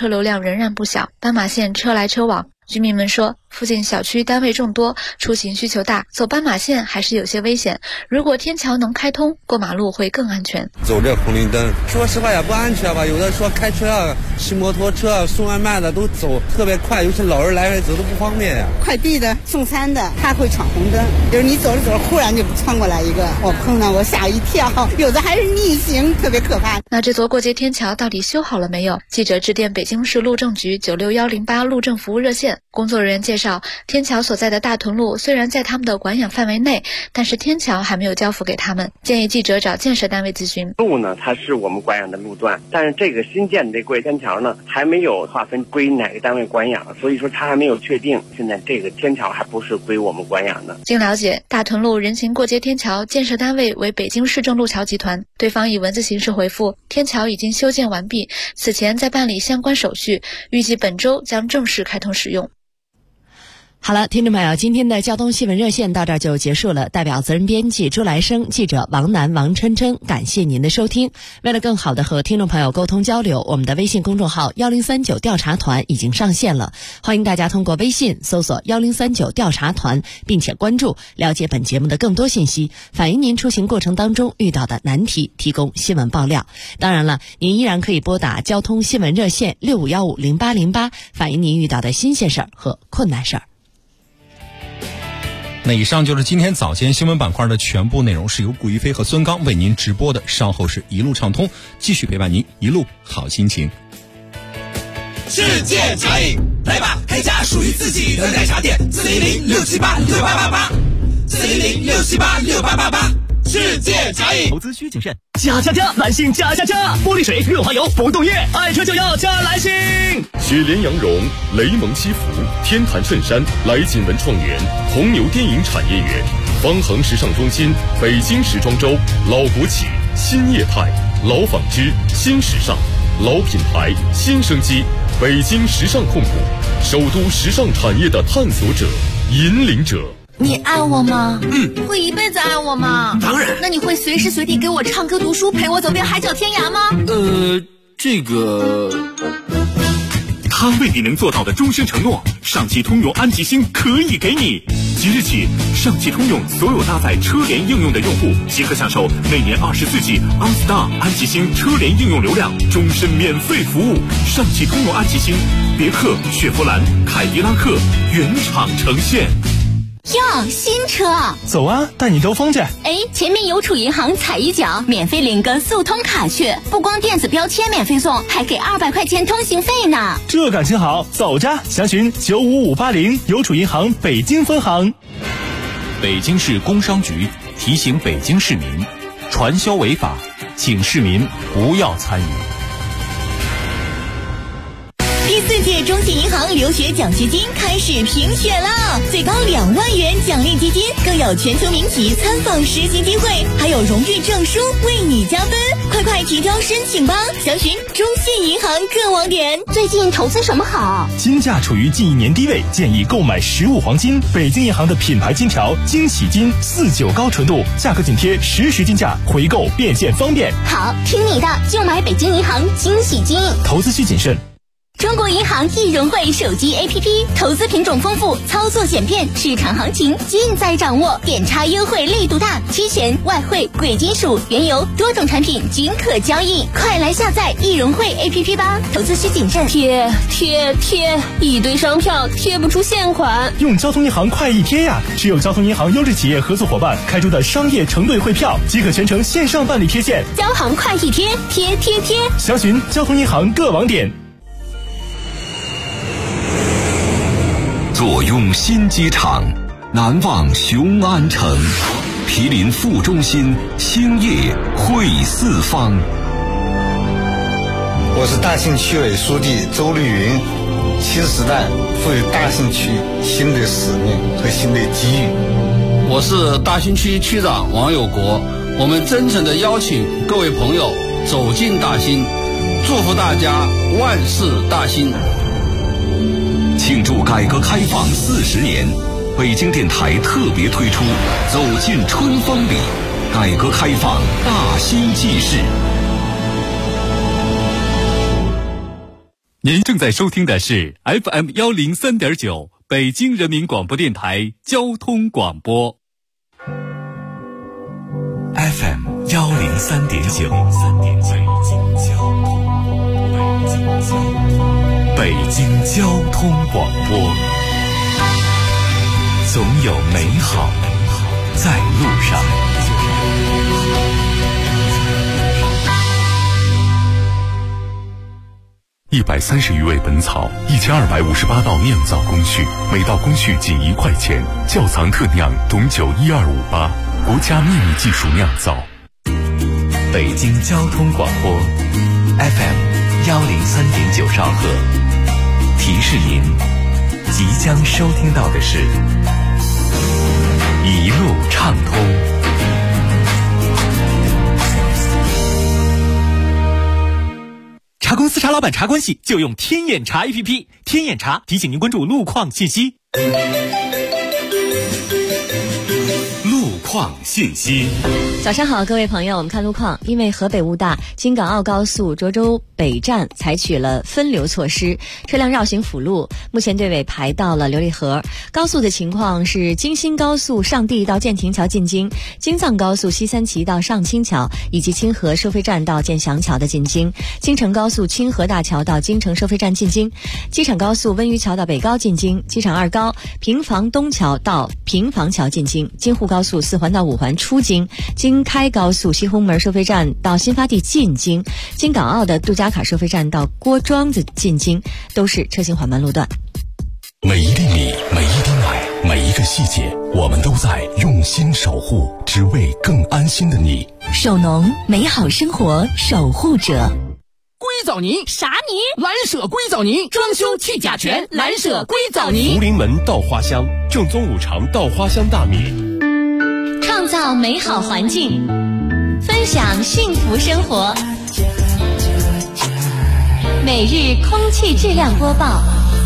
车流量仍然不小，斑马线车来车往。居民们说，附近小区单位众多，出行需求大，走斑马线还是有些危险。如果天桥能开通，过马路会更安全。 走这红绿灯，说实话也不安全吧。有的说开车啊、骑摩托车啊、送外卖的都走特别快，尤其老人来回走都不方便呀。 快递的、送餐的，他会闯红灯，就是你走着走着，忽然就窜过来一个，我碰到我吓一跳，有的还是逆行，特别可怕。 那这座过街天桥到底修好了没有？记者致电北京市路政局96108路政服务热线，工作人员介绍，天桥所在的大屯路虽然在他们的管养范围内，但是天桥还没有交付给他们，建议记者找建设单位咨询。 路呢，它是我们管养的路段，但是这个新建的这过街天桥呢，还没有划分归哪个单位管养，所以说它还没有确定。现在这个天桥还不是归我们管养的。 经了解，大屯路人行过街天桥建设单位为北京市政路桥集团，对方以文字形式回复，天桥已经修建完毕，此前在办理相关手续，预计本周将正式开通使用。 好了，听众朋友，今天的交通新闻热线到这儿就结束了。代表责任编辑朱来生、记者王楠、王琛琛，感谢您的收听。为了更好的和听众朋友沟通交流，我们的微信公众号1039调查团已经上线了，欢迎大家通过微信搜索1039调查团，并且关注，了解本节目的更多信息，反映您出行过程当中遇到的难题，提供新闻爆料。当然了，您依然可以拨打交通新闻热线65150808，反映您遇到的新鲜事儿和困难事儿。 那以上就是今天早间新闻板块的全部内容，是由顾一飞和孙刚为您直播的，稍后是一路畅通，继续陪伴您一路好心情。 世界茶饮，来吧，开家属于自己的奶茶店，410-678-6888，410-678-6888。世界茶饮， 投资需谨慎。加！蓝星加！玻璃水、润滑油、不动液，爱车就要加蓝星。 雪莲羊绒、雷蒙西服、天坛衬衫、来锦文创园、红牛电影产业园、方恒时尚中心、北京时装周、老国企、新业态、老纺织、新时尚、老品牌、新生机，北京时尚控股，首都时尚产业的探索者、引领者。 你爱我吗？会一辈子爱我吗？ 当然。 那你会随时随地给我唱歌读书，陪我走遍海角天涯吗？ 他为你能做到的终身承诺，上汽通用安吉星可以给你。即日起，上汽通用所有搭载车联应用的用户即可享受每年24G OnStar 安吉星车联应用流量，终身免费服务。上汽通用安吉星，别克、雪佛兰、凯迪拉克原厂呈现。 哟，新车， 走啊，带你兜风去。 前面邮储银行踩一脚，免费领个速通卡去，不光电子标签免费送，还给200块钱通行费呢。 这感情好，走着，详询95580邮储银行北京分行。北京市工商局提醒北京市民，传销违法，请市民不要参与。 第4届中信银行留学奖学金开始评选了，最高2万元奖励基金，更有全球名企参访实习机会，还有荣誉证书为你加分。快提交申请吧，详询中信银行各网点。最近投资什么好？ 金价处于近1年低位，建议购买实物黄金。北京银行的品牌金条惊喜金49高纯度，价格紧贴实时金价，回购变现方便。 好，听你的，就买北京银行惊喜金。 投资需谨慎。 中国银行易融汇手机 APP， 投资品种丰富，操作简便，市场行情尽在掌握，点差优惠力度大，期权、外汇、贵金属、原油多种产品均可交易，快来下载易融汇 APP 吧！投资需谨慎。 贴，一堆商票贴不出现款， 用交通银行快易贴呀！只有交通银行优质企业合作伙伴开出的商业承兑汇票，即可全程线上办理贴现。 交行快易贴，贴， 详询交通银行各网点。 坐拥新机场，难忘雄安城，毗邻副中心，兴业汇四方。 我是大兴区委书记周绿云，新时代赋予大兴区新的使命和新的机遇。 我是大兴区区长王有国，我们真诚地邀请各位朋友走进大兴，祝福大家万事大兴。 庆祝改革开放40年，北京电台特别推出《走进春风里》，改革开放大兴纪事。 您正在收听的是 FM103.9 北京人民广播电台交通广播。 FM103.9 北京交通广播，总有美好在路上。 130余味本草，1258道酿造工序，每道工序仅1块钱。窖藏特酿董酒12588，国家秘密技术酿造。 北京交通广播 FM103.9 兆赫，提示您，即将收听到的是一路畅通。 查公司、查老板、查关系，就用天眼查 APP。天眼查提醒您关注路况信息。 路况信息。 早上好，各位朋友，我们看路况。因为河北务大，京港澳高速涿州北站采取了分流措施，车辆绕行辅路，目前队尾排到了琉璃河。高速的情况是京新高速上地到建亭桥进京，京藏高速西三旗到上清桥，以及清河收费站到建祥桥的进京，京承高速清河大桥到京承收费站进京，机场高速温榆桥到北高进京，机场二高平房东桥到平房桥进京，京沪高速4环到5环出京，京开高速西红门收费站到新发地进京，京港澳的杜家坎收费站到郭庄子进京，都是车行缓慢路段。 每一粒米，每一滴奶，每一个细节，我们都在用心守护，只为更安心的你。 首农，美好生活守护者。 硅藻泥啥泥？ 蓝舍硅藻泥，装修去甲醛，蓝舍硅藻泥。 福临门稻花香，正宗5常稻花香大米。 创造美好环境，分享幸福生活。每日空气质量播报。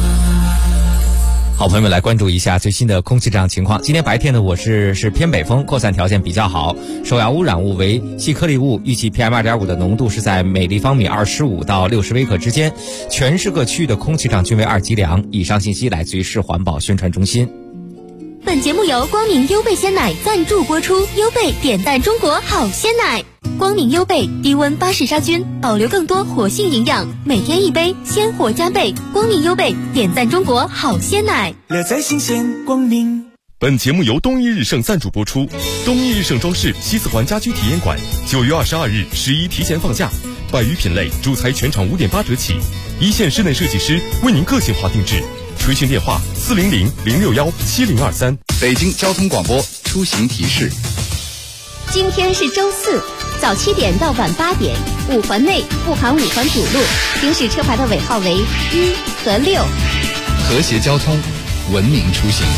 好朋友们，来关注一下最新的空气质量情况。今天白天的我市是偏北风，扩散条件比较好，首要污染物为细颗粒物，预计 PM2.5 的浓度是在每立方米25到60微克之间，全市各区域的空气质量均为2级良。以上信息来自于市环保宣传中心。 本节目由光明优贝鲜奶赞助播出，优贝点赞中国好鲜奶。光明优贝低温巴氏杀菌，保留更多活性营养，每天1杯，鲜活加倍。光明优贝点赞中国好鲜奶， 乐在新鲜光明。 本节目由东一日盛赞助播出。东一日盛装饰西四环家居体验馆9月22日11提前放假，100余品类，主材全场5.8折起，一线室内设计师为您个性化定制。垂询电话400-061-7023。 北京交通广播出行提示。 今天是周四，早7点到晚8点，5环内不含5环主路，行驶车牌的尾号为1和6。 和谐交通，文明出行。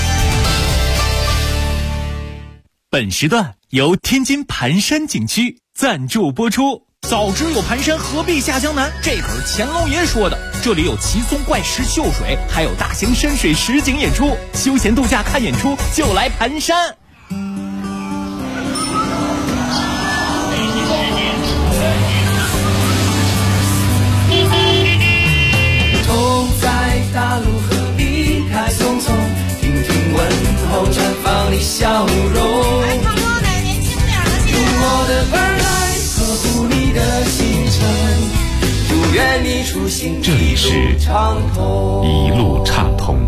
本时段由天津盘山景区赞助播出。早知有盘山，何必下江南？这可是乾隆爷说的。这里有奇松怪石秀水，还有大型深水实景演出，休闲度假看演出就来盘山。 走在大路何必太匆匆，听听问候绽放你笑容。用我的耳来呵护你的行程，祝愿你出行这里是一路畅通。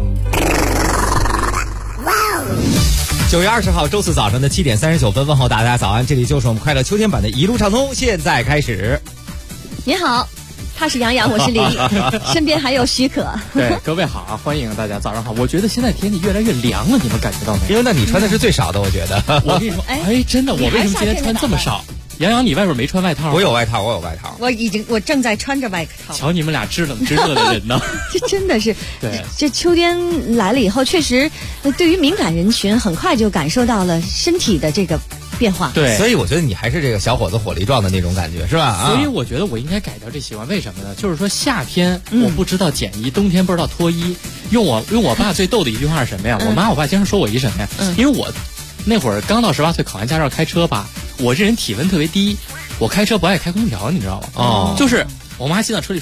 9月20号周四早上的7点39分，问候大家早安，这里就是我们快乐秋天版的一路畅通，现在开始。 你好，他是杨洋，我是李身边还有许可。 对，各位好啊，欢迎大家早上好。我觉得现在天气越来越凉了，你们感觉到没？ 因为那你穿的是最少的，我觉得。 我跟你说，哎，真的，我为什么今天穿这么少？杨洋，你外边没穿外套？ 我有外套，我有外套。 我正在穿着外套。 瞧你们俩知冷知热的人呢。 这真的是， 对， 这秋天来了以后，确实对于敏感人群，很快就感受到了身体的这个变化。 对， 所以我觉得你还是这个小伙子火力壮的那种感觉，是吧？ 所以我觉得我应该改掉这习惯。为什么呢？就是说夏天我不知道减衣，冬天不知道脱衣。用我爸最逗的一句话是什么呀？我妈我爸经常说我一什么呀？因为我那会儿刚到18岁，考完驾照开车吧，我这人体温特别低，我开车不爱开空调，你知道吗？哦，就是我妈进到车里说：“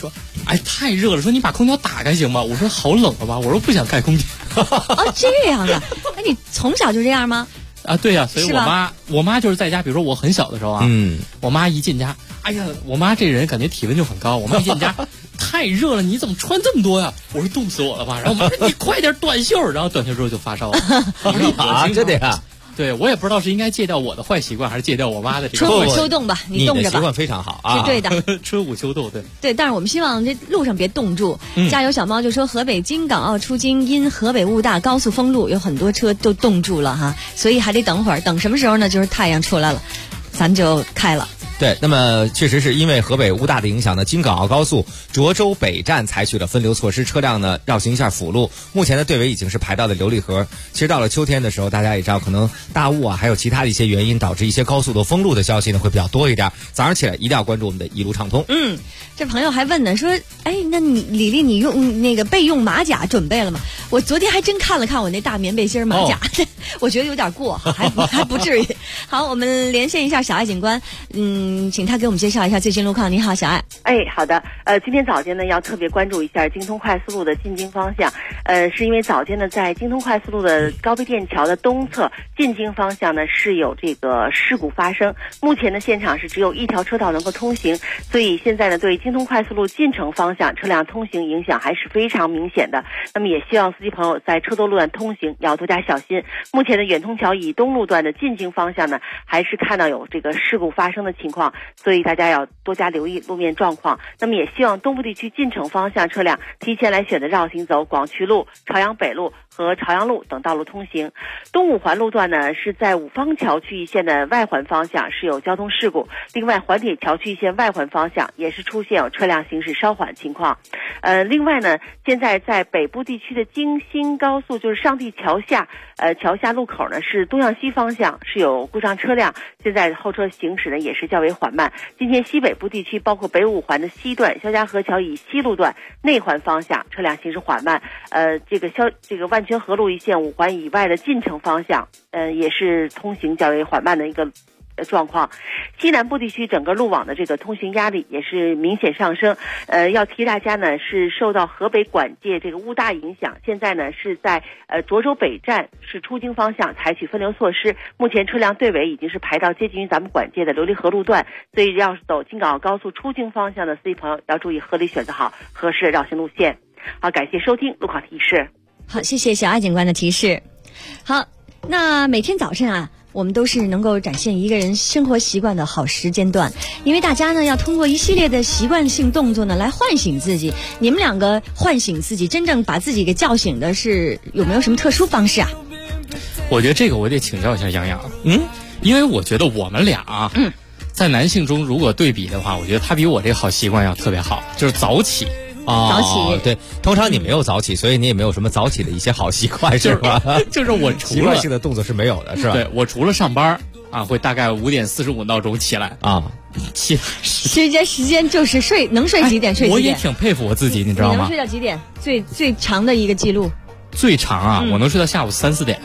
哎，太热了，说你把空调打开行吗？我说好冷了吧，我说不想开空调。 哦，这样的，那你从小就这样吗？ 啊，对呀、所以我妈就是在家，比如说我很小的时候啊，我妈一进家，哎呀，我妈这人感觉体温就很高，我妈一进家太热了，你怎么穿这么多呀？我说冻死我了吧，然后我妈说你快点短袖，然后短袖之后就发烧了。 啊，真的呀。 对，我也不知道是应该戒掉我的坏习惯，还是戒掉我妈的这个。 春捂秋冻吧，你冻着吧。 你的习惯非常好啊， 是对的。 春捂秋冻，对。 对，但是我们希望这路上别冻住。加油小猫就说，河北京港澳出京因河北雾大高速封路，有很多车都冻住了哈，所以还得等会儿。等什么时候呢？就是太阳出来了，咱就开了。 对，那么确实是因为河北雾大的影响呢，京港澳高速涿州北站采取了分流措施，车辆呢绕行一下辅路。目前的队尾已经是排到了琉璃河。其实到了秋天的时候，大家也知道，可能大雾啊，还有其他的一些原因导致一些高速的封路的消息呢会比较多一点。早上起来一定要关注我们的一路畅通。 这朋友还问呢，说，哎，那李丽，你用那个备用马甲准备了吗？我昨天还真看了看我那大棉背心马甲，我觉得有点过，还不至于。好，我们连线一下小爱警官，请他给我们介绍一下最新路况。你好，小爱。 好的。今天早间呢要特别关注一下京通快速路的进京方向。是因为早间呢在京通快速路的高碑店桥的东侧进京方向呢是有这个事故发生。目前呢现场是只有一条车道能够通行，所以现在呢对京通快速路进城方向车辆通行影响还是非常明显的。那么也希望司机朋友在车多路段通行要多加小心。目前的远通桥以东路段的进京方向呢还是看到有这个事故发生的情况，所以大家要多加留意路面状况。那么也希望东部地区进城方向车辆提前来选择绕行走广渠路、朝阳北路和朝阳路等道路通行。东五环路段呢是在五方桥区一线的外环方向是有交通事故，另外环铁桥区一线外环方向也是出现有车辆行驶稍缓情况。另外呢，现在在北部地区的京新高速就是上地桥下路口呢是东向西方向是有故障车辆，现在后车行驶呢也是较为缓慢。今天西北部地区包括北五环的西段肖家河桥以西路段内环方向车辆行驶缓慢。这个万泉河路一线五环以外的进城方向也是通行较为缓慢的一个状况。西南部地区整个路网的这个通行压力也是明显上升。要提大家呢是受到河北管界这个雾大影响，现在呢是在涿州北站是出京方向采取分流措施，目前车辆队尾已经是排到接近于咱们管界的琉璃河路段，所以要是走京港澳高速出京方向的司机朋友要注意合理选择好合适的绕行路线。好，感谢收听路况提示。 好，谢谢小爱警官的提示。好，那每天早晨啊，我们都是能够展现一个人生活习惯的好时间段，因为大家呢要通过一系列的习惯性动作呢来唤醒自己。你们两个唤醒自己，真正把自己给叫醒的是有没有什么特殊方式啊？ 我觉得这个我得请教一下杨洋。因为我觉得我们俩啊，在男性中如果对比的话，我觉得他比我这个好习惯要特别好，就是早起。 早起， 对，通常你没有早起，所以你也没有什么早起的一些好习惯，是吧？ 就是我除了习惯性的动作是没有的，是吧？ 对，我除了上班啊，会大概5点45闹钟起来啊， 时间就是能睡几点睡几点。 我也挺佩服我自己，你知道吗？ 你能睡到几点？最长的一个记录？ 最长啊，我能睡到下午3、4点。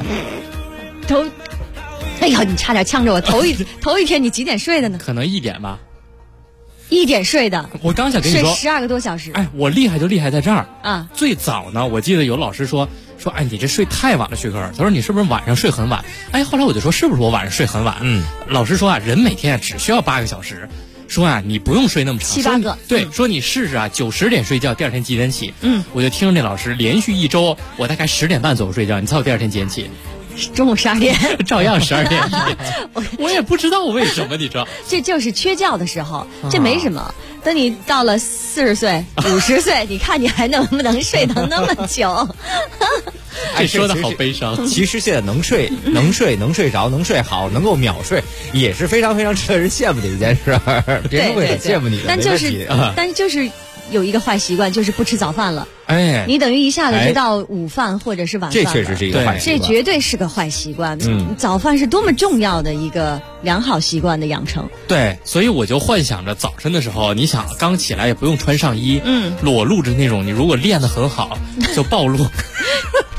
哎呀，你差点呛着我！头一天你几点睡的呢？ 可能1点吧。 1点睡的， 我刚想跟你说睡12个多小时。 哎，我厉害就厉害在这儿啊！ 最早呢，我记得有老师说，哎，你这睡太晚了，学科。他说你是不是晚上睡很晚？哎，后来我就说是不是我晚上睡很晚？老师说啊，人每天只需要8个小时，说啊你不用睡那么长 ，7、8个。 对，说你试试啊，9、10点睡觉，第二天几点起？我就听着那老师连续1周，我大概10点半左右睡觉，你猜我第二天几点起？ 中午12点， 照样12点1点。我也不知道为什么，你知道？ 这就是缺觉的时候，这没什么。等你到了40岁、50岁，你看你还能不能睡到那么久？ 这说的好悲伤。 其实现在能睡着，能睡好，能够秒睡，也是非常非常值得人羡慕的一件事儿。别人会很羡慕你的， 但是就是有一个坏习惯，就是不吃早饭了。 哎， 你等于一下子就到午饭或者是晚饭了， 这确实是一个坏习惯， 这绝对是个坏习惯。早饭是多么重要的一个良好习惯的养成。 对，所以我就幻想着早晨的时候，你想刚起来也不用穿上衣，裸露着那种，你如果练得很好，就暴露。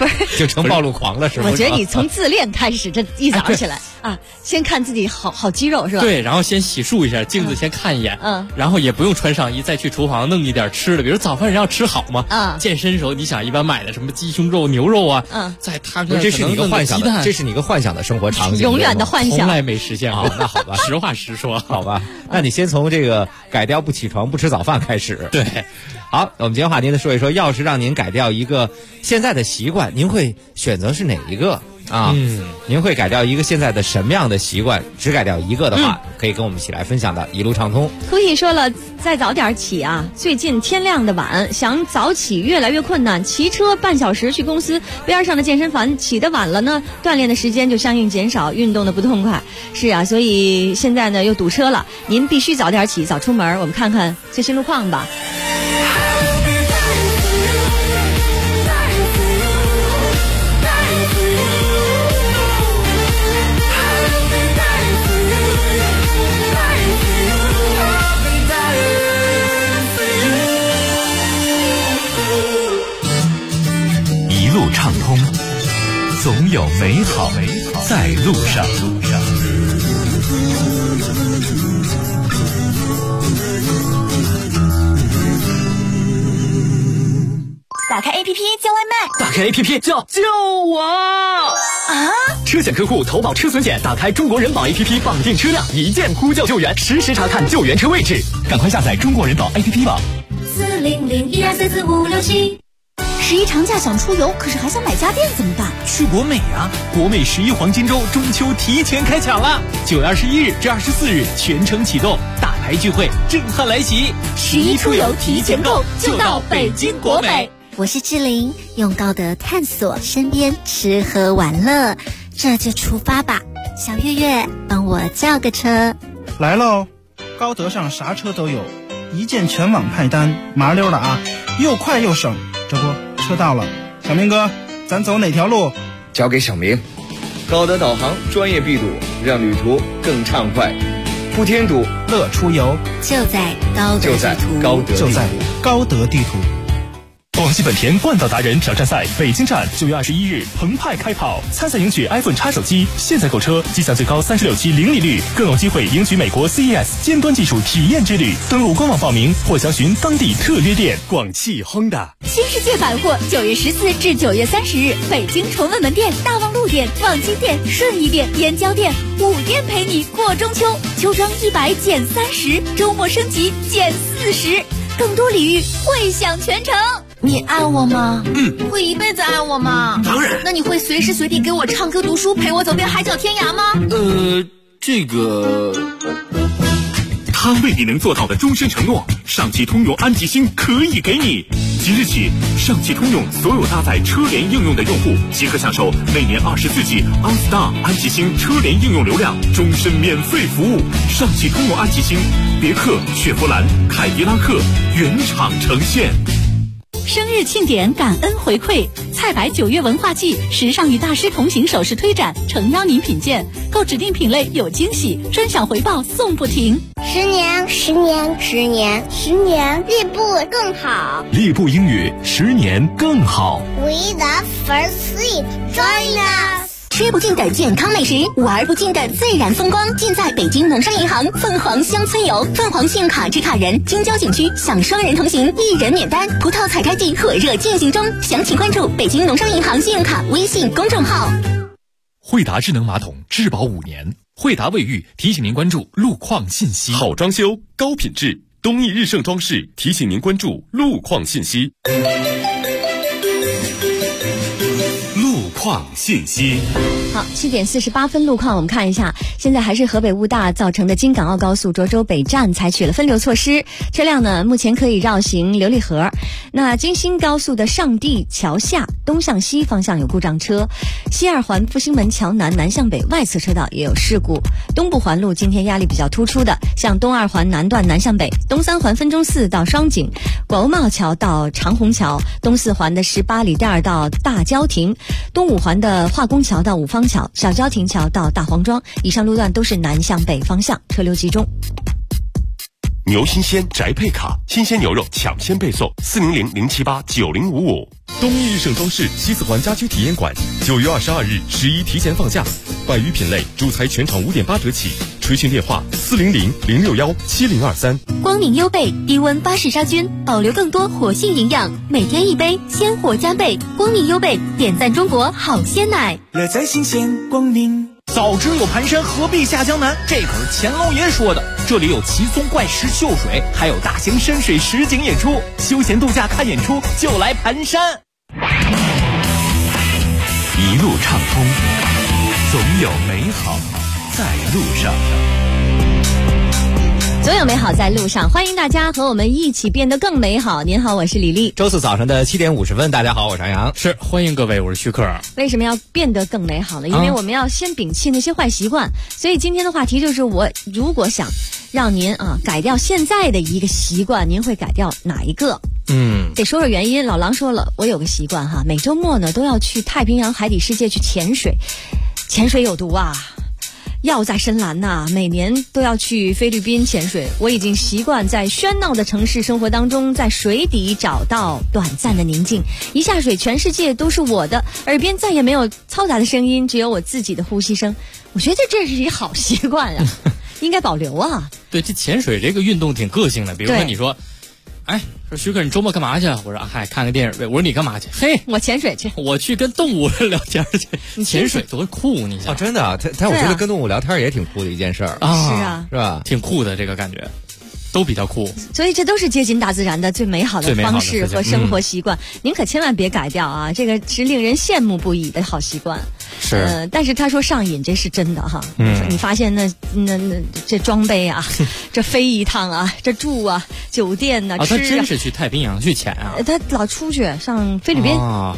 不是就成暴露狂了是吗？ 我觉得你从自恋开始，这一早上起来啊，先看自己好肌肉是吧？ 对，然后先洗漱一下，镜子先看一眼，然后也不用穿上衣，再去厨房弄一点吃的，比如早饭人要吃好嘛，健身时候你想一般买的什么鸡胸肉、牛肉啊，再摊上， 这是你一个幻想的，这是你一个幻想的生活场景， 永远的幻想， 从来没实现过。 那好吧， 实话实说， 好吧，那你先从这个改掉不起床、不吃早饭开始。 对， 好，我们今天话题呢说一说，要是让您改掉一个现在的习惯，您会选择是哪一个啊？您会改掉一个现在的什么样的习惯？只改掉一个的话，可以跟我们一起来分享的，一路畅通。 图喜说了，再早点起啊！最近天亮的晚，想早起越来越困难。骑车半小时去公司边上的健身房，起得晚了呢，锻炼的时间就相应减少，运动的不痛快。是啊，所以现在呢又堵车了。您必须早点起，早出门。我们看看最新路况吧。 一路畅通，总有美好在路上。 打开 APP 叫外卖， 打开 APP 叫救我啊！ 车险客户投保车损险，打开中国人保 APP 绑定车辆，一键呼叫救援，实时查看救援车位置。赶快下载中国人保 APP 吧。 40012444567。11长假想出游，可是还想买家电怎么办？ 去国美啊！国美11黄金周中秋提前开抢了，9月21日至24日全程启动，大牌聚会震撼来袭 ！11出游提前购，就到北京国美。我是志玲，用高德探索身边吃喝玩乐，这就出发吧。小月月，帮我叫个车。 来喽！高德上啥车都有，一键全网派单，麻溜的啊，又快又省。这不，车到了，小明哥，咱走哪条路？ 交给小明。高德导航专业闭堵，让旅途更畅快，不添堵， 乐出游。 就在高德地图。 广汽本田冠道达人挑战赛北京站9月21日澎湃开跑，参赛赢取 iPhone X 手机，现在购车即享最高36期零利率，更有机会赢取美国 CES 尖端技术体验之旅。登录官网报名或详询当地特约店。广汽 Honda 新世界百货9月14至9月30日，北京崇文门店、大望路店、望京店、顺义店、燕郊店5店陪你过中秋，秋装100减30，周末升级减40，更多礼遇惠享全程。你爱我吗？会一辈子爱我吗？ 当然。 那你会随时随地给我唱歌读书，陪我走遍海角天涯吗？ 这个他为你能做到的终身承诺，上汽通用安吉星可以给你。即日起，上汽通用所有搭载车联应用的用户即可享受每年24G OnStar 安吉星车联应用流量，终身免费服务。上汽通用安吉星，别克、雪佛兰、凯迪拉克原厂呈现。 生日庆典，感恩回馈，菜百9月文化季时尚与大师同行首饰推展诚邀您品鉴，购指定品类有惊喜，专享回报送不停。 10年，10步更好。 利步英语10年更好。 We love first sweet. Join us。 吃不尽的健康美食，玩不尽的自然风光，尽在北京农商银行凤凰乡村游。凤凰信用卡持卡人京郊景区享双人同行，1人免单。葡萄采摘季火热进行中，详情关注北京农商银行信用卡微信公众号。 惠达智能马桶质保5年，惠达卫浴提醒您关注路况信息。好装修，高品质，东义日盛装饰提醒您关注路况信息。路况信息。 好，7点48分路况，我们看一下，现在还是河北雾大造成的京港澳高速涿州北站采取了分流措施，车辆呢目前可以绕行琉璃河。那京新高速的上地桥下东向西方向有故障车，西二环复兴门桥南南向北外侧车道也有事故。东部环路今天压力比较突出的，像东二环南段南向北，东三环分钟寺到双井，广欧茂桥到长虹桥，东四环的18里店到大郊亭，东五环的化工桥到五方桥，小郊亭桥到大黄庄，以上路段都是南向北方向，车流集中。 牛新鲜宅配卡，新鲜牛肉抢先配送，400-078-9055。 东益盛装饰西四环家居体验馆9月22日11提前放假，100余品类主材全场5.8折起，垂询电话400-061-7023。 光明优贝低温巴氏杀菌，保留更多活性营养，每天1杯，鲜活加倍。光明优贝点赞中国好鲜奶， 乐在新鲜光明。 早知有盘山，何必下江南？这可是乾隆爷说的。这里有奇松怪石秀水，还有大型深水实景演出。休闲度假看演出就来盘山。 一路畅通，总有美好在路上。 总有美好在路上，欢迎大家和我们一起变得更美好。您好，我是李丽。 周四早晨的7点50分，大家好，我是杨洋。 是，欢迎各位，我是徐克。 为什么要变得更美好呢？因为我们要先摒弃那些坏习惯。所以今天的话题就是，我如果想让您改掉现在的一个习惯，您会改掉哪一个？得说说原因。老狼说了，我有个习惯哈，每周末呢都要去太平洋海底世界去潜水，潜水有毒啊。药在深蓝呐，每年都要去菲律宾潜水。我已经习惯在喧闹的城市生活当中，在水底找到短暂的宁静。一下水，全世界都是我的，耳边再也没有嘈杂的声音，只有我自己的呼吸声。我觉得这是一好习惯啊，应该保留啊。 对，这潜水这个运动挺个性的。比如说你说，哎，说徐克，你周末干嘛去？我说嗨，看个电影呗。我说你干嘛去？嘿， 我潜水去。 我去跟动物聊天去。你潜水多酷，你想？ 真的啊，他我觉得跟动物聊天也挺酷的一件事儿啊，是啊， 是吧？ 挺酷的这个感觉。都比较酷， 所以这都是接近大自然的最美好的方式和生活习惯。您可千万别改掉啊！这个是令人羡慕不已的好习惯。 是， 但是他说上瘾，这是真的哈。你发现那这装备啊，这飞一趟啊，这住啊，酒店呢，吃啊， 他真是去太平洋去潜啊！ 他老出去上菲律宾，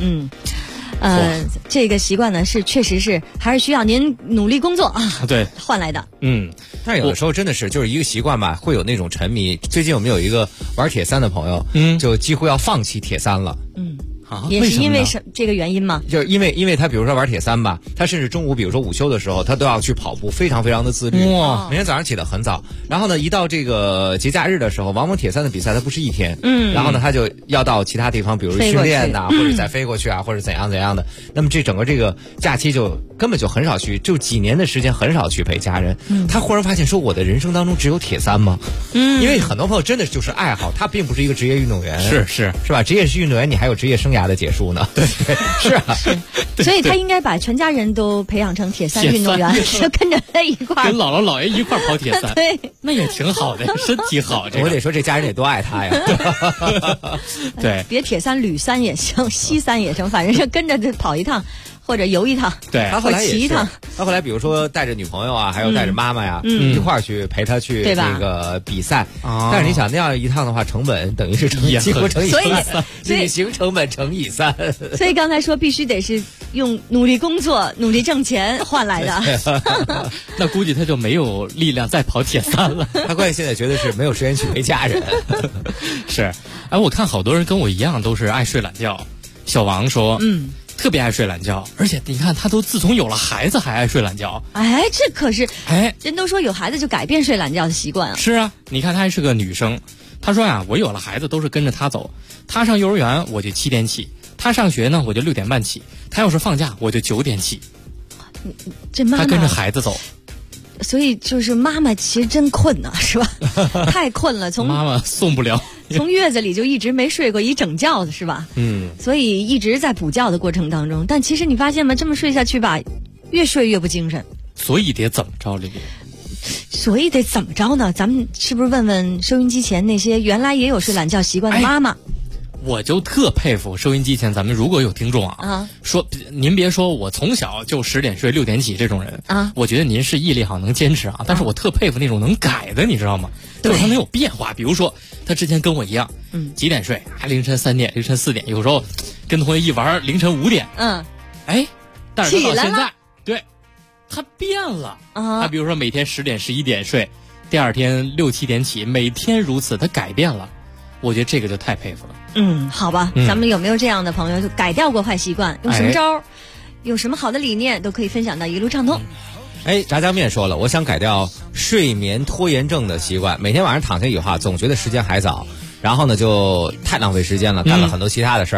这个习惯呢是确实是还是需要您努力工作啊， 对， 换来的。 但是有的时候真的是就是一个习惯吧，会有那种沉迷。最近我们有一个玩铁三的朋友，就几乎要放弃铁三了。 也是因为这个原因吗？ 就是因为他比如说玩铁三吧，他甚至中午比如说午休的时候，他都要去跑步，非常非常的自律。哇！每天早上起得很早，然后呢，一到这个节假日的时候，往往铁三的比赛它不是一天，然后呢，他就要到其他地方，比如训练呐，或者再飞过去啊，或者怎样的。那么这整个这个假期就根本就很少去，就几年的时间很少去陪家人。他忽然发现说，我的人生当中只有铁三吗？因为很多朋友真的就是爱好，他并不是一个职业运动员， 是吧？职业运动员你还有职业生涯的结束呢，对，是啊， 所以他应该把全家人都培养成铁三运动员，就跟着他一块跟姥姥姥爷一块跑铁三， 对， 那也挺好的，身体好。 我得说这家人得多爱他呀， 对， 别铁三铝三也行，西三也行，反正就跟着就跑一趟。或者游一趟， 对，他后来骑一趟。 他后来比如说带着女朋友啊，还有带着妈妈呀，一块儿去陪他去这个比赛。但是你想那样一趟的话，成本等于是几乎乘以3，旅行成本乘以3。 所以刚才说必须得是用努力工作、努力挣钱换来的。 那估计他就没有力量再跑铁三了。 他关键现在觉得是没有时间去陪家人。 是，哎，我看好多人跟我一样都是爱睡懒觉。小王说，特别爱睡懒觉，而且你看他都自从有了孩子还爱睡懒觉。 哎，这可是人都说有孩子就改变睡懒觉的习惯啊。 是啊，你看她还是个女生，她说啊，我有了孩子都是跟着她走，她上幼儿园我就7点起，她上学呢我就6点半起，她要是放假我就9点起。 这妈妈她跟着孩子走。 所以就是妈妈其实真困呐，是吧？太困了，从妈妈送不了， 从月子里就一直没睡过一整觉的是吧？所以一直在补觉的过程当中。但其实你发现吗？这么睡下去吧，越睡越不精神。 所以得怎么着，丽丽？ 所以得怎么着呢？咱们是不是问问收音机前那些原来也有睡懒觉习惯的妈妈？ 我就特佩服收音机前咱们如果有听众说您别说我从小就10点睡6点起这种人我觉得您是毅力好能坚持但是我特佩服那种能改的，你知道吗？就是他能有变化。比如说他之前跟我一样几点睡，还凌晨3点凌晨4点，有时候跟同学一玩凌晨5点但是他到现在对他变了他比如说每天10点11点睡，第二天6、7点起，每天如此，他改变了。我觉得这个就太佩服了。 好吧，咱们有没有这样的朋友就改掉过坏习惯？用什么招？有什么好的理念都可以分享到一路畅通。 炸酱面说了，我想改掉睡眠拖延症的习惯，每天晚上躺下以后总觉得时间还早，然后呢就太浪费时间了，干了很多其他的事儿。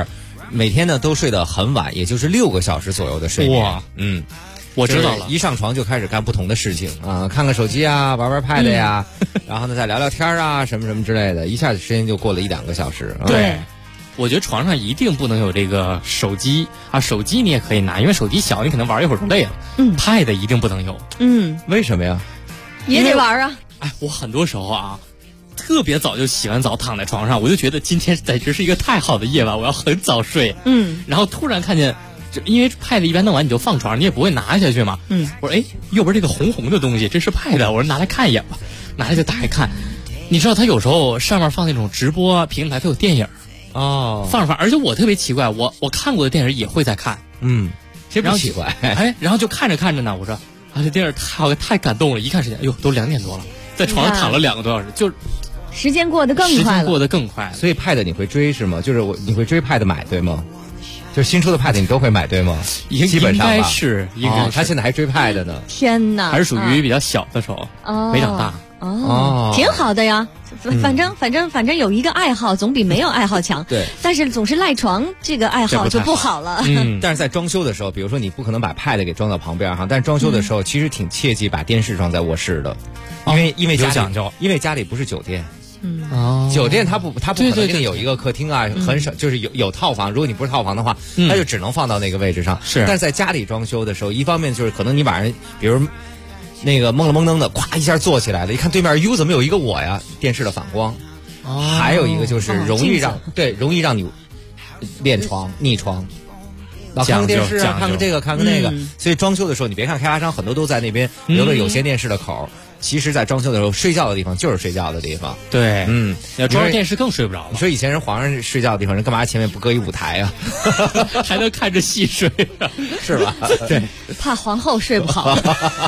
每天呢都睡得很晚，也就是6个小时左右的睡眠。 哇，我知道了， 一上床就开始干不同的事情啊，看看手机啊，玩玩 pad 呀，然后呢再聊聊天啊，什么什么之类的，一下子时间就过了1-2个小时。 对。我觉得床上一定不能有这个手机啊，手机你也可以拿，因为手机小，你可能玩一会儿就累了。pad 一定不能有。 为什么呀？ 也得玩啊。 哎，我很多时候啊，特别早就洗完澡躺在床上，我就觉得今天简直是一个太好的夜晚，我要很早睡。然后突然看见，因为 pad 一般弄完你就放床上，你也不会拿下去嘛。我说哎，右边这个红红的东西，这是 pad， 我说拿来看一眼吧，拿来就打开看。你知道它有时候上面放那种直播平台，它有电影。放，而且我特别奇怪，我看过的电影也会在看， 这不奇怪， 然后就看着看着呢，我说啊，这电影太感动了，一看时间，哎呦，都2点多了，在床上躺了2个多小时，就时间过得更快了， 时间过得更快。 所以 pad 你会追是吗？就是你会追 pad 买对吗？就是新出的 pad 你都会买对吗？基本上吧， 应该是。 他现在还追 pad 呢。 天哪， 还是属于比较小的时候，没长大。 挺好的呀。反正有一个爱好总比没有爱好强。 对， 但是总是赖床这个爱好就不好了。 但是在装修的时候，比如说你不可能把 pad 给装到旁边哈，但是装修的时候其实挺切记把电视装在卧室的，因为家里讲究， 因为家里不是酒店。酒店它不可能定有一个客厅啊，很少，就是有套房。如果你不是套房的话，它就只能放到那个位置上。 是， 但是在家里装修的时候，一方面就是可能你晚上，比如那个懵了懵登的，咵一下坐起来了，一看对面哟怎么有一个我呀？电视的反光。还有一个就是容易让你练床逆床。老看个电视啊，看个这个，看个那个，所以装修的时候，你别看开发商很多都在那边留了有线电视的口，其实在装修的时候，睡觉的地方就是睡觉的地方。 对，要装电视更睡不着了。 你说以前人皇上睡觉的地方，人干嘛前面不搁一舞台啊？ 还能看着戏睡啊？ 是吧？ 对， 怕皇后睡不好。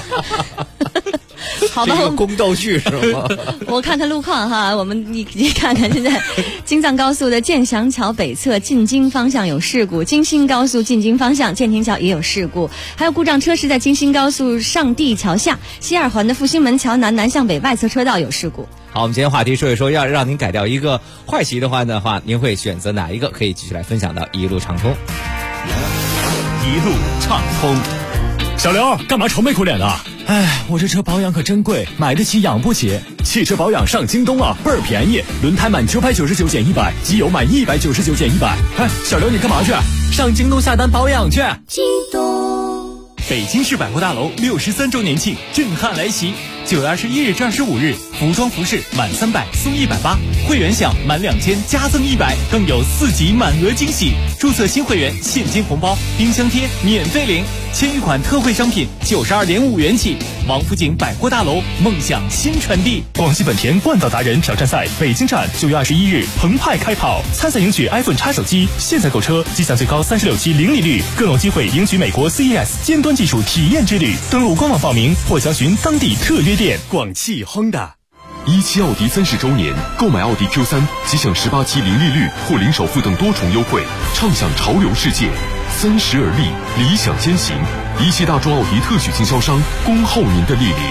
好吧， 这个宫斗剧是吗？ 我看看路况哈，你看看现在京藏高速的建祥桥北侧进京方向有事故，京新高速进京方向建亭桥也有事故，还有故障车是在京新高速上地桥下，西二环的复兴门桥南向北外侧车道有事故。 好，我们今天话题说一说，要让您改掉一个坏习惯的话，您会选择哪一个？可以继续来分享到一路畅通。 一路畅通。小刘，干嘛愁眉苦脸的？哎，我这车保养可真贵，买得起养不起。汽车保养上京东啊，倍儿便宜，轮胎满999减100，机油满199减100。哎，小刘你干嘛去？上京东下单保养去。 京东。 北京市百货大楼63周年庆震撼来袭，9月21日至25日，服装服饰满300送180，会员享满2000加赠100，更有4级满额惊喜。注册新会员现金红包、冰箱贴免费领，千余款特惠商品92.5元起。王府井百货大楼，梦想新传递。广汽本田冠道达人挑战赛北京站9月21日澎湃开跑，参赛赢取 iPhone X 手机，现在购车即享最高36期零利率，更有机会赢取美国 CES 尖端技术体验之旅。登录官网报名或详询当地特约店。广汽 Honda。17奥迪30周年，购买奥迪 Q3 即享18期零利率或零首付等多重优惠，畅享潮流世界。30而立，理想先行。17大众奥迪特许经销商，恭候您的莅临。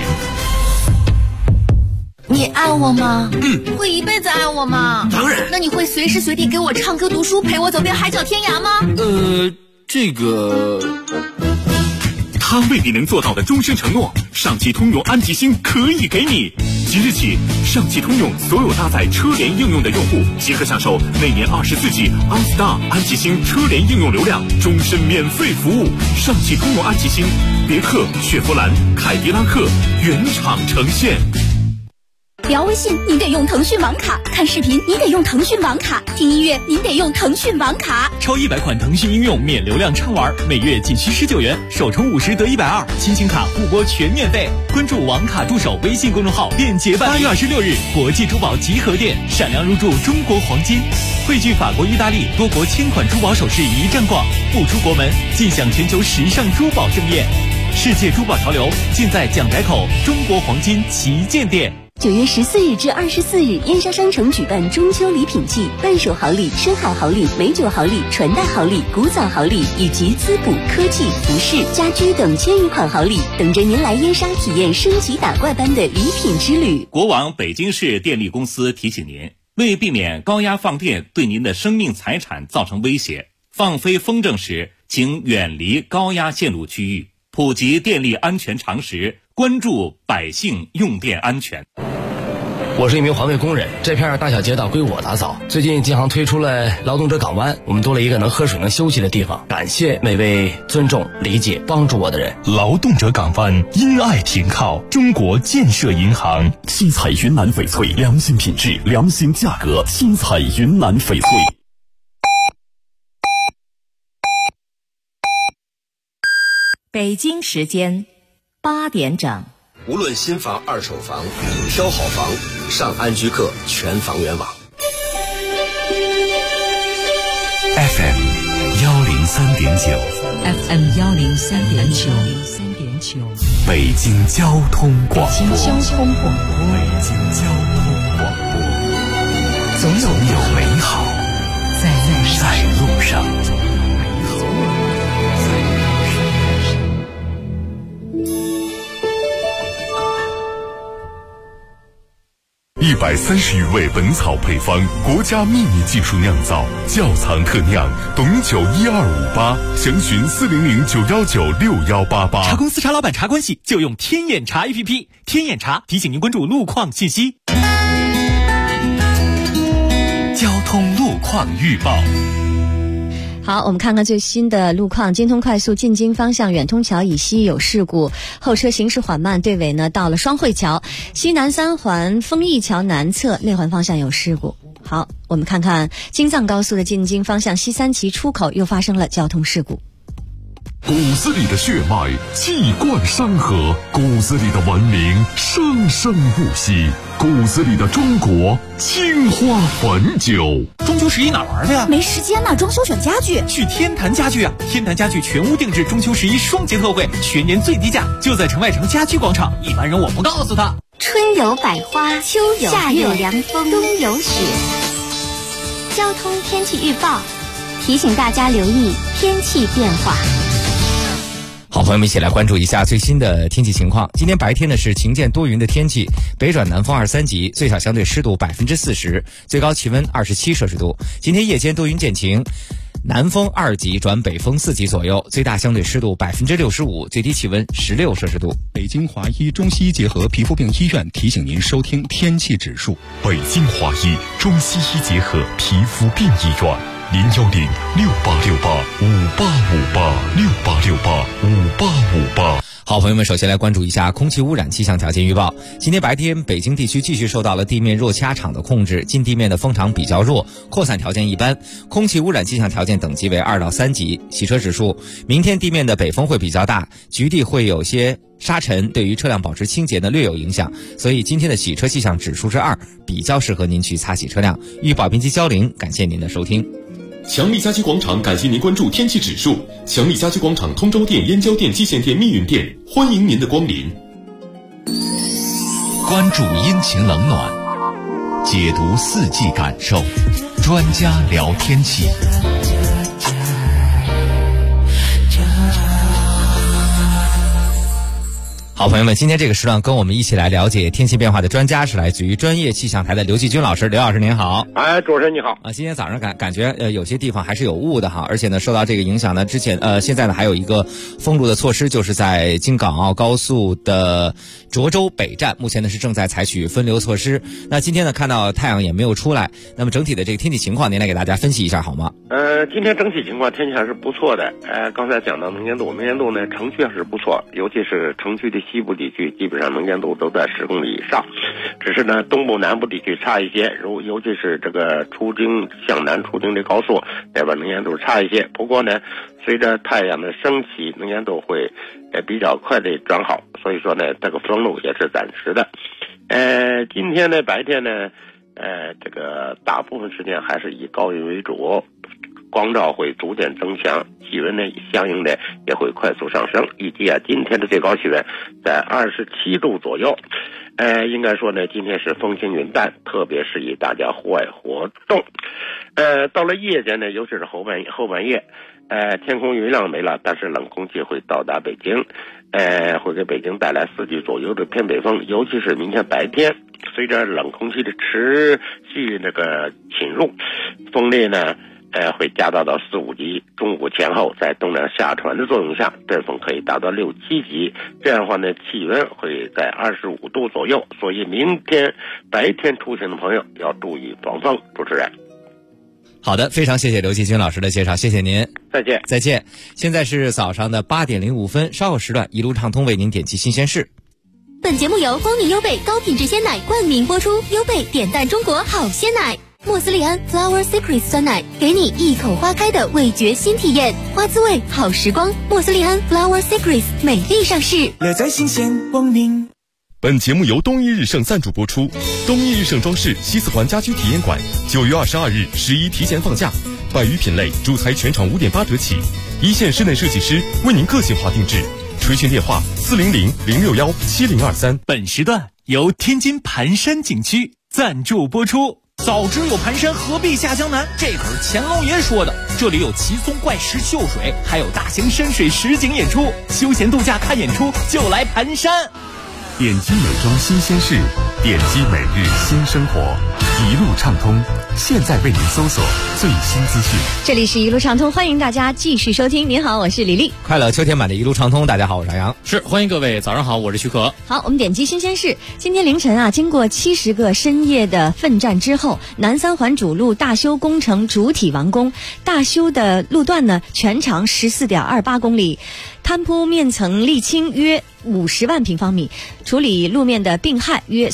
你爱我吗？会一辈子爱我吗？ 当然。 那你会随时随地给我唱歌读书，陪我走遍海角天涯吗？ 这个。 他为你能做到的终身承诺，上汽通用安吉星可以给你。即日起，上汽通用所有搭载车联应用的用户，即可享受每年24G OnStar 安吉星车联应用流量，终身免费服务。上汽通用安吉星，别克、雪佛兰、凯迪拉克原厂呈现。 聊微信您得用腾讯网卡，看视频您得用腾讯网卡，听音乐您得用腾讯网卡。 超100款腾讯应用免流量畅玩，每月仅需19元，首充50得120，亲情卡互拨全免费。关注网卡助手微信公众号便捷办理。8月26日，国际珠宝集合店闪亮入驻中国黄金，汇聚法国、意大利多国千款珠宝首饰一站逛，不出国门尽享全球时尚珠宝盛宴。世界珠宝潮流尽在蒋宅口中国黄金旗舰店。 9月14日至24日，燕莎商城举办中秋礼品季，伴手好礼、深海好礼、美酒好礼、传代好礼、古早好礼以及滋补、科技、服饰、家居等千余款好礼，等着您来燕莎体验升级打怪般的礼品之旅。 国网北京市电力公司提醒您，为避免高压放电对您的生命财产造成威胁， 放飞风筝时，请远离高压线路区域，普及电力安全常识，关注百姓用电安全。 我是一名环卫工人，这片大小街道归我打扫。最近京杭推出了劳动者港湾，我们多了一个能喝水能休息的地方。感谢每位尊重、理解、帮助我的人。 劳动者港湾因爱停靠中国建设银行，七彩云南翡翠，良心品质，良心价格，七彩云南翡翠。 北京时间8点整。 无论新房、二手房，挑好房，上安居客全房源网。 FM 103.9 FM 103.9 北京交通广播。 北京交通广播。 总有美好在路上。130余味本草配方，国家秘密技术酿造，窖藏特酿，董酒12588，详询40091961888。 茶公司茶老板茶关系就用天眼茶 APP， 天眼茶提醒您关注路况信息。交通路况预报。 好，我们看看最新的路况。京通快速进京方向远通桥以西有事故，后车行驶缓慢，队尾呢到了双汇桥。西南三环丰益桥南侧内环方向有事故。好，我们看看京藏高速的进京方向西三旗出口又发生了交通事故。 骨子里的血脉气贯山河，骨子里的文明生生不息，骨子里的中国青花汾酒。 中秋11哪玩的呀？ 没时间呢，装修选家具。 去天坛家具啊！天坛家具全屋定制中秋11双节特惠，全年最低价，就在城外城家居广场。一般人我不告诉他。 春有百花，秋有夏有凉风，冬有雪。交通天气预报提醒大家留意天气变化。 好，朋友们一起来关注一下最新的天气情况。今天白天呢是晴间多云的天气，北转南风2、3级，最小相对湿度40%，最高气温27摄氏度。今天夜间多云见晴，南风2级转北风4级左右，最大相对湿度65%，最低气温16摄氏度。 北京华医中西医结合皮肤病医院提醒您收听天气指数。 北京华医中西医结合皮肤病医院。0106868586858 好，朋友们，首先来关注一下空气污染气象条件预报。今天白天，北京地区继续受到了地面弱气压场的控制，近地面的风场比较弱，扩散条件一般，空气污染气象条件等级为2到3级。洗车指数，明天地面的北风会比较大，局地会有些沙尘，对于车辆保持清洁呢略有影响，所以今天的洗车气象指数是2，比较适合您去擦洗车辆。预报编辑焦玲，感谢您的收听。 强力家居广场感谢您关注天气指数。强力家居广场通州店、燕郊店、蓟县店、密云店，欢迎您的光临。 关注阴晴冷暖，解读四季感受，专家聊天气。 好，朋友们，今天这个时段跟我们一起来了解天气变化的专家是来自于专业气象台的刘继军老师。刘老师您好。 哎，主持人你好。 今天早上感觉有些地方还是有雾的哈，而且呢受到这个影响呢，现在呢还有一个封路的措施，就是在京港澳高速的涿州北站，目前呢是正在采取分流措施。那今天呢看到太阳也没有出来，那么整体的这个天气情况您来给大家分析一下好吗？ 今天整体情况天气还是不错的。刚才讲到能见度呢城区还是不错，尤其是城区的西部地区基本上能见度都在10公里以上，只是呢东部南部地区差一些，尤其是这个向南出京的高速那边能见度差一些。不过呢随着太阳的升起，能见度会比较快的转好，所以说呢这个封路也是暂时的。今天呢白天呢这个大部分时间还是以高云为主，光照会逐渐增强，气温呢相应的也会快速上升。预计今天的最高气温在27度左右。应该说呢今天是风轻云淡，特别适宜大家户外活动。到了夜间呢，尤其是后半夜，天空云量没了，但是冷空气会到达北京，会给北京带来4级左右的偏北风，尤其是明天白天，随着冷空气的持续这个侵入，风力呢会加大到4、5级， 中午前后，在东南下传的作用下，阵风可以达到6、7级。这样的话呢，气温会在25度左右。所以明天白天出行的朋友要注意防风。主持人， 好的，非常谢谢刘继军老师的介绍，谢谢您。 再见。 再见。现在是早上的8点05分，稍后时段一路畅通为您点击新鲜事。 本节目由光明优贝高品质鲜奶冠名播出，优贝点赞中国好鲜奶。莫斯利安 Flower Secret 酸奶，给你一口花开的味觉新体验，花滋味好时光。莫斯利安 Flower Secret 美丽上市， 乐在新鲜光明。 本节目由东一日盛赞助播出。东一日盛装饰西四环家居体验馆9月22日11提前放假，100余品类，主材全场5.8折起，一线室内设计师为您个性化定制。垂询电话400-061-7023。 本时段由天津盘山景区赞助播出。早知有盘山，何必下江南？这可是乾隆爷说的。这里有奇松怪石秀水，还有大型山水实景演出。休闲度假看演出就来盘山。 点击美妆新鲜事，点击每日新生活，一路畅通。现在为您搜索最新资讯。 这里是一路畅通，欢迎大家继续收听。您好，我是李丽。 快乐秋天版的一路畅通，大家好，我是杨洋。 是，欢迎各位，早上好，我是徐可。 好，我们点击新鲜事。今天凌晨啊，经过70个深夜的奋战之后，南三环主路大修工程主体完工。大修的路段呢，全长14.28公里。摊铺面层沥青约50万平方米，处理路面的病害约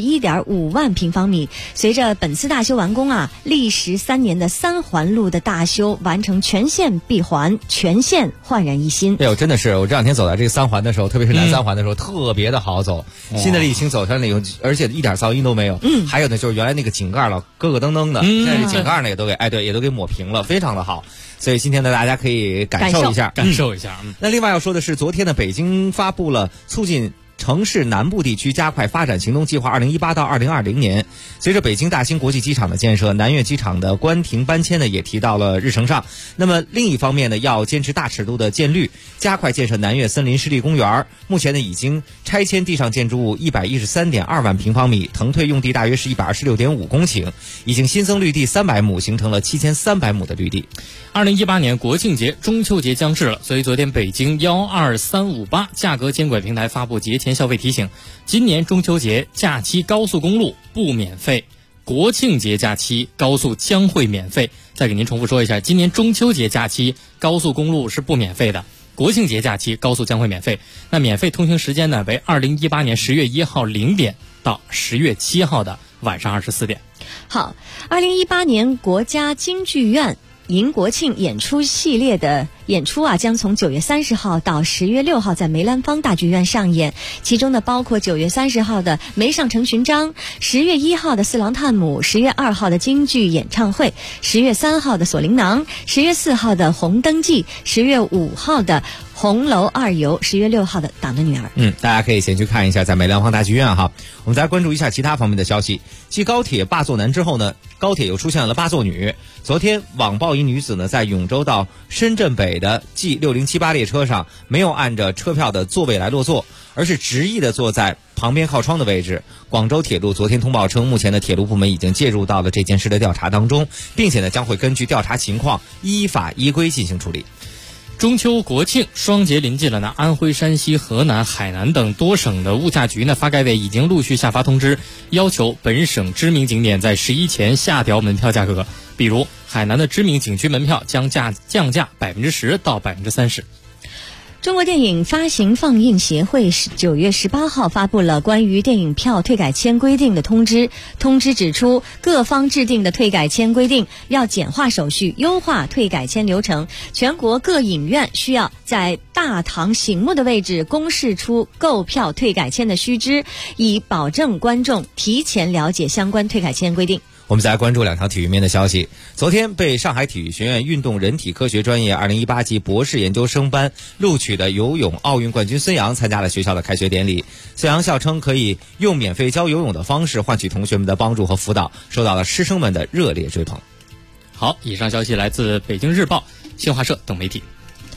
31.5万平方米。随着本次大修完工啊，历时3年的3环路的大修完成全线闭环，全线焕然一新。 哎呦，真的是我这两天走在这个3环的时候，特别是南3环的时候，特别的好走。新的沥青走上来以后，而且一点噪音都没有。还有呢，就是原来那个井盖了，咯咯噔噔的，现在这井盖呢也都给也都给抹平了，非常的好。所以今天呢，大家可以感受一下。那另外要说的是，昨天呢，北京发布了促进城市南部地区加快发展行动计划2018到2020年。随着北京大兴国际机场的建设，南苑机场的关停搬迁呢也提到了日程上。那么另一方面呢，要坚持大尺度的建绿，加快建设南苑森林湿地公园。目前呢，已经拆迁地上建筑物113.2万平方米，腾退用地大约是126.5公顷，已经新增绿地300亩，形成了7300亩的绿地。 2018年国庆节、中秋节将至了，所以昨天北京12358价格监管平台发布节前消费提醒，今年中秋节假期高速公路不免费，国庆节假期高速将会免费。再给您重复说一下，今年中秋节假期高速公路是不免费的，国庆节假期高速将会免费。那免费通行时间呢，为2018年10月1号0点到10月7号的晚上24点。 好，2018年国家京剧院迎国庆演出系列的演出啊，将从9月30号到10月6号在梅兰芳大剧院上演。其中呢，包括9月30号的梅上城寻章，10月1号的四郎探母，10月2号的京剧演唱会，10月3号的锁麟囊，10月4号的红灯记，10月5号的红楼二游，10月6号的党的女儿。 大家可以先去看一下在梅兰芳大剧院哈。我们再关注一下其他方面的消息。继高铁霸座男之后呢，高铁又出现了霸座女。昨天网曝一女子呢，在永州到深圳北的 G6078 列车上，没有按着车票的座位来落座，而是执意的坐在旁边靠窗的位置。广州铁路昨天通报称，目前的铁路部门已经介入到了这件事的调查当中，并且呢，将会根据调查情况依法依规进行处理。 中秋国庆双节临近了呢，安徽、山西、河南、海南等多省的物价局呢，发改委已经陆续下发通知，要求本省知名景点在11前下调门票价格。比如海南的知名景区门票将降价10%到30%。 中国电影发行放映协会9月18号发布了关于电影票退改签规定的通知。通知指出，各方制定的退改签规定要简化手续，优化退改签流程。全国各影院需要在大堂醒目的位置公示出购票退改签的须知，以保证观众提前了解相关退改签规定。 我们再来关注2条体育面的消息。昨天被上海体育学院运动人体科学专业2018级博士研究生班录取的游泳奥运冠军孙杨参加了学校的开学典礼。孙杨笑称可以用免费教游泳的方式换取同学们的帮助和辅导，受到了师生们的热烈追捧。 好，以上消息来自北京日报、新华社等媒体。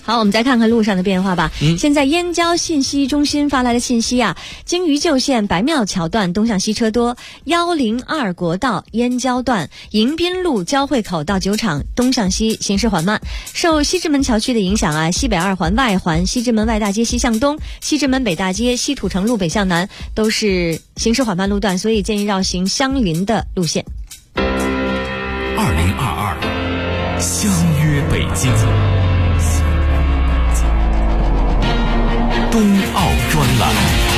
好，我们再看看路上的变化吧。现在燕郊信息中心发来的信息啊，经榆旧线白庙桥段东向西车多，102国道燕郊段迎宾路交汇口到酒厂东向西行驶缓慢。受西直门桥区的影响啊，西北2环外环西直门外大街西向东、西直门北大街西土城路北向南都是行驶缓慢路段，所以建议绕行相邻的路线。 2022相约北京冬奥专栏。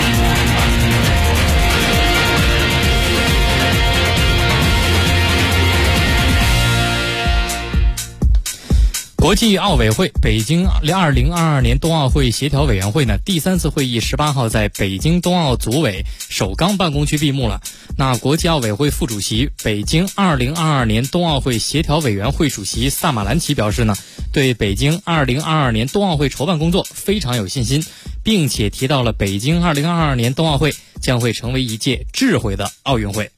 国际奥委会北京2022年冬奥会协调委员会呢第3次会议18号在北京冬奥组委首钢办公区闭幕了。那国际奥委会副主席、北京2022年冬奥会协调委员会主席萨马兰奇表示呢，对北京2022年冬奥会筹办工作非常有信心，并且提到了北京2022年冬奥会将会成为一届智慧的奥运会。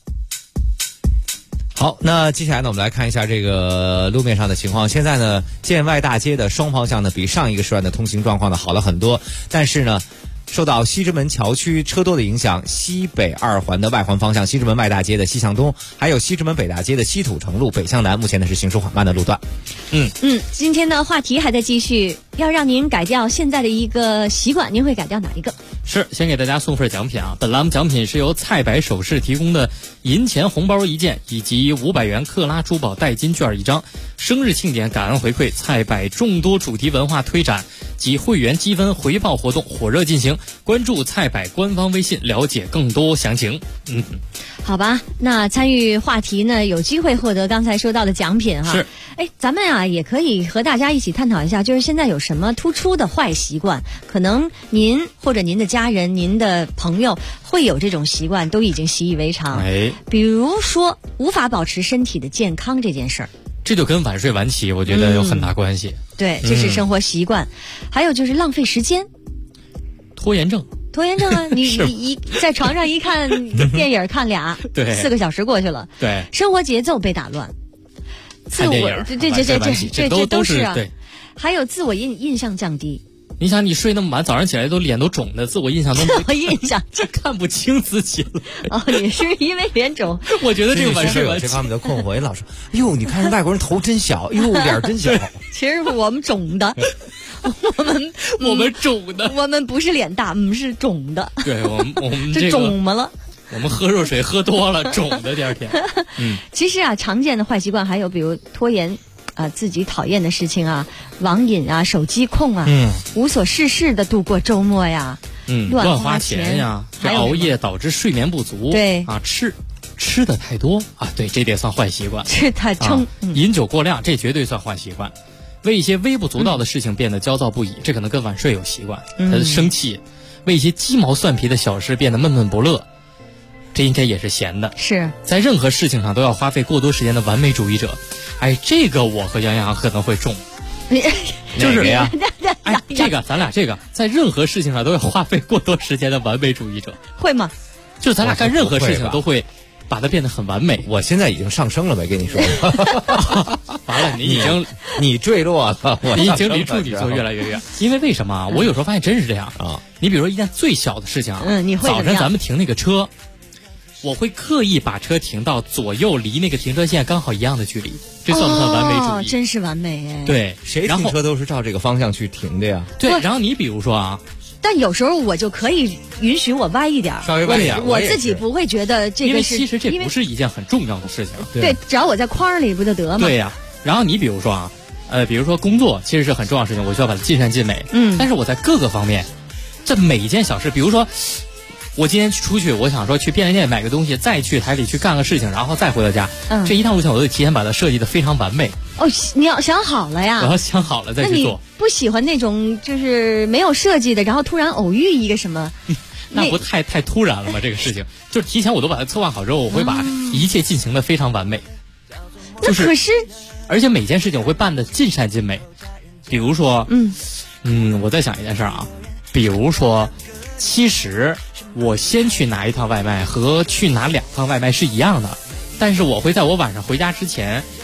好，那接下来呢，我们来看一下这个路面上的情况。现在呢，建外大街的双方向呢，比上一个时段的通行状况呢好了很多，但是呢，受到西直门桥区车多的影响，西北2环的外环方向，西直门外大街的西向东，还有西直门北大街的西土城路北向南，目前呢是行驶缓慢的路段。 今天的话题还在继续，要让您改掉现在的一个习惯，您会改掉哪一个？ 是，先给大家送份奖品啊！本栏目奖品是由菜百首饰提供的银钱红包1件，以及500元克拉珠宝代金券1张。生日庆典感恩回馈，菜百众多主题文化推展及会员积分回报活动火热进行，关注菜百官方微信了解更多详情。 好吧，那参与话题呢，有机会获得刚才说到的奖品哈。 是， 咱们啊也可以和大家一起探讨一下，就是现在有什么突出的坏习惯，可能您或者您的家人、您的朋友会有这种习惯，都已经习以为常。比如说无法保持身体的健康这件事儿， 这就跟晚睡晚起，我觉得有很大关系。 对，这是生活习惯。还有就是浪费时间， 拖延症啊， 你在床上一看电影看俩对 ，4个小时过去了， 对， 生活节奏被打乱， 看电影， 这都是啊。 对， 还有自我印象降低。 你想，你睡那么晚，早上起来脸都肿的，自我印象就看不清自己了。 哦，也是因为脸肿。 我觉得这个晚睡晚起这方面的困惑，老师，哟，你看外国人头真小，哟，脸真小。 其实我们肿的。 我们肿的， 我们不是脸大，是肿的。 对，我们这肿么了？ 我们喝热水喝多了，肿的第二天。 其实啊，常见的坏习惯还有比如拖延自己讨厌的事情啊，网瘾啊，手机控啊，无所事事的度过周末呀，乱花钱呀，这熬夜导致睡眠不足， 对啊，吃的太多啊，对，这得算坏习惯。 吃太撑， 饮酒过量，这绝对算坏习惯。为一些微不足道的事情变得焦躁不已，这可能跟晚睡有习惯。生气，为一些鸡毛蒜皮的小事变得闷闷不乐，这应该也是闲的。 是在任何事情上都要花费过多时间的完美主义者。这个我和杨洋可能会中。 就是呀， 这个咱俩在任何事情上都要花费过多时间的完美主义者， 会吗？ 就是咱俩干任何事情都会把它变得很完美。 我现在已经上升了，没跟你说。 完了， 你坠落了， 你已经离处女座越来越远。因为为什么啊？我有时候发现真是这样啊。你比如说一件最小的事情啊， 你会早晨咱们停那个车，我会刻意把车停到左右离那个停车线刚好一样的距离，这算不算完美主义？ 真是完美哎。 对， 谁停车都是照这个方向去停的呀。 对，然后你比如说啊。 但有时候我就可以允许我歪一点， 稍微歪一点， 我自己不会觉得这个是， 因为其实这不是一件很重要的事情。 对，只要我在框里不就得吗？ 对呀。然后你比如说啊，比如说工作其实是很重要的事情，我需要把它尽善尽美。但是我在各个方面，这每一件小事，比如说我今天出去，我想说去便利店买个东西，再去台里去干个事情，然后再回到家，这一趟路线我都提前把它设计的非常完美。 哦，你要想好了呀？ 我要想好了再去做。 那你不喜欢那种就是没有设计的，然后突然偶遇一个什么？ 那不太突然了吗？这个事情就是提前我都把它策划好之后，我会把一切进行的非常完美。 那可是， 而且每件事情我会办的尽善尽美。比如说，我在想一件事啊，比如说，其实我先去拿一趟外卖和去拿2趟外卖是一样的，但是我会在我晚上回家之前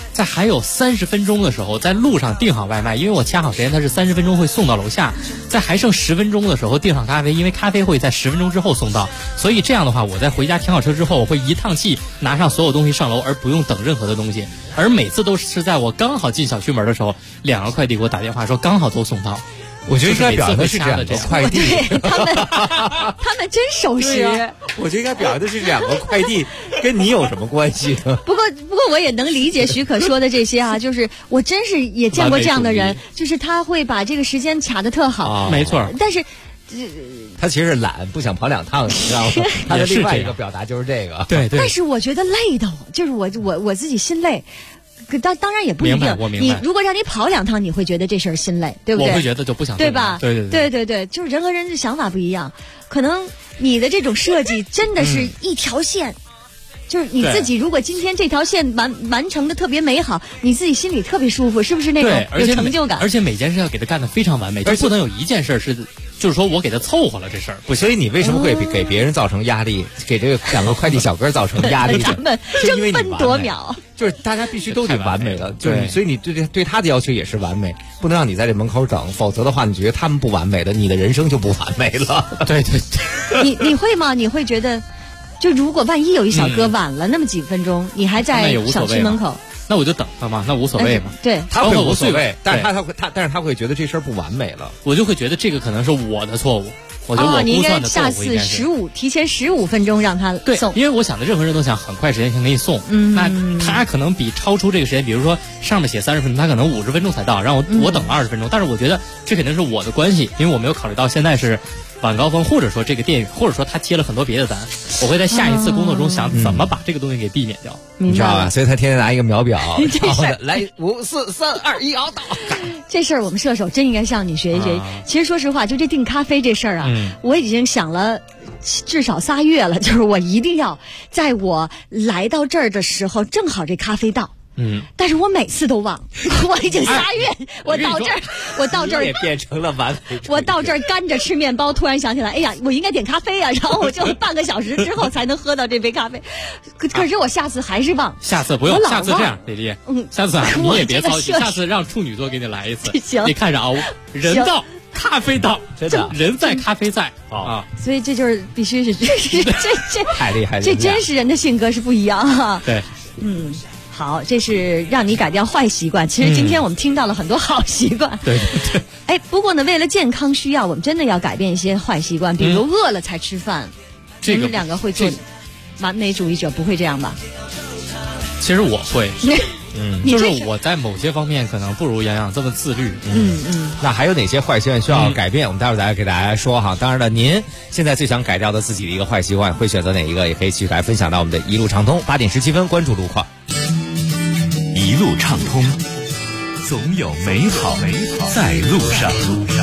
在还有30分钟的时候，在路上订好外卖，因为我掐好时间，它是30分钟会送到楼下，在还剩10分钟的时候订上咖啡，因为咖啡会在10分钟之后送到，所以这样的话，我在回家停好车之后，我会一趟气拿上所有东西上楼，而不用等任何的东西。而每次都是在我刚好进小区门的时候，2个快递给我打电话说刚好都送到。 我觉得应该表扬的是2个快递， 他们真守时。 我觉得应该表扬的是2个快递，跟你有什么关系呢？ 不过我也能理解许可说的这些啊，就是我真是也见过这样的人，就是他会把这个时间卡得特好， 没错。 但是他其实是懒，不想跑2趟，你知道吗？他的另外一个表达就是这个。 对。 但是我觉得累的，就是我自己心累。当然也不一定，你如果让你跑2趟，你会觉得这事儿心累，对不对？ 我会觉得就不想， 对吧？ 对， 就是人和人的想法不一样，可能你的这种设计真的是一条线。就是你自己，如果今天这条线完成的特别美好，你自己心里特别舒服，是不是那种有成就感？ 而且每件事要给它干得非常完美，就不能有一件事是，就是说我给他凑合了这事儿。 不，所以你为什么会给别人造成压力，给这个2个快递小哥造成压力？ 他们争分夺秒， 就是大家必须都得完美了，就是所以你对他的要求也是完美，不能让你在这门口等，否则的话，你觉得他们不完美的，你的人生就不完美了。 对。 你会吗？你会觉得？就如果万一有一小哥晚了那么几分钟，你还在小区门口， 那我就等他嘛，那无所谓嘛。 对， 他会无所谓，但是他会觉得这事儿不完美了， 我就会觉得这个可能是我的错误。我觉得我估算的错误应该是提前15分钟让他送， 因为我想的任何人都想很快时间先给你送，那他可能比超出这个时间，比如说上面写30分钟，他可能50分钟才到，让我等了20分钟，但是我觉得这肯定是我的关系，因为我没有考虑到现在是晚高峰，或者说这个店员，或者说他接了很多别的单，我会在下一次工作中想怎么把这个东西给避免掉， 你知道吧？所以他天天拿一个秒表，然后来5、4、3、2、1，熬到。 这事儿我们射手真应该向你学一学。其实说实话，就这订咖啡这事儿啊，我已经想了至少3月了，就是我一定要在我来到这儿的时候，正好这咖啡到。但是我每次都忘，我已经3月，我到这儿也变成了完美。 我到这儿干着吃面包，突然想起来，哎呀，我应该点咖啡啊，然后我就半个小时之后才能喝到这杯咖啡。可是我下次还是忘。 下次不用，下次这样，李丽，下次你也别操心，下次让处女座给你来一次。 行， 你看着啊，人到咖啡到，真的，人在咖啡在啊。 所以这就是必须是这太厉害了， 这真是人的性格是不一样哈。 对， 好，这是让你改掉坏习惯。其实今天我们听到了很多好习惯。 对。 哎，不过呢，为了健康需要，我们真的要改变一些坏习惯，比如饿了才吃饭。你们2个会做完美主义者，不会这样吧？ 其实我会。就是我在某些方面可能不如洋洋这么自律。 那还有哪些坏习惯需要改变？我们待会儿再给大家说哈。当然了，您现在最想改掉的自己的一个坏习惯，会选择哪一个？也可以继续来分享到我们的一路畅通。8点17分，关注路况。 一路畅通，总有美好在路上。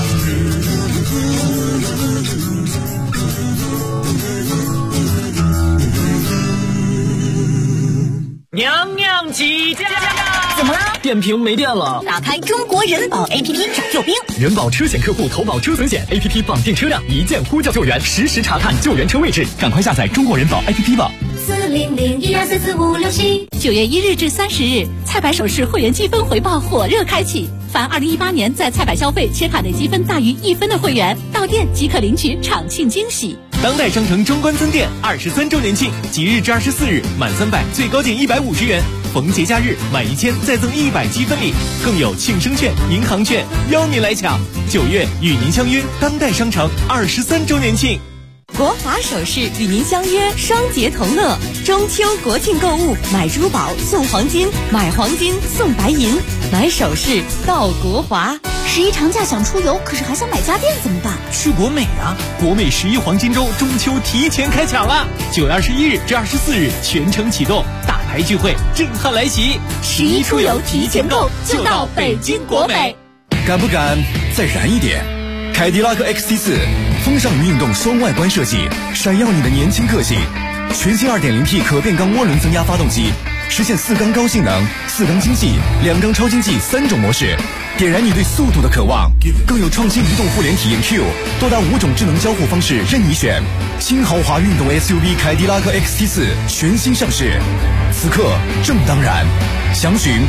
娘娘起驾！ 怎么了？ 电瓶没电了。 打开中国人保 APP 找救兵。 人保车险客户投保车损险 APP 绑定车辆，一键呼叫救援，实时查看救援车位置。赶快下载中国人保 APP 吧。 40012445567。9月1日至30日，菜百首饰会员积分回报火热开启。凡2018年在菜百消费且卡内积分大于1分的会员，到店即可领取厂庆惊喜。 当代商城中关村店23周年庆，即日至24日，满300最高减150元。逢节假日满1000再赠100积分礼，更有庆生券、银行券，邀您来抢。9月与您相约当代商城23周年庆。 国华首饰与您相约双节同乐，中秋国庆购物，买珠宝送黄金，买黄金送白银，买首饰到国华。 11长假想出游，可是还想买家电怎么办？ 去国美啊！国美11黄金周中秋提前开抢了，9月21日至24日全程启动，大牌聚会震撼来袭 ！11出游提前购就到北京国美。 敢不敢再燃一点？凯迪拉克 XT4 风尚与运动双外观设计，闪耀你的年轻个性。全新 2.0T 可变缸涡轮增压发动机，实现4缸高性能、4缸经济、2缸超经济3种模式。 点燃你对速度的渴望。更有创新移动互联体验 Q， 多达5种智能交互方式任你选。新豪华运动 SUV 凯迪拉克 XT4 全新上市，此刻正当然。详询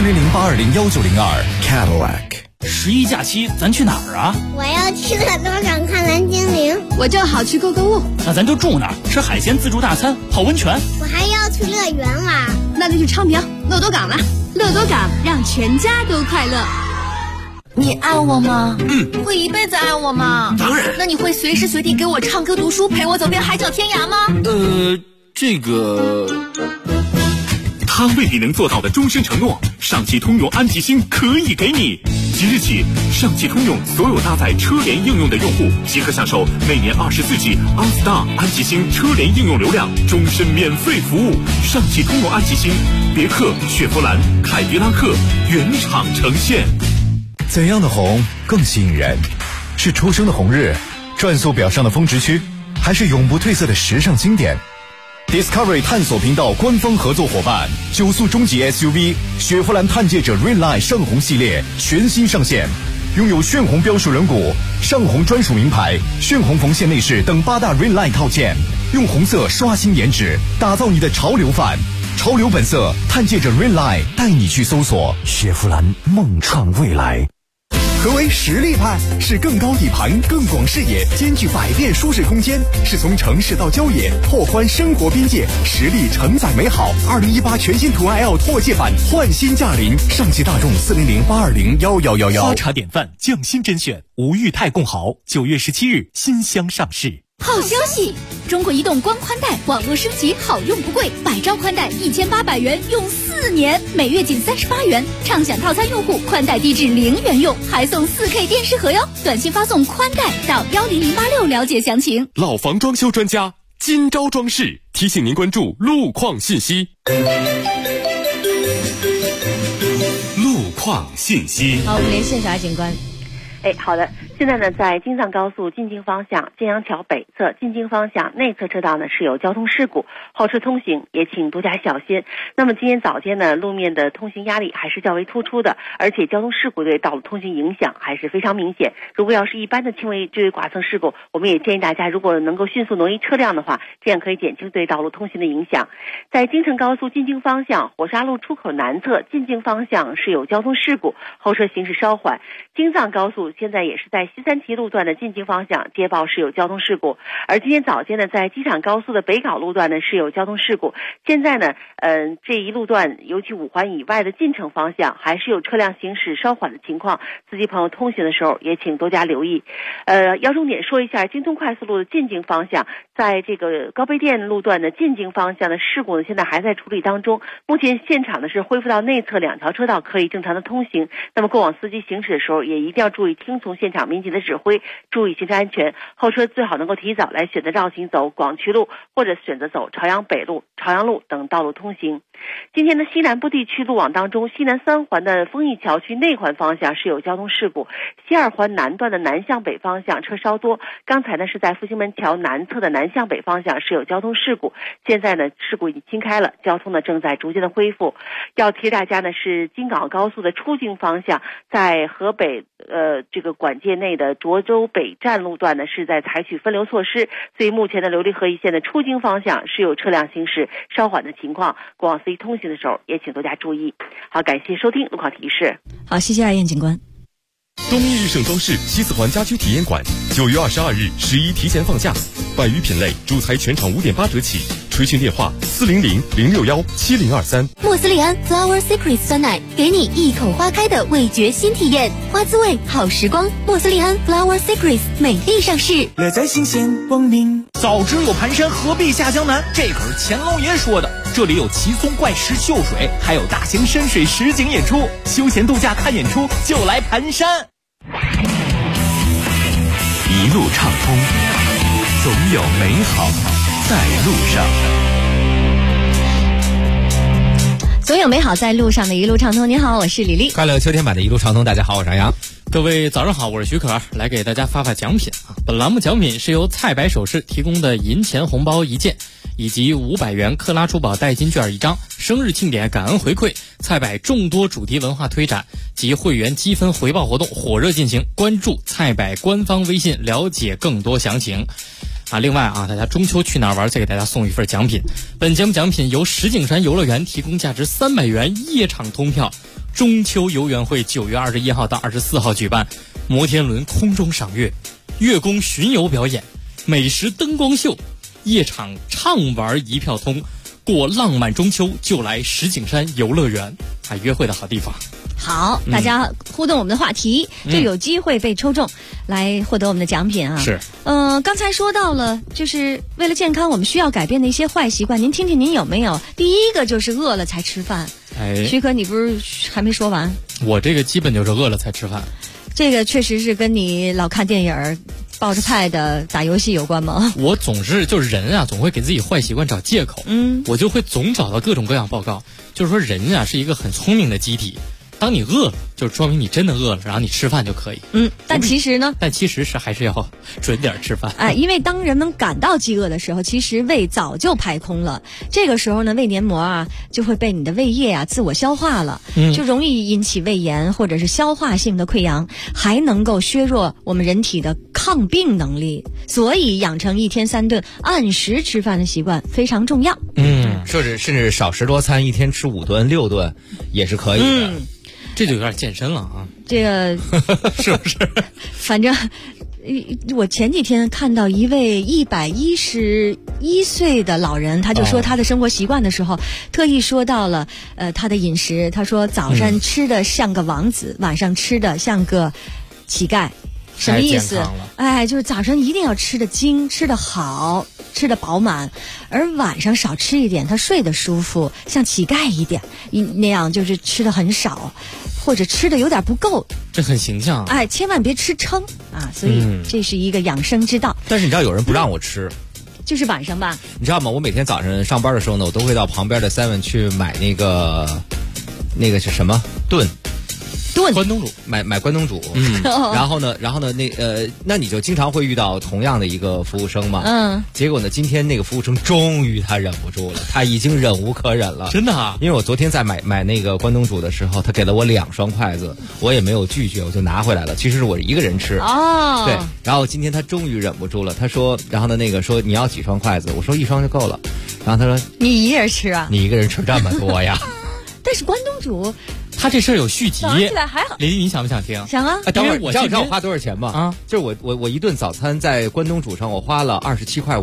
400-820-1902 Cadillac。 11假期咱去哪儿啊？ 我要去乐多港看蓝精灵。 我正好去购物。 那咱就住那儿，吃海鲜自助大餐，泡温泉。 我还要去乐园玩。 那就去昌平乐多港了。乐多港让全家都快乐。 你爱我吗？会一辈子爱我吗？ 当然。 那你会随时随地给我唱歌读书，陪我走遍海角天涯吗？ 这个。 他为你能做到的终身承诺，上汽通用安吉星可以给你。即日起，上汽通用所有搭载车联应用的用户即可享受每年24G OnStar 安吉星车联应用流量，终身免费服务。上汽通用安吉星，别克、雪佛兰、凯迪拉克原厂呈现。 怎样的红更吸引人？是初升的红日，转速表上的峰值区，还是永不褪色的时尚经典？Discovery 探索频道官方合作伙伴，9速中级 SUV 雪佛兰探界者 Redline 上红系列全新上线，拥有炫红标识轮毂、上红专属名牌、炫红缝线内饰等8大 Redline 套件，用红色刷新颜值，打造你的潮流范。潮流本色，探界者 Redline 带你去搜索雪佛兰，梦创未来。 何为实力派？是更高底盘、更广视野，兼具百变舒适空间，是从城市到郊野，拓宽生活边界，实力承载美好。2018全新途安 L 拓界版焕新驾临，上汽大众400-820-1111。 花茶典范，匠心甄选，吴裕泰共豪，9月17日新箱上市。 好消息！中国移动光宽带网络升级好用不贵，100兆宽带1800元用4年，每月仅38元。畅享套餐用户宽带低至0元用，还送4K 电视盒哟。短信发送宽带到10086了解详情。 老房装修专家金招装饰提醒您关注路况信息。 路况信息。 好，我们连线小爱警官。 好的。现在呢，在京藏高速进京方向建阳桥北侧进京方向内侧车道呢是有交通事故，后车通行也请多加小心。那么今天早间呢，路面的通行压力还是较为突出的，而且交通事故对道路通行影响还是非常明显。如果要是一般的轻微追尾剐蹭事故，我们也建议大家如果能够迅速挪移车辆的话，这样可以减轻对道路通行的影响。在京承高速进京方向火沙路出口南侧进京方向是有交通事故，后车行驶稍缓。京藏高速现在也是在西三旗路段的进京方向接报是有交通事故，而今天早间呢，在机场高速的北碏路段呢是有交通事故。现在呢，这一路段尤其5环以外的进城方向还是有车辆行驶稍缓的情况，司机朋友通行的时候也请多加留意。要重点说一下，京通快速路的进京方向，在这个高碑店路段的进京方向的事故呢，现在还在处理当中。目前现场呢是恢复到内侧2条车道可以正常的通行。那么过往司机行驶的时候也一定要注意听从现场民警的指挥，注意行车安全。后车最好能够提早来选择绕行走广渠路，或者选择走朝阳北路、朝阳路等道路通行。今天的西南部地区路网当中，西南3环的丰益桥区内环方向是有交通事故，西2环南段的南向北方向车稍多。刚才呢是在复兴门桥南侧的南向北方向是有交通事故，现在呢事故已经清开了，交通呢正在逐渐的恢复。要提大家呢是京港澳高速的出京方向，在河北这个管界内的涿州北站路段呢是在采取分流措施，所以目前的琉璃河一线的出京方向是有车辆行驶稍缓的情况，过往司机通行的时候也请多加注意。好，感谢收听路况提示。 好，谢谢二燕警官。 中医日盛装饰西四环家居体验馆9月22日11提前放假，100余品类主材全场5.8折起，垂询电话400-061-7023。 莫斯利安 Flower Secret 酸奶，给你一口花开的味觉新体验，花滋味好时光。莫斯利安 Flower Secret 美丽上市， 乐在新鲜光明。早知有盘山，何必下江南？这可是乾隆爷说的。这里有奇松怪石秀水，还有大型深水实景演出，休闲度假看演出就来盘山。 一路畅通，总有美好在路上。 总有美好在路上的一路畅通。你好，我是李丽。 快乐秋天版的一路畅通，大家好，我是杨洋。 各位早上好，我是徐可，来给大家发奖品啊！本栏目奖品是由菜百首饰提供的银钱红包1件， 以及500元克拉珠宝代金券1张，生日庆典感恩回馈，菜百众多主题文化推展及会员积分回报活动火热进行，关注菜百官方微信了解更多详情。另外大家中秋去哪儿玩，再给大家送一份奖品。本节目奖品由石景山游乐园提供价值300元夜场通票。中秋游园会9月21号到24号举办，摩天轮空中赏月，月宫巡游表演，美食灯光秀，夜场畅玩一票通，过浪漫中秋就来石景山游乐园，约会的好地方。 好，大家互动我们的话题，就有机会被抽中来获得我们的奖品啊。 是， 刚才说到了，就是为了健康，我们需要改变的一些坏习惯。您听听，您有没有？第一个就是饿了才吃饭。徐可，你不是还没说完？ 我这个基本就是饿了才吃饭。 这个确实是跟你老看电影、抱着 pad 打游戏有关吗？ 我总是就是人啊，总会给自己坏习惯找借口。我就会总找到各种各样报告，就是说人啊是一个很聪明的机体。当你饿了，就说明你真的饿了，然后你吃饭就可以。 但其实呢？ 但其实是还是要准点吃饭。 因为当人们感到饥饿的时候，其实胃早就排空了。这个时候呢，胃黏膜就会被你的胃液自我消化了，就容易引起胃炎或者是消化性的溃疡，还能够削弱我们人体的抗病能力。所以养成1天3顿按时吃饭的习惯非常重要。 甚至少10多餐，1天吃5顿6顿也是可以的。 这就有点健身了啊！ 这个是不是？ 反正我前几天看到一位111岁的老人，他就说他的生活习惯的时候，特意说到了他的饮食。他说早上吃的像个王子，晚上吃的像个乞丐。什么意思？就是早上一定要吃得精，吃得好，吃得饱满，而晚上少吃一点，他睡得舒服，像乞丐一点，那样就是吃得很少，或者吃得有点不够。 这很形象。 千万别吃撑所以这是一个养生之道。 但是你知道有人不让我吃， 就是晚上吧？ 你知道吗？我每天早上上班的时候呢，我都会到旁边的 7去买那个是什么炖关东煮， 买关东煮。然后呢，那你就经常会遇到同样的一个服务生嘛。结果呢，今天那个服务生终于他忍不住了，他已经忍无可忍了。 真的啊？ 因为我昨天在买那个关东煮的时候，他给了我2双筷子，我也没有拒绝，我就拿回来了。其实是我一个人吃。对。然后今天他终于忍不住了，他说，然后呢说你要几双筷子？我说1双就够了。然后他说你一个人吃啊？ 你一个人吃这么多呀？ 但是关东煮。 他这事儿有续集， 早上起来还好。 李丽，你想不想听？ 想啊！ 等会儿，你知道我花多少钱吗？就是我一顿早餐在关东煮上，我花了27.5块。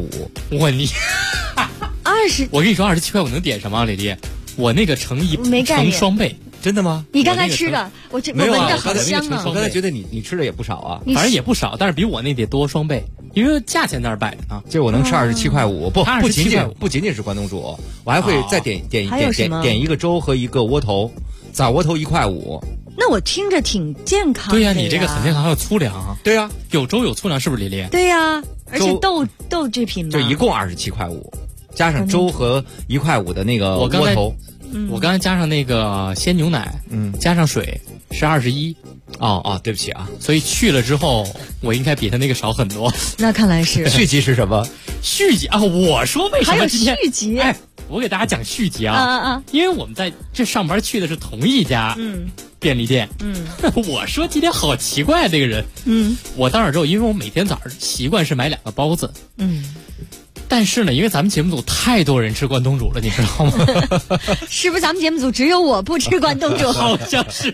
我跟你说27块5能点什么？李丽，我那个乘双倍。 真的吗？ 你刚才吃的，我闻着好香啊！ 我刚才觉得你吃的也不少啊， 反正也不少，但是比我那得多双倍，因为价钱那儿摆着呢。 就是我能吃27.5块，不仅仅是关东煮，我还会再点一个粥和一个窝头，枣窝头1.5块。 那我听着挺健康的。 对呀，你这个很健康，还有粗粮。 对呀， 有粥有粗粮，是不是李丽？ 对呀，而且豆制品就一共27.5块，加上粥和1.5块的那个窝头。 我刚才加上那个鲜牛奶，加上水是21。 对不起啊， 所以去了之后，我应该比他那个少很多。 那看来是续集是什么？ 续集我说为什么今天还有续集？ 我给大家讲续集因为我们在这上班去的是同一家便利店。我说今天好奇怪这个人。我到那之后，因为我每天早上习惯是买2个包子。但是呢，因为咱们节目组太多人吃关东煮了，你知道吗？ 是不是咱们节目组只有我不吃关东煮？ 好像是。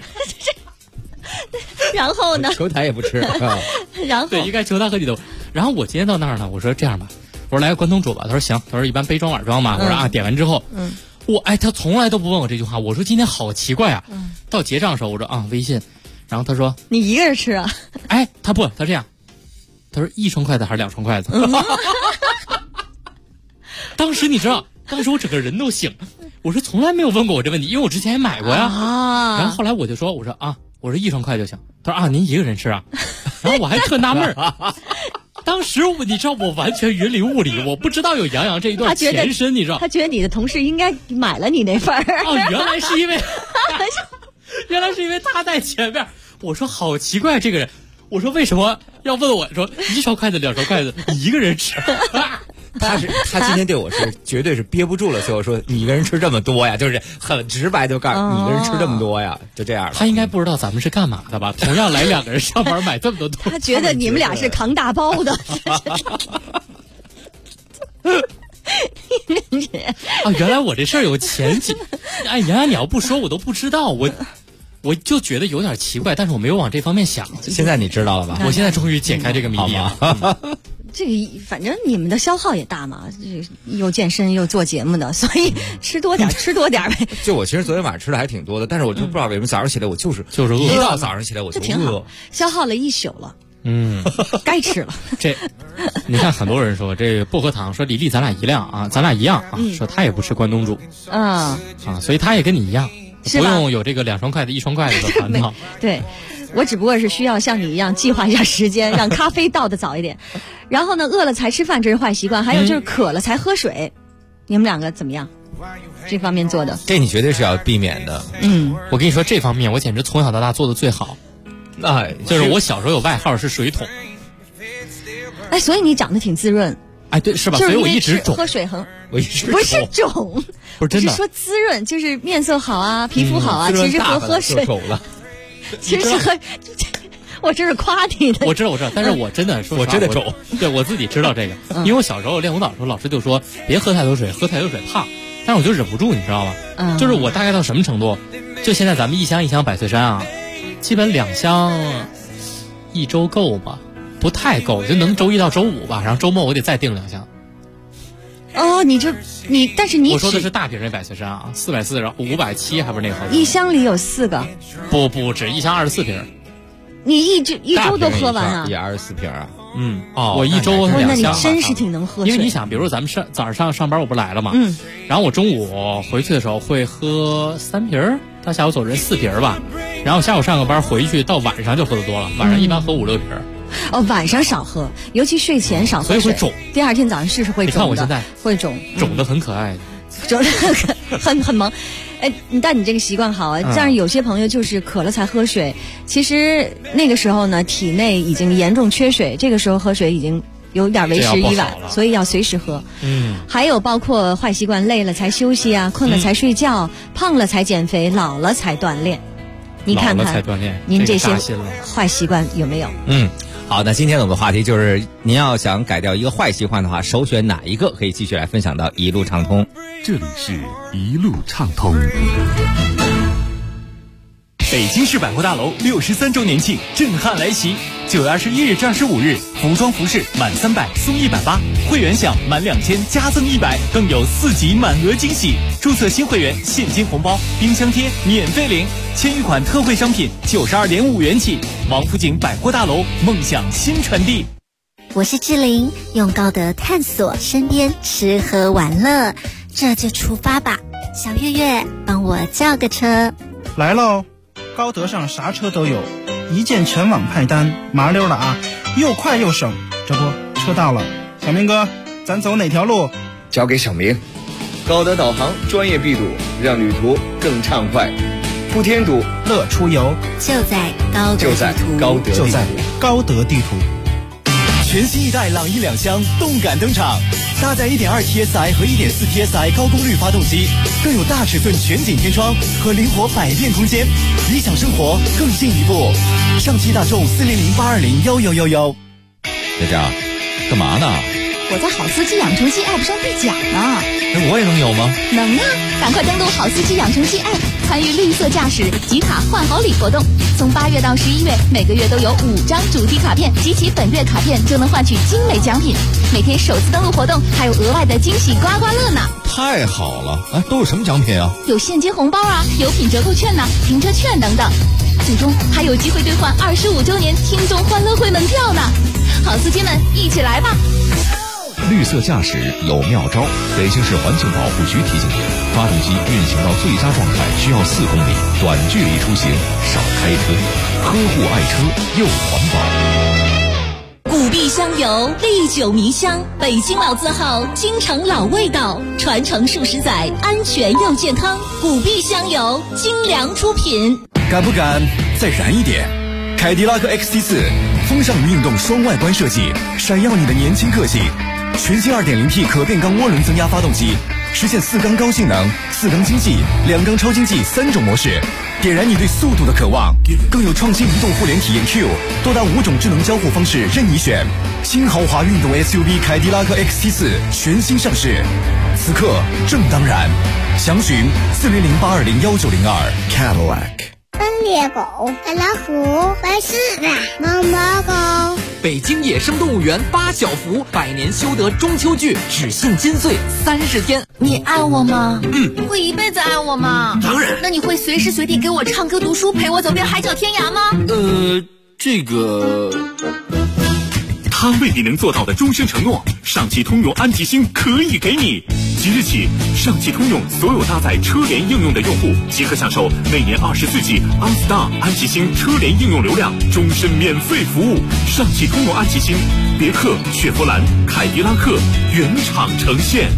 然后呢？ 球台也不吃。 然后对，应该球台和你都。然后我今天到那儿呢，我说这样吧，我说来个关东煮吧。他说行，他说一般杯装碗装嘛。我说点完之后，他从来都不问我这句话。我说今天好奇怪啊。到结账的时候，我说微信，然后他说你一个人吃啊？ 他这样，他说1双筷子还是2双筷子？当时你知道，当时我整个人都醒了。我说从来没有问过我这问题，因为我之前也买过呀。然后后来我就说，我说1双筷就行。他说您一个人吃啊？然后我还特纳闷儿。当时你知道我完全云里雾里，我不知道有杨洋这一段前身，你知道？ 他觉得你的同事应该买了你那份儿。 原来是因为他在前面。我说好奇怪这个人。我说为什么要问我说1双筷子2双筷子，你一个人吃？ 他今天对我是绝对是憋不住了，所以我说你一个人吃这么多呀，就是很直白就告诉你一个人吃这么多呀，就这样了。 他应该不知道咱们是干嘛的吧？同样来2个人上班买这么多东西， 他觉得你们俩是扛大包的。 啊，原来我这事儿有前景。哎，原来你要不说我都不知道，我就觉得有点奇怪，但是我没有往这方面想。 现在你知道了吧？ 我现在终于解开这个谜底了。 这个反正你们的消耗也大嘛，又健身又做节目的，所以吃多点呗。 就我其实昨天晚上吃的还挺多的，但是我就不知道为什么早上起来我就是饿，一到早上起来我就挺好，消耗了一宿了。该吃了。 这，你看很多人说这个薄荷糖，说李丽咱俩一样啊，说他也不吃关东煮所以他也跟你一样，不用有这个2双筷子1双筷子的烦恼。 对，我只不过是需要像你一样计划一下时间，让咖啡到的早一点。然后呢，饿了才吃饭，这是坏习惯。还有就是渴了才喝水，你们2个怎么样？这方面做的？ 这你绝对是要避免的。 我跟你说，这方面我简直从小到大做的最好。就是我小时候有外号是水桶。 哎，所以你长得挺滋润。 哎，对，是吧？所以我一直肿。 喝水我一直不是肿， 不是真的， 是说滋润，就是面色好啊，皮肤好啊。其实喝水，其实我这是夸你的。 我知道，但是我真的说， 我真的肿。 对，我自己知道这个，因为我小时候练舞蹈的时候，老师就说别喝太多水，喝太多水胖。但是我就忍不住，你知道吗？就是我大概到什么程度？就现在咱们1箱1箱百岁山啊，基本2箱1周够吗？不太够，就能周1到周5吧，然后周末我得再订2箱。 哦，但是你我说的是大瓶的百岁山啊，440，然后570，还不是那个 ？1箱里有4个。 不止，1箱24瓶。 你一周都喝完啊？ 也24瓶啊？ 我一周2箱。 那你真是挺能喝水。 因为你想，比如说咱们早上上班我不来了嘛，然后我中午回去的时候会喝3瓶，到下午走人4瓶吧，然后下午上个班回去到晚上就喝得多了，晚上一般喝5、6瓶。 晚上少喝，尤其睡前少喝水， 所以会肿。 第2天早上是会肿的。 你看我现在会肿得很可爱， 肿得很萌。哎，但你这个习惯好啊。但是有些朋友就是渴了才喝水，其实那个时候呢，体内已经严重缺水，这个时候喝水已经有点为时已晚，所以要随时喝。还有包括坏习惯，累了才休息啊，困了才睡觉，胖了才减肥，老了才锻炼。你看看您这些坏习惯有没有？ 好，那今天我们的话题就是，您要想改掉一个坏习惯的话，首选哪一个？可以继续来分享到一路畅通。 这里是一路畅通。 北京市百货大楼63周年庆震撼来袭，9月21日至25日，服装服饰满300送180，会员享满2000加赠100，更有4级满额惊喜。注册新会员现金红包、冰箱贴免费领，千余款特惠商品92.5元起。王府井百货大楼，梦想新传递。 我是志玲，用高德探索身边吃喝玩乐，这就出发吧。小月月，帮我叫个车。 来喽！高德上啥车都有，一键全网派单，麻溜了啊，又快又省。这不，车到了，小明哥，咱走哪条路？ 交给小明。高德导航专业闭堵，让旅途更畅快，不添堵， 乐出游。 就在高德地图， 就在高德地图。 全新一代朗逸2厢动感登场，搭载 1.2TSI 和 1.4 TSI 高功率发动机，更有大尺寸全景天窗和灵活百变空间，理想生活更进一步。上汽大众400-820-1111。 队长，干嘛呢？ 我在好司机养成记 App 上兑奖呢。 那我也能有吗？ 能啊！赶快登录好司机养成记 App， 参与绿色驾驶集卡换好礼活动。从8月到11月，每个月都有5张主题卡片，集齐本月卡片就能换取精美奖品。每天首次登录活动还有额外的惊喜刮刮乐呢！ 太好了！哎，都有什么奖品啊？ 有现金红包啊，有品折扣券呐、停车券等等。最终还有机会兑换25周年听众欢乐会门票呢！好司机们，一起来吧！ 绿色驾驶有妙招，北京市环境保护局提醒您：发动机运行到最佳状态需要4公里，短距离出行少开车，呵护爱车又环保。 古碧香油，历久弥香，北京老字号，京城老味道，传承数十载，安全又健康。古碧香油，精良出品。 敢不敢再燃一点？凯迪拉克 XT4 风尚运动双外观设计，闪耀你的年轻个性。 全新 2.0T 可变缸涡轮增压发动机，实现4缸高性能、4缸经济、2缸超经济3种模式，点燃你对速度的渴望。更有创新移动互联体验 Q， 多达5种智能交互方式任你选。新豪华运动 SUV 凯迪拉克 XT4 全新上市，此刻正当然。详询4008201902 Cadillac。 猎狗、爱老虎、白狮子、毛毛狗。 北京野生动物园8小福100年修得中秋剧只限金穗30天。 你爱我吗？会一辈子爱我吗？ 当然。 那你会随时随地给我唱歌读书，陪我走遍海角天涯吗？ 这个他为你能做到的终身承诺，上汽通用安吉星可以给你。即日起，上汽通用所有搭载车联应用的用户即可享受每年24G OnStar 安吉星车联应用流量终身免费服务。上汽通用安吉星，别克、雪佛兰、凯迪拉克原厂呈现。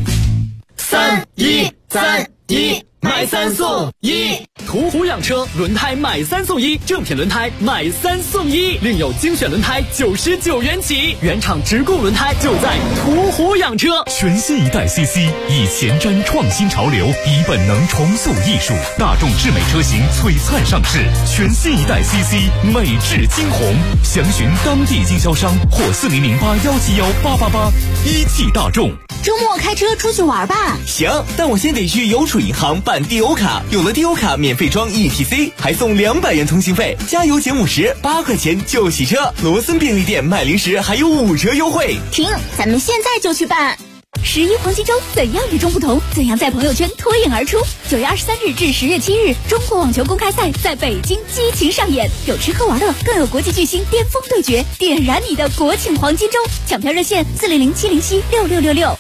3-1-3-1买3送1，途虎养车轮胎买3送1，正品轮胎买3送1，另有精选轮胎99元起，原厂直供轮胎就在途虎养车。 全新一代 CC 以前瞻创新潮流，以本能重塑艺术，大众智美车型璀璨上市。全新一代 CC 美质惊鸿，详询当地经销商或4008171888。一汽大众。 周末开车出去玩吧。 行，但我先得去邮储银行办 DO 卡，有了 DO 卡免费装 ETC， 还送200元通信费，加油减50，8块钱就洗车。罗森便利店卖零食还有5折优惠。 停，咱们现在就去办。11黄金周怎样与众不同？怎样在朋友圈脱颖而出？9月23日至10月7日，中国网球公开赛在北京激情上演，有吃喝玩乐，更有国际巨星巅峰对决，点燃你的国庆黄金周！抢票热线400-707-6666。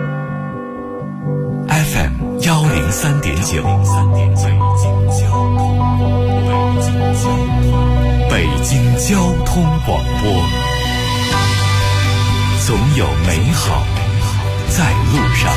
FM 103.9，北京交通广播，总有美好在路上。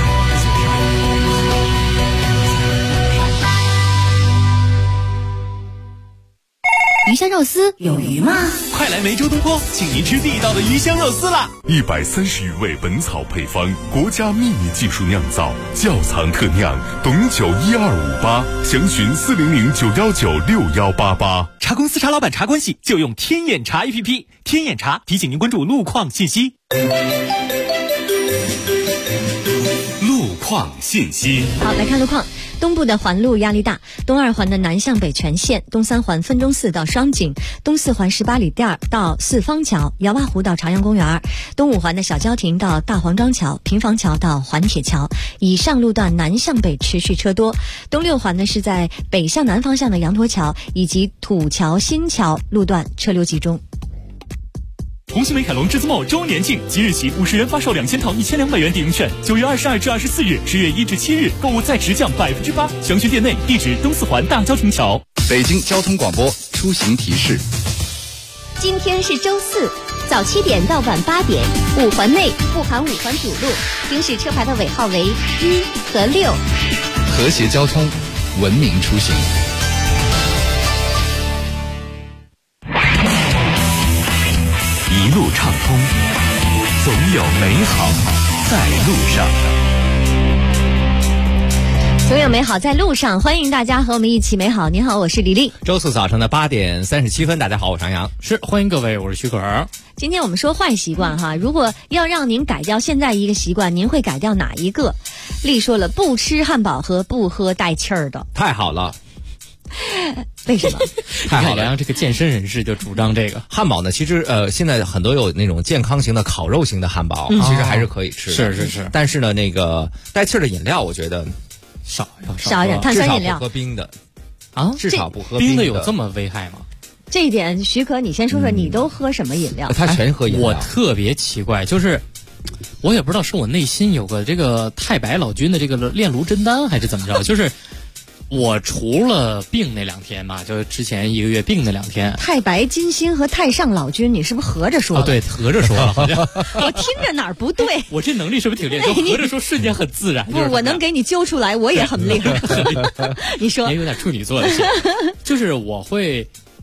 鱼香肉丝有鱼吗？ 快来梅州东坡，请您吃地道的鱼香肉丝啦 ！130余味本草配方，国家秘密技术酿造，窖藏特酿，董酒1258，详询400-919-6188。 茶公司茶老板茶关系就用天眼茶 APP， 天眼茶提醒您关注路况信息。 路况信息。 好，来看路况。东部的环路压力大，东2环的南向北全线，东3环分钟寺到双井，东4环18里店到四方桥，姚洼湖到朝阳公园，东5环的小郊亭到大黄庄桥，平房桥到环铁桥，以上路段南向北持续车多。东6环呢是在北向南方向的羊驼桥以及土桥新桥路段车流集中。 红星美凯龙至尊茂周年庆，即日起50元发售2000套1200元抵用券，9月22至24日，10月1至7日购物再直降8%，详询店内，地址东4环大郊亭桥。 北京交通广播出行提示： 今天是周四，早7点到晚8点，5环内不含5环主路，行驶车牌的尾号为1和6。 和谐交通，文明出行。 一路畅通，总有美好在路上。 总有美好在路上，欢迎大家和我们一起美好。您好，我是李丽。 周四早上的8点37分，大家好，我是杨洋。 是，欢迎各位，我是徐可。 今天我们说坏习惯哈，如果要让您改掉现在一个习惯，您会改掉哪一个？丽说了，不吃汉堡和不喝带气儿的。 太好了。 为什么？ 太好了，然后这个健身人士就主张这个汉堡呢。其实现在很多有那种健康型的烤肉型的汉堡，其实还是可以吃的。 是。 但是呢，那个带气儿的饮料，我觉得少一点，碳酸饮料， 至少不喝冰的啊， 至少不喝冰的有这么危害吗？ 这一点，徐可，你先说说，你都喝什么饮料？ 他全喝饮料。 我特别奇怪，就是我也不知道是我内心有个这个太白老君的这个炼炉真丹，还是怎么着，就是。我除了病那2天嘛，就之前1个月病那2天， 太白金星和太上老君，你是不是合着说了？ 对，合着说了，好像我听着哪儿不对？ 我这能力是不是挺厉害？合着说瞬间很自然。 不，我能给你揪出来，我也很厉害。你说， 也有点处女座的，就是我会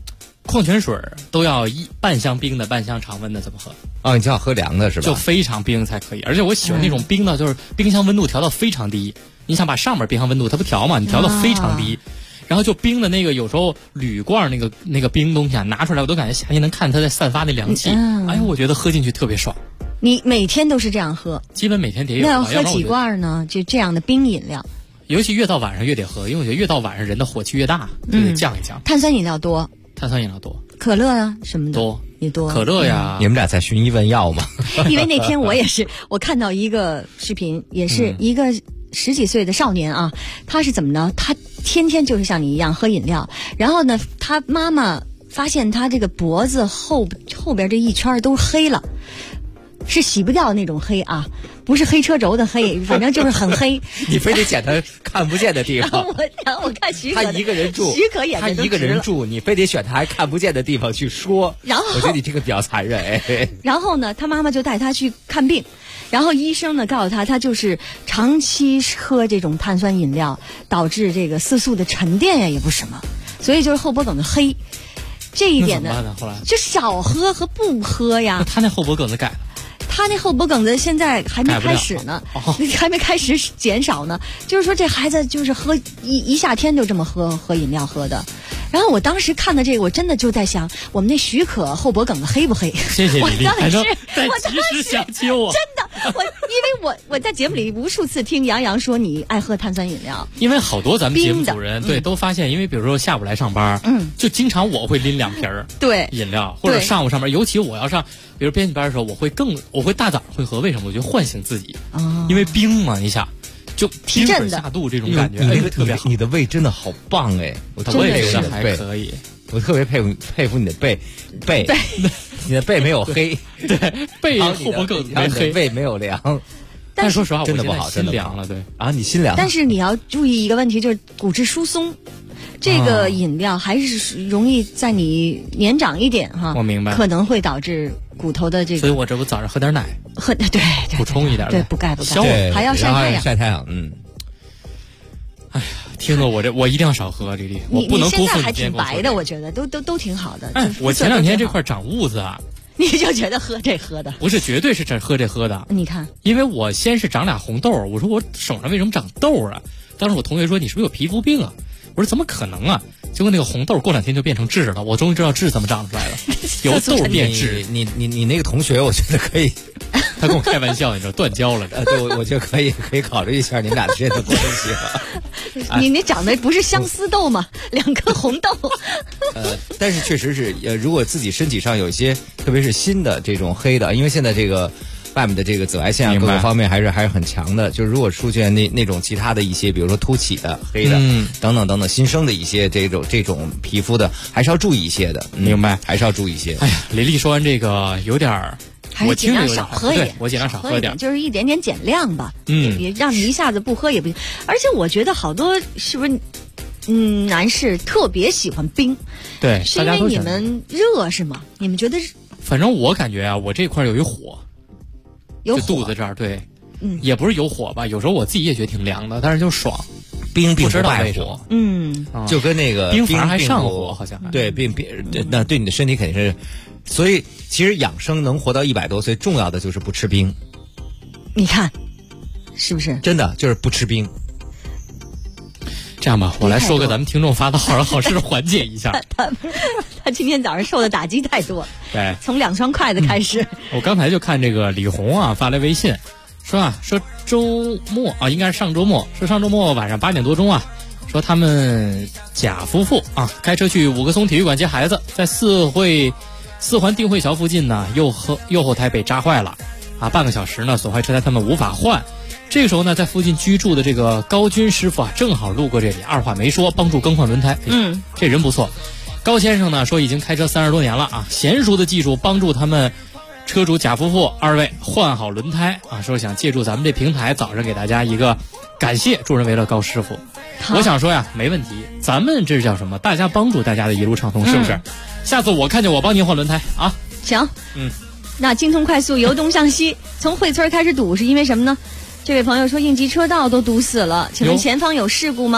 矿泉水都要半箱冰的，半箱常温的，怎么喝？ 哦，你就要喝凉的是吧？ 就非常冰才可以，而且我喜欢那种冰的，就是冰箱温度调到非常低。你想把上面冰箱温度它不调嘛？你调到非常低，然后就冰的那个有时候铝罐那个冰东西啊拿出来，我都感觉夏天能看它在散发那凉气。哎呦，我觉得喝进去特别爽。 你每天都是这样喝？ 基本每天得有。 那要喝几罐呢？就这样的冰饮料。 尤其越到晚上越得喝，因为我觉得越到晚上人的火气越大，就得降一降。 碳酸饮料多。 碳酸饮料多。 可乐啊什么的多也多。 可乐呀， 你们俩在寻医问药吗？ 因为那天我也是，我看到一个视频，也是一个10几岁的少年啊，他是怎么呢？他天天就是像你一样喝饮料，然后呢，他妈妈发现他这个脖子后边这一圈都黑了。是洗不掉那种黑啊，不是黑车轴的黑，反正就是很黑。 你非得捡他看不见的地方。 然后我看许可， 他一个人住， 许可眼睛都直了。 他一个人住，你非得选他还看不见的地方去说。 然后我觉得你这个比较残忍。哎。 然后呢，他妈妈就带他去看病，然后医生呢告诉他，他就是长期喝这种碳酸饮料，导致这个色素的沉淀呀，也不是什么，所以就是后脖梗子黑。这一点呢， 后来就少喝和不喝呀。 那他那后脖梗子改了。 他那后脖梗子现在还没开始呢，还没开始减少呢。就是说这孩子就是喝一夏天就这么喝饮料喝的。然后我当时看到这个，我真的就在想，我们那许可后脖梗子黑不黑？ 谢谢李丽，还能再及时想起我。 真的，因为我在节目里无数次听杨洋说你爱喝碳酸饮料， 因为好多咱们节目组人对都发现，因为比如说下午来上班，就经常我会拎2瓶对饮料，或者上午上班，尤其我要上，比如编辑班的时候，我会大早会喝，为什么？我觉得唤醒自己，因为冰嘛，你想。就提振的下肚这种感觉， 特别好。你的胃真的好棒哎！我特别觉得还可以， 我特别佩服你的背，你的背没有黑， 对，背后脖梗没黑， 胃没有凉。 但说实话， 真的不好， 心凉了，对啊，你心凉。 但是你要注意一个问题，就是骨质疏松。这个饮料还是容易在你年长一点哈， 我明白， 可能会导致骨头的这个。 所以我这不早上喝点奶， 对补充一点， 对，补钙，还要晒太阳， 晒太阳， 哎呀，听着我一定要少喝，丽丽，我不能辜负你现在还挺白的，我觉得都挺好的。 哎，我前2天这块长痦子啊， 你就觉得喝这喝的？ 不是，绝对是喝这喝的。 你看， 因为我先是长俩红痘，我说我手上为什么长痘啊？当时我同学说你是不是有皮肤病啊？我说怎么可能啊？结果那个红痘过2天就变成痣了，我终于知道痣怎么长出来了，由痘变痣。 你那个同学，我觉得可以， 他跟我开玩笑，你知道断交了。 对，我觉得可以考虑一下你们俩之间的关系了。 你长得不是相思痘吗？2颗红痘。 但是确实是，如果自己身体上有一些，特别是新的这种黑的，因为现在这个。外面的这个紫外线啊，各个方面还是很强的。就是如果出现那种其他的一些，比如说凸起的、黑的，等等新生的一些这种皮肤的，还是要注意一些的。 明白， 还是要注意一些。 哎呀，李丽说完这个有点儿， 我尽量少喝一点， 我尽量少喝一点， 就是一点点减量吧。也让你一下子不喝也不行。而且我觉得好多是不是？男士特别喜欢冰， 对， 是因为你们热是吗？你们觉得？ 反正我感觉啊，我这块有一火。 就肚子这儿，对，也不是有火吧，有时候我自己也觉得挺凉的，但是就爽。 冰不知道败火，就跟那个冰反而还上火，好像对冰那对你的身体肯定是，所以其实养生能活到100多岁，重要的就是不吃冰。 你看，是不是？ 真的就是不吃冰。 这样吧，我来说个咱们听众发的好人好事缓解一下。 他今天早上受的打击太多， 对， 从2双筷子开始。 我刚才就看这个李红啊发来微信，说周末啊，应该是上周末，说上周末晚上8点多钟啊，说他们贾夫妇啊开车去5棵松体育馆接孩子，在四环定慧桥附近呢，右后胎被扎坏了啊，半个小时呢，损坏车胎他们无法换。这个时候呢，在附近居住的这个高军师傅啊，正好路过这里，二话没说，帮助更换轮胎。这人不错。高先生呢说已经开车30多年了啊，娴熟的技术帮助他们车主贾夫妇2位换好轮胎啊，说想借助咱们这平台早上给大家一个感谢，助人为乐高师傅。我想说呀，没问题，咱们这是叫什么？大家帮助大家的一路畅通，是不是？下次我看见我帮您换轮胎啊。 行，那京通快速由东向西，从惠村开始堵是因为什么呢？这位朋友说应急车道都堵死了，请问前方有事故吗？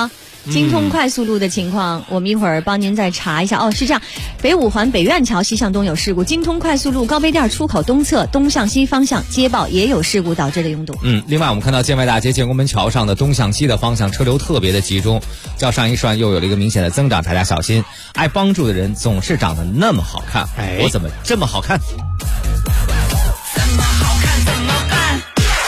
京通快速路的情况，我们一会儿帮您再查一下。哦，是这样，北五环北苑桥西向东有事故，京通快速路高碑店出口东侧东向西方向接报也有事故导致的拥堵。 另外我们看到建外大街建国门桥上的东向西的方向车流特别的集中，较上一段又有了一个明显的增长，大家小心。爱帮助的人总是长得那么好看，我怎么这么好看？ 怎么好看怎么办？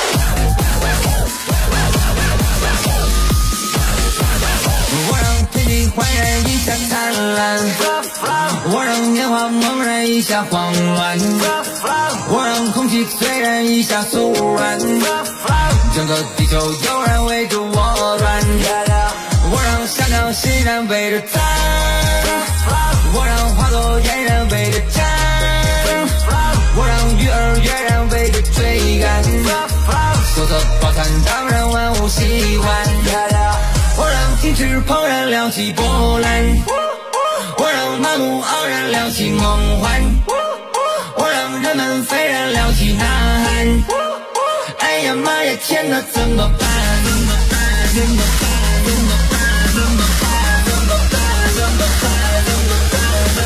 我让天地焕然一下灿烂，我让年华猛然一下慌乱，我让空气虽然一下酥软，整个地球悠然围着我转，我让香港欣然围着赞，我让花朵嫣然围着站，我让鱼儿跃然围着追赶，色色饱餐当然万物喜欢，我让金翅怦然亮起波澜，我让麻木盎然亮起梦幻，我让人们飞然亮起呐喊，哎呀妈呀天哪怎么办？怎么办？怎么办？怎么办？怎么办？怎么办？怎么办？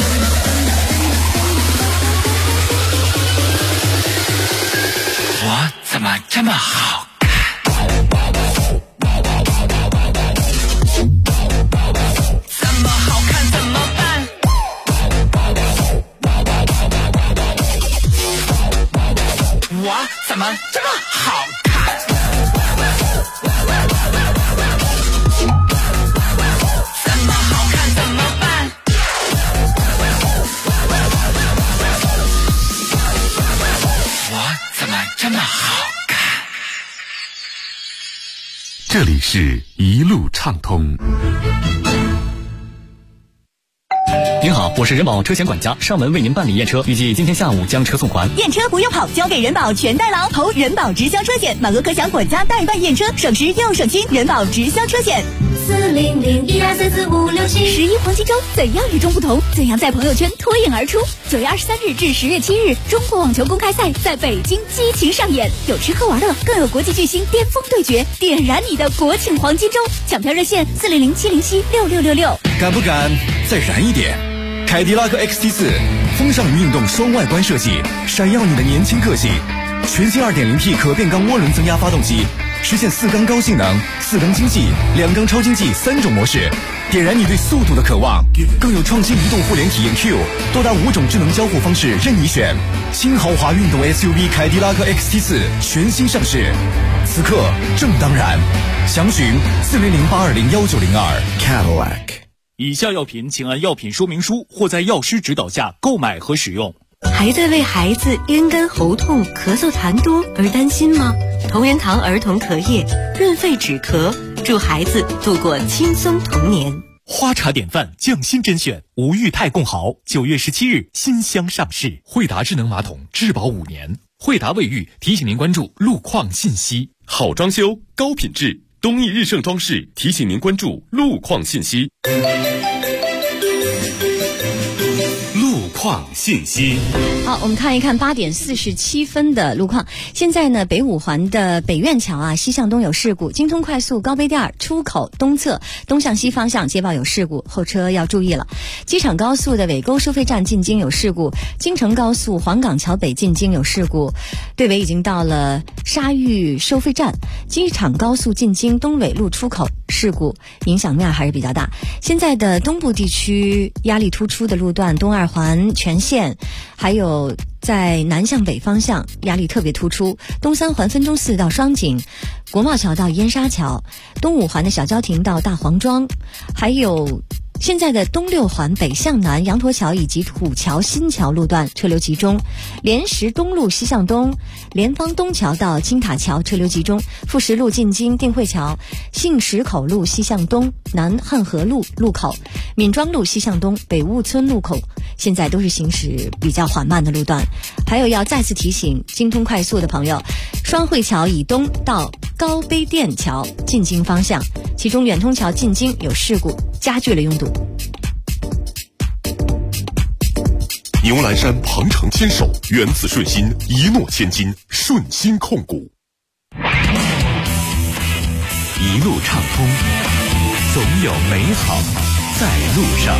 我怎么这么好看？怎么好看怎么办？我怎么这么好看？怎么好看怎么办？我怎么这么好看？ 这里是一路畅通。 您好，我是人保车险管家，上门为您办理验车，预计今天下午将车送还。 验车不用跑，交给人保全代劳，投人保直销车险，满额可享管家代办验车，省时又省心。人保直销车险 4001234456711黄金周，怎样与众不同？怎样在朋友圈脱颖而出？9月23日至10月7日，中国网球公开赛在北京激情上演，有吃喝玩乐，更有国际巨星巅峰对决，点燃你的国庆黄金周！抢票热线400-707-6666。 敢不敢再燃一点？凯迪拉克 XT4 风尚与运动双外观设计，闪耀你的年轻个性。全新 2.0T 可变缸涡轮增压发动机，实现4缸高性能、4缸经济、2缸超经济3种模式，点燃你对速度的渴望。更有创新移动互联体验 Q， 多达5种智能交互方式任你选。新豪华运动 SUV 凯迪拉克 XT4 全新上市，此刻正当然。详询400-820-1902 Cadillac。 以下药品请按药品说明书或在药师指导下购买和使用。 还在为孩子咽干喉痛、咳嗽痰多而担心吗？同仁堂儿童咳液润肺止咳，祝孩子度过轻松童年。 花茶典范匠心甄选无裕泰共好9月17日新箱上市。 惠达智能马桶质保5年。惠达卫浴提醒您关注路况信息。 好装修高品质，东益日盛装饰提醒您关注路况信息。 路况信息。 好，我们看一看8点47分的路况。现在呢，北五环的北苑桥啊西向东有事故，京通快速高碑店出口东侧东向西方向接报有事故，后车要注意了。机场高速的尾沟收费站进京有事故，京承高速黄岗桥北进京有事故，队尾已经到了沙峪收费站。机场高速进京东纬路出口事故影响面还是比较大。现在的东部地区压力突出的路段，东二环全线，还有在南向北方向压力特别突出，东三环分钟寺到双井，国贸桥到燕莎桥，东五环的小郊亭到大黄庄，还有现在的东六环北向南羊驼桥以及土桥新桥路段车流集中，莲石东路西向东，莲芳东桥到金塔桥车流集中，富石路进京定慧桥，杏石口路西向东，南汉河路路口，闵庄路西向东，北坞村路口现在都是行驶比较缓慢的路段。还有要再次提醒京通快速的朋友，双汇桥以东到高碑店桥进京方向，其中远通桥进京有事故，加剧了拥堵。 牛栏山鹏程牵手，原子顺鑫一诺千金，顺鑫控股。 一路畅通， 总有美好在路上。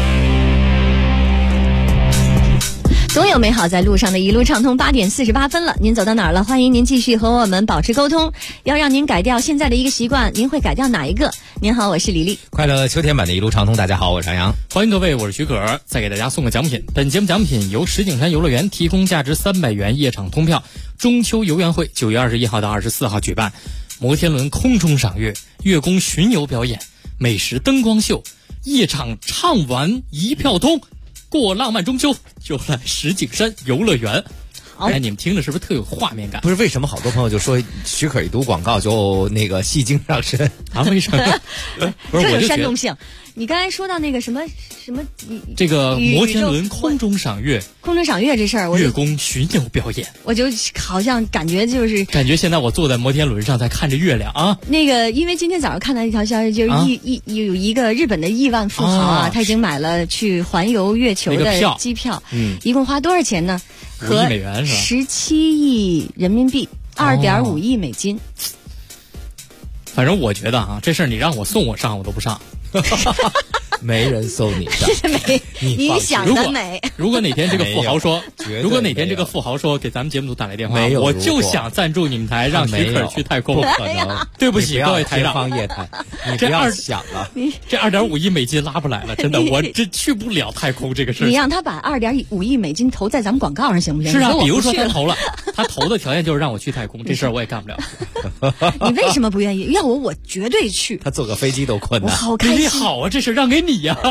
总有美好在路上的一路畅通，8点48分了，您走到哪儿了？欢迎您继续和我们保持沟通。要让您改掉现在的一个习惯，您会改掉哪一个？您好，我是李丽。 快乐秋天版的一路畅通，大家好，我是杨洋。 欢迎各位，我是许可。再给大家送个奖品，本节目奖品由石景山游乐园提供价值300元夜场通票，中秋游园会9月21号到24号举办，摩天轮空中赏月，月宫巡游表演，美食灯光秀，夜场唱完一票通。过浪漫中秋就来石景山游乐园。哎，你们听着是不是特有画面感？ 不是，为什么好多朋友就说许可一读广告就那个戏精上身啊？为什么？不是， 特有煽动性。你刚才说到那个什么， 这个摩天轮空中赏月， 这事儿， 月宫巡游表演， 我就好像感觉现在我坐在摩天轮上在看着月亮啊。 那个，因为今天早上看到一条消息，就是有一个日本的亿万富豪啊，他已经买了去环游月球的机票，一共花多少钱呢 ？5亿美元是吧 ？17亿人民币，2.5亿美金。 反正我觉得啊，这事儿你让我送我上，我都不上。 没人送你上， 你想得美。 如果哪天这个富豪说，给咱们节目组打来电话，我就想赞助你们台，让许可去太空。 不可能， 对不起各位台长， 天方夜谭，你不要想了。 这2.5亿美金拉不来了，真的，我这去不了太空这个事。 你让他把2.5亿美金投在咱们广告上行不行？ 是啊，比如说他投的条件就是让我去太空，这事儿我也干不了。 你为什么不愿意？要我绝对去。 他坐个飞机都困难。 我好开心。 好啊，这事让给你呀。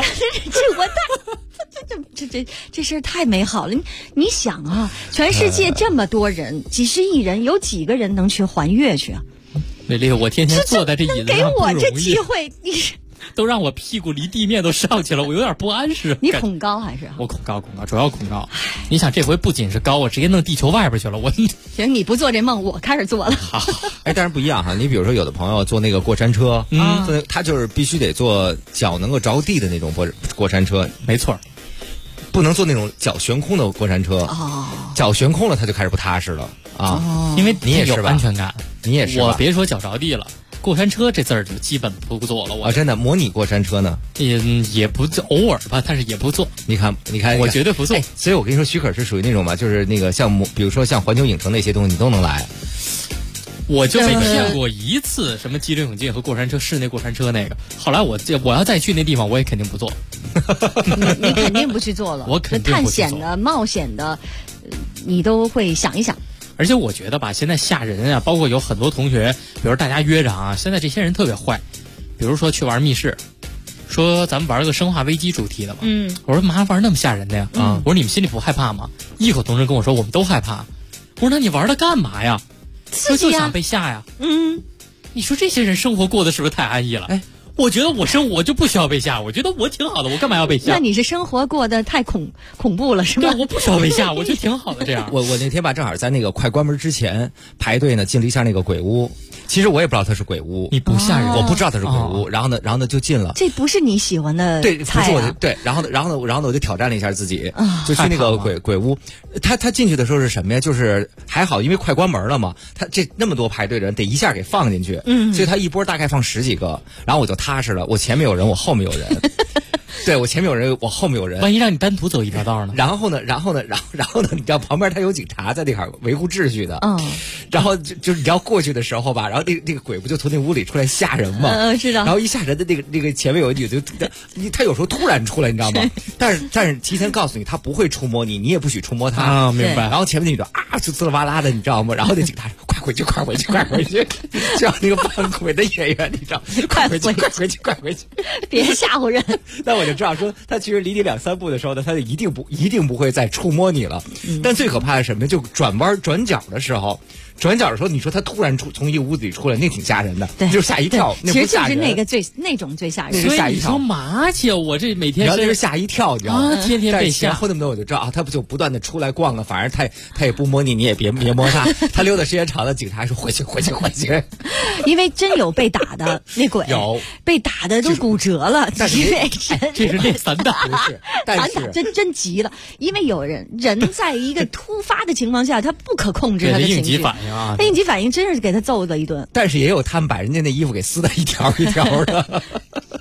这事儿太美好了！你想啊，全世界这么多人，几十亿人，有几个人能去环月去啊？ 美丽，我天天坐在这椅子上给我这机会，你都让我屁股离地面都上去了，我有点不安实。 你恐高还是？ 我恐高，主要恐高。你想这回不仅是高，我直接弄地球外边去了。我行，你不做这梦，我开始做了。 好，哎，但是不一样哈。你比如说，有的朋友坐那个过山车，他就是必须得坐脚能够着地的那种过山车， 没错， 不能坐那种脚悬空的过山车。脚悬空了，他就开始不踏实了啊。 因为你也是吧？ 有安全感， 你也是吧。 我别说脚着地了。过山车这字儿就基本不做了，我真的模拟过山车呢， 也不偶尔吧，但是也不做。 你看， 我绝对不做。 所以我跟你说，许可是属于那种吧，就是那个项目，比如说像环球影城那些东西，你都能来。 我就没见过一次什么激流勇进和过山车，室内过山车那个。后来我要再去那地方，我也肯定不做。 你肯定不去做了， 我肯定不去做。 探险的、冒险的，你都会想一想。 而且我觉得吧，现在吓人啊，包括有很多同学，比如大家约着啊，现在这些人特别坏，比如说去玩密室，说咱们玩个生化危机主题的嘛，我说嘛玩那么吓人的呀，我说你们心里不害怕吗？异口同声跟我说我们都害怕，我说那你玩它干嘛呀？ 刺激啊， 就想被吓呀，你说这些人生活过得是不是太安逸了？哎。我觉得我就不需要被吓，我觉得我挺好的，我干嘛要被吓？ 那你是生活过得太恐怖了，是吧？ 对，我不需要被吓，我觉得挺好的这样。 我那天吧，正好在那个快关门之前排队呢，进了一下那个鬼屋。其实我也不知道它是鬼屋， 你不吓人， 我不知道它是鬼屋。然后呢就进了。 这不是你喜欢的菜啊？ 对，不是我的对。然后呢我就挑战了一下自己，就去那个鬼屋。他进去的时候是什么呀？就是还好，因为快关门了嘛，他这那么多排队的人得一下给放进去，所以他一波大概放10几个，然后我就踏实了，我前面有人，我后面有人。对，我前面有人，我后面有人。 万一让你单独走一条道呢？ 然后呢，你知道旁边他有警察在那块维护秩序的。然后就是你要过去的时候吧，然后那个鬼不就从那屋里出来吓人吗？ 是的。 然后一吓人的那个前面有一女的，他有时候突然出来，你知道吗？但是提前告诉你，他不会触摸你，你也不许触摸他。 啊，明白。 然后前面那女的就滋啦哇啦的，你知道吗？然后那警察说：“快回去，快回去，快回去！”像那个扮鬼的演员，你知道，快回去，快回去，快回去， 别吓唬人。 那我就知道说，他其实离你2、3步的时候呢，他就一定不会再触摸你了。但最可怕的是什么呢？就转角的时候，你说他突然从一个屋子里出来，那挺吓人的， 对， 就吓一跳。 其实就是那种最吓人， 那是吓一跳。 所以你说嘛去，我这每天是吓一跳，你知道吗？ 天天被吓。 后那么多我就知道啊，他不就不断的出来逛了，反正他也不摸你，你也别摸他。他溜的时间长了，警察说回去。 因为真有被打的那鬼， 有被打的都骨折了， 但是这是那散打不是，但是真急了，因为有人在一个突发的情况下，他不可控制他的情绪， 应急反应啊， 他应急反应真是给他揍了一顿。 但是也有他们把人家那衣服给撕得一条一条的。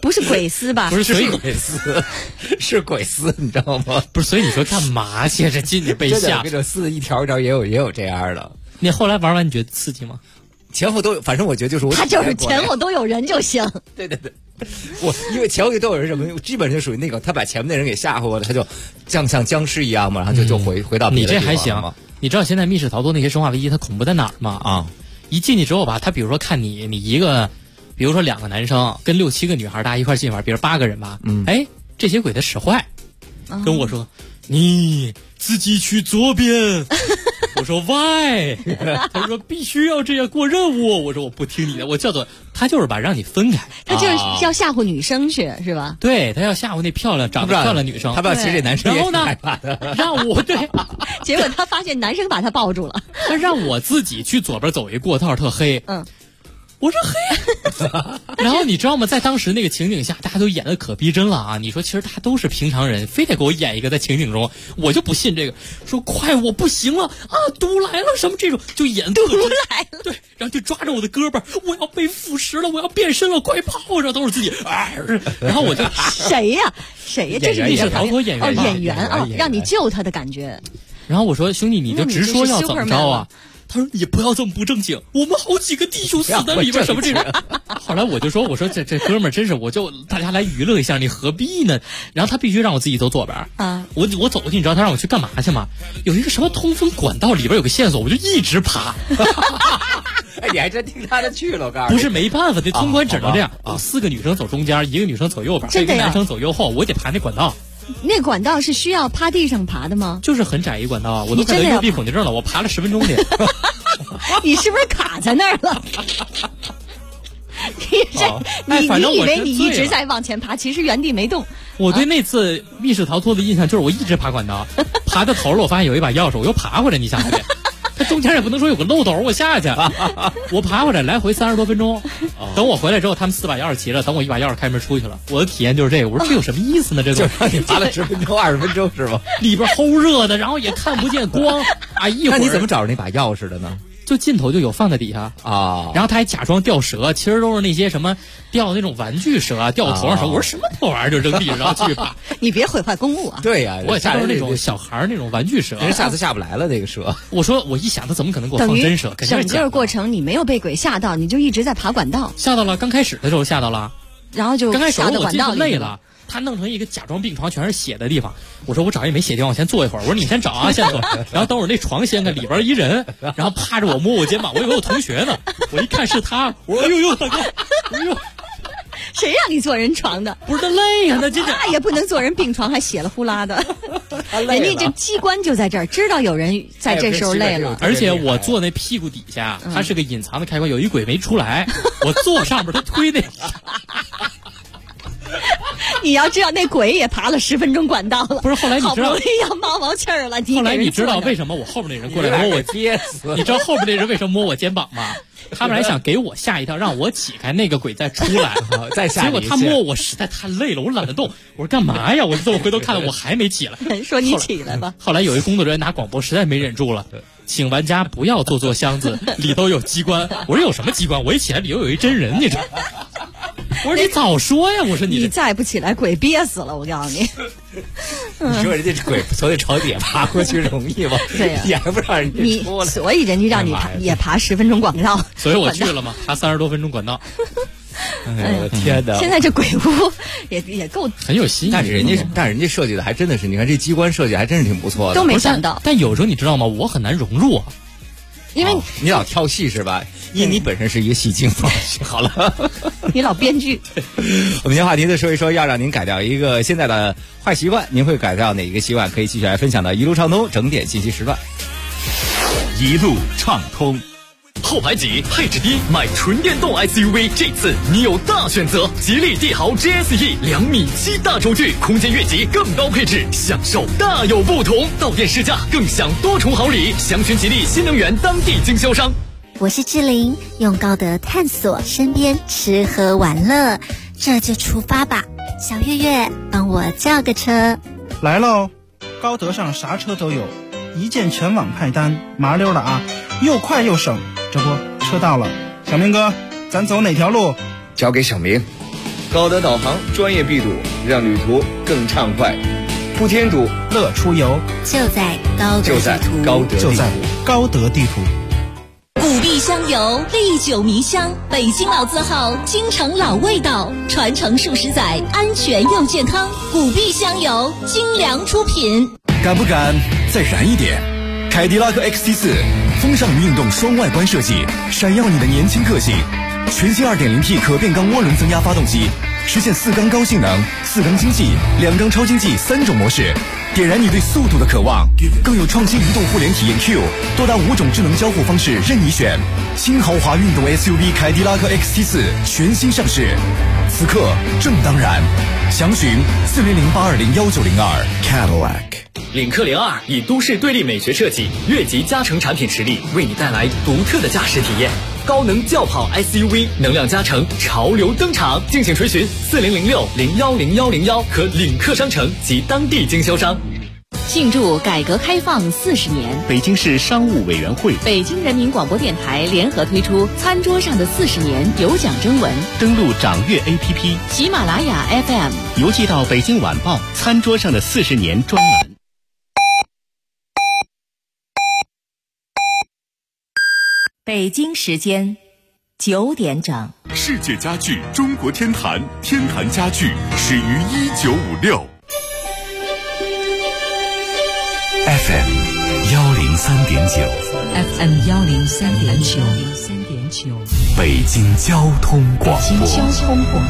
不是鬼丝吧？ 不是，所以鬼丝，是鬼丝，你知道吗？ 不是，所以你说干嘛去？这进去被吓， 这种丝一条一条也有这样的。 你后来玩完你觉得刺激吗？ 前后都有，反正我觉得就是他就是前后都有人就行。 对，我因为前后都有人什么，基本上属于那个他把前面那人给吓唬了，他就像僵尸一样嘛，然后就回到别的地方。 你这还行。你知道现在密室逃脱那些生化危机它恐怖在哪儿吗？ 啊， 一进去之后吧，他比如说看你一个，比如说2个男生跟6、7个女孩大家一块进玩，比如8个人吧，哎，这些鬼他使坏，跟我说你自己去左边。我说 why？ 他说必须要这样过任务。我说我不听你的，他就是把让你分开， 他就是要吓唬女生去，是吧？ 对，他要吓唬那长得漂亮的女生。 他不知道其实这男生也挺害怕的。让我对， 结果他发现男生把他抱住了。 他让我自己去左边走一过道，特黑。我说嘿，然后你知道吗？在当时那个情景下，大家都演得可逼真了啊！你说其实大家都是平常人，非得给我演一个在情景中，我就不信这个。说快，我不行了啊，毒来了什么这种，就演毒来了。 对，然后就抓着我的胳膊，我要被腐蚀了，我要变身了，快跑！然后都是自己，然后我就谁呀？这是密室逃脱演员演员啊，让你救他的感觉。 然后我说兄弟，你就直说要怎么着啊？他说你不要这么不正经，我们好几个弟兄死在里边，什么这种。后来我说这哥们儿真是，大家来娱乐一下，你何必呢？然后他必须让我自己走左边啊，我走过去，你知道他让我去干嘛去吗？有一个什么通风管道里边有个线索，我就一直爬。 哎，你还真听他的去了，我告诉你。 不是没办法，那通关只能这样，4个女生走中间，1个女生走右边，1个男生走右后，我得爬那管道。 那管道是需要趴地上爬的吗？ 就是很窄一管道啊，我都快得幽闭恐惧症了，我爬了10分钟去。 你是不是卡在那儿了？你以为你一直在往前爬，其实原地没动。 我对那次密室逃脱的印象就是我一直爬管道，爬到头了，我发现有一把钥匙，我又爬回来。你想想，它中间也不能说有个漏斗我下去，我爬回来来回30多分钟。等我回来之后，他们4把钥匙齐了，等我1把钥匙开门出去了。我的体验就是这个，我说这有什么意思呢？这就让你爬了10分钟、20分钟是吗？ 里边齁热的，然后也看不见光啊！ 那你怎么找着那把钥匙的呢？ 就镜头就有放在底下啊， 然后他还假装掉蛇，其实都是那些什么掉那种玩具蛇啊，掉头上蛇。我说什么破玩意儿就扔地上，然后继续爬。 你别毁坏公物啊！ 对呀， 我也下都是那种小孩那种玩具蛇， 人下次下不来了那个蛇。 我说我一想，他怎么可能给我放真蛇？ 整个过程你没有被鬼吓到，你就一直在爬管道。 吓到了，刚开始的时候吓到了， 然后就刚开始下到管道里累了。他弄成一个假装病床，全是血的地方。我说我找一没血地方，我先坐一会儿。我说你先找啊，先坐。然后等会儿那床掀开，里边一人，然后趴着我摸我肩膀，我以为我同学呢。我一看是他，我说哎呦大哥，哎呦， 谁让你坐人床的？ 不是他累呀，那也不能坐人病床，还血了呼啦的。人家这机关就在这儿，知道有人在这时候累了。 而且我坐那屁股底下，它是个隐藏的开关，有一鬼没出来，我坐上边他推那。 你要知道，那鬼也爬了10分钟管道了。 不是，后来你知道， 好不容易要冒气儿了。 后来你知道为什么我后边那人过来摸我憋死？ 你知道后边那人为什么摸我肩膀吗？他本来想给我吓一跳，让我起开，那个鬼再出来， 再吓。 结果他摸我实在太累了，我懒得动。我说干嘛呀？我就这么回头看了，我还没起来。 说你起来吧。 后来有一工作人员拿广播，实在没忍住了，请玩家不要做箱子，里头有机关。我说有什么机关？我一起来里头有一真人，你知道。我说你早说呀！我说你再不起来，鬼憋死了！我告诉你， 你说人家鬼从那床底下爬过去容易吗？ 对呀， 你还不让人家出来， 所以人家让你也爬10分钟管道。 所以我去了嘛，爬30多分钟管道。 哎呦天哪！ 现在这鬼屋也够很有新意， 但是人家设计的还真的是，你看这机关设计还真是挺不错的， 都没想到。 但有时候你知道吗？我很难融入啊。 因为你老跳戏是吧？因为你本身是一个戏精嘛。好了， 你老编剧。 我们今天话题呢说一说，要让您改掉一个现在的坏习惯，您会改掉哪一个习惯？可以继续来分享到一路畅通整点信息时段。 一路畅通。后排挤，配置低，买纯电动 SUV， 这次你有大选择。吉利帝豪 GSE 2.7米大轴距，空间越级更高配置，享受大有不同。到店试驾更享多重好礼，详询吉利新能源当地经销商。 我是志玲，用高德探索身边吃喝玩乐，这就出发吧。小月月，帮我叫个车。 来喽，高德上啥车都有，一键全网派单，麻溜的啊，又快又省。这不，车到了，小明哥，咱走哪条路？ 交给小明。 高德导航专业闭堵，让旅途更畅快。不添堵， 乐出游， 就在高德地图。 古壁香油，历久弥香，北京老字号，京城老味道，传承数十载，安全又健康。古壁香油，精良出品。 敢不敢再燃一点？凯迪拉克 XT4 风尚运动双外观设计，闪耀你的年轻个性。全新 2.0T 可变缸涡轮增压发动机，实现4缸高性能、4缸经济、2缸超经济3种模式，点燃你对速度的渴望。更有创新移动互联体验 Q， 多达5种智能交互方式任你选。新豪华运动 SUV 凯迪拉克 XT4 全新上市，此刻正当然。详询4008201902 Cadillac。 领克02以都市对立美学设计、越级加成产品实力，为你带来独特的驾驶体验。高能轿跑 SUV 能量加成潮流登场，敬请垂询4006010101和领克商城及当地经销商。 庆祝改革开放40年， 北京市商务委员会、 北京人民广播电台联合推出餐桌上的40年有奖征文， 登录掌阅 APP、 喜马拉雅 FM， 邮寄到北京晚报餐桌上的40年专栏。 北京时间9点整。 世界家具中国天坛，天坛家具始于1956。 FM 103.9 FM 103.9 北京交通广播。 北京交通广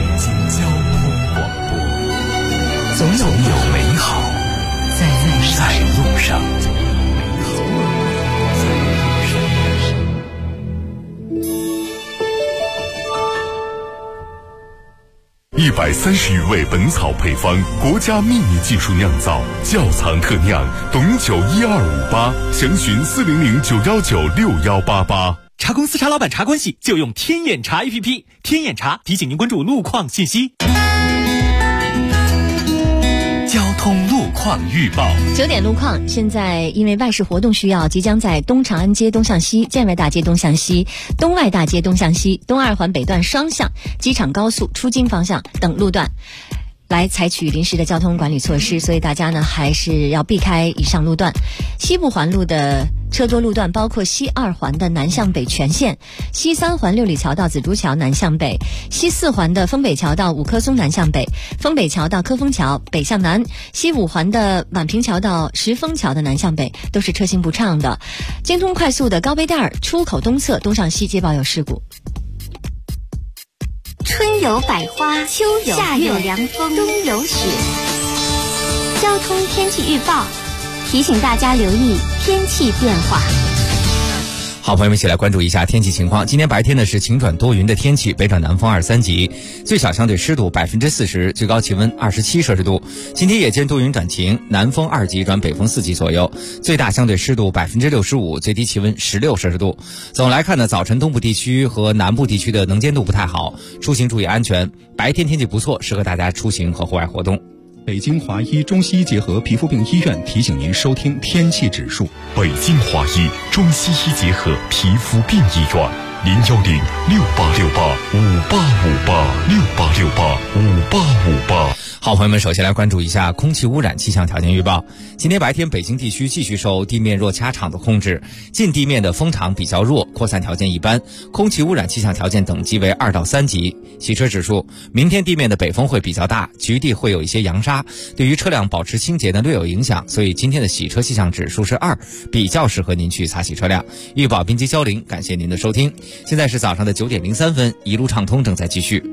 播， 总有美好在路上。130余味本草配方，国家秘密技术酿造，窖藏特酿，董酒12588，详询40091961188。 茶公司茶老板茶关系就用天眼茶 APP， 天眼茶提醒您关注路况信息。 交通路况预报 ，9点路况。现在因为外事活动需要，即将在东长安街东向西、建外大街东向西、东外大街东向西、东二环北段双向、机场高速出京方向等路段来采取临时的交通管理措施，所以大家呢还是要避开以上路段。西部环路的车多路段包括西2环的南向北全线、西3环六里桥到紫竹桥南向北、西4环的丰北桥到五棵松南向北、丰北桥到科丰桥北向南、西5环的宛平桥到石峰桥的南向北都是车行不畅的。京通快速的高碑店出口东侧东上西接报有事故。 春有百花，秋有夏有凉风，冬有雪。交通天气预报提醒大家留意天气变化。 好，朋友们一起来关注一下天气情况。今天白天呢是晴转多云的天气，北转南风2、3级，最小相对湿度40%，最高气温27摄氏度。今天夜间多云转晴，南风2级转北风4级左右，最大相对湿度65%，最低气温16摄氏度。总来看呢，早晨东部地区和南部地区的能见度不太好，出行注意安全。白天天气不错，适合大家出行和户外活动。 北京华医中西医结合皮肤病医院提醒您收听天气指数。 北京华医中西医结合皮肤病医院，0106868585858，6885858。 好，朋友们，首先来关注一下空气污染气象条件预报。今天白天北京地区继续受地面弱掐场的控制，近地面的风场比较弱，扩散条件一般，空气污染气象条件等级为2到3级。洗车指数，明天地面的北风会比较大，局地会有一些扬沙，对于车辆保持清洁呢略有影响，所以今天的洗车气象指数是2，比较适合您去擦洗车辆。预报编辑焦玲，感谢您的收听。现在是早上的9点03分，一路畅通正在继续。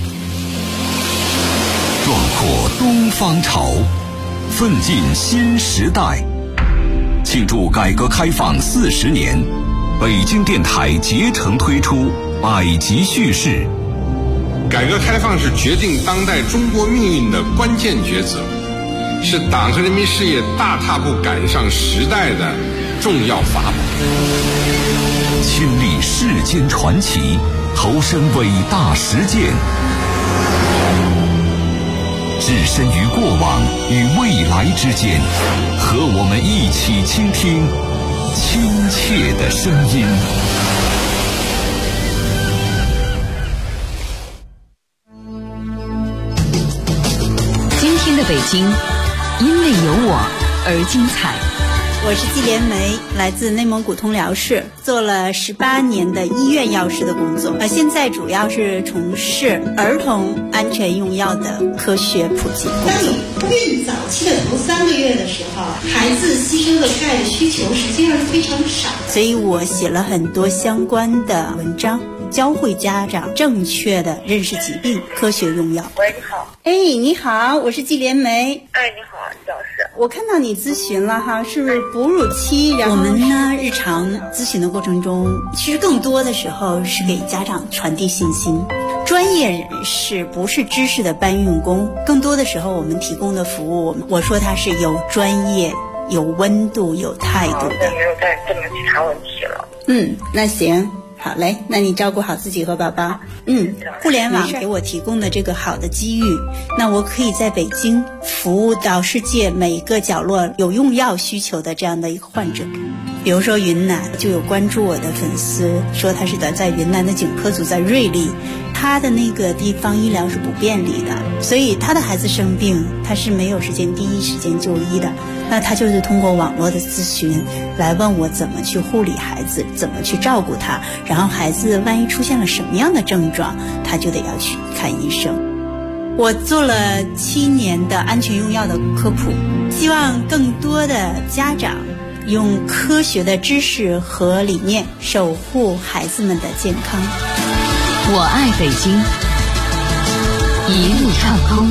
壮阔东方潮，奋进新时代。庆祝改革开放40年，北京电台竭诚推出百集叙事。 改革开放是决定当代中国命运的关键抉择，是党和人民事业大踏步赶上时代的重要法宝。 亲历世间传奇，投身伟大实践，置身于过往与未来之间，和我们一起倾听亲切的声音。 京，因为有我而精彩。 我是季连梅，来自内蒙古通辽市，做了18年的医院药师的工作，现在主要是从事儿童安全用药的科学普及工作。 当你孕早期的头3个月的时候，孩子吸收的钙的需求实际上是非常少， 所以我写了很多相关的文章，教会家长正确的认识疾病，科学用药。 喂，你好。 你好，我是季连梅。 你好，季老师。 我看到你咨询了哈，是不是哺乳期？然后我们呢，日常咨询的过程中，其实更多的时候是给家长传递信心。专业人士不是知识的搬运工，更多的时候我们提供的服务，我说它是有专业、有温度、有态度的。 没有再这么去查问题了。 那行。好嘞，那你照顾好自己和宝宝。互联网给我提供的这个好的机遇，那我可以在北京服务到世界每一个角落有用药需求的这样的一个患者。比如说云南就有关注我的粉丝说他是在云南的景颇族，在瑞丽，他的那个地方医疗是不便利的，所以他的孩子生病他是没有时间第一时间就医的，那他就是通过网络的咨询来问我怎么去护理孩子，怎么去照顾他，然后孩子万一出现了什么样的症状，他就得要去看医生。我做了7年的安全用药的科普，希望更多的家长用科学的知识和理念守护孩子们的健康。 我爱北京，一路畅通。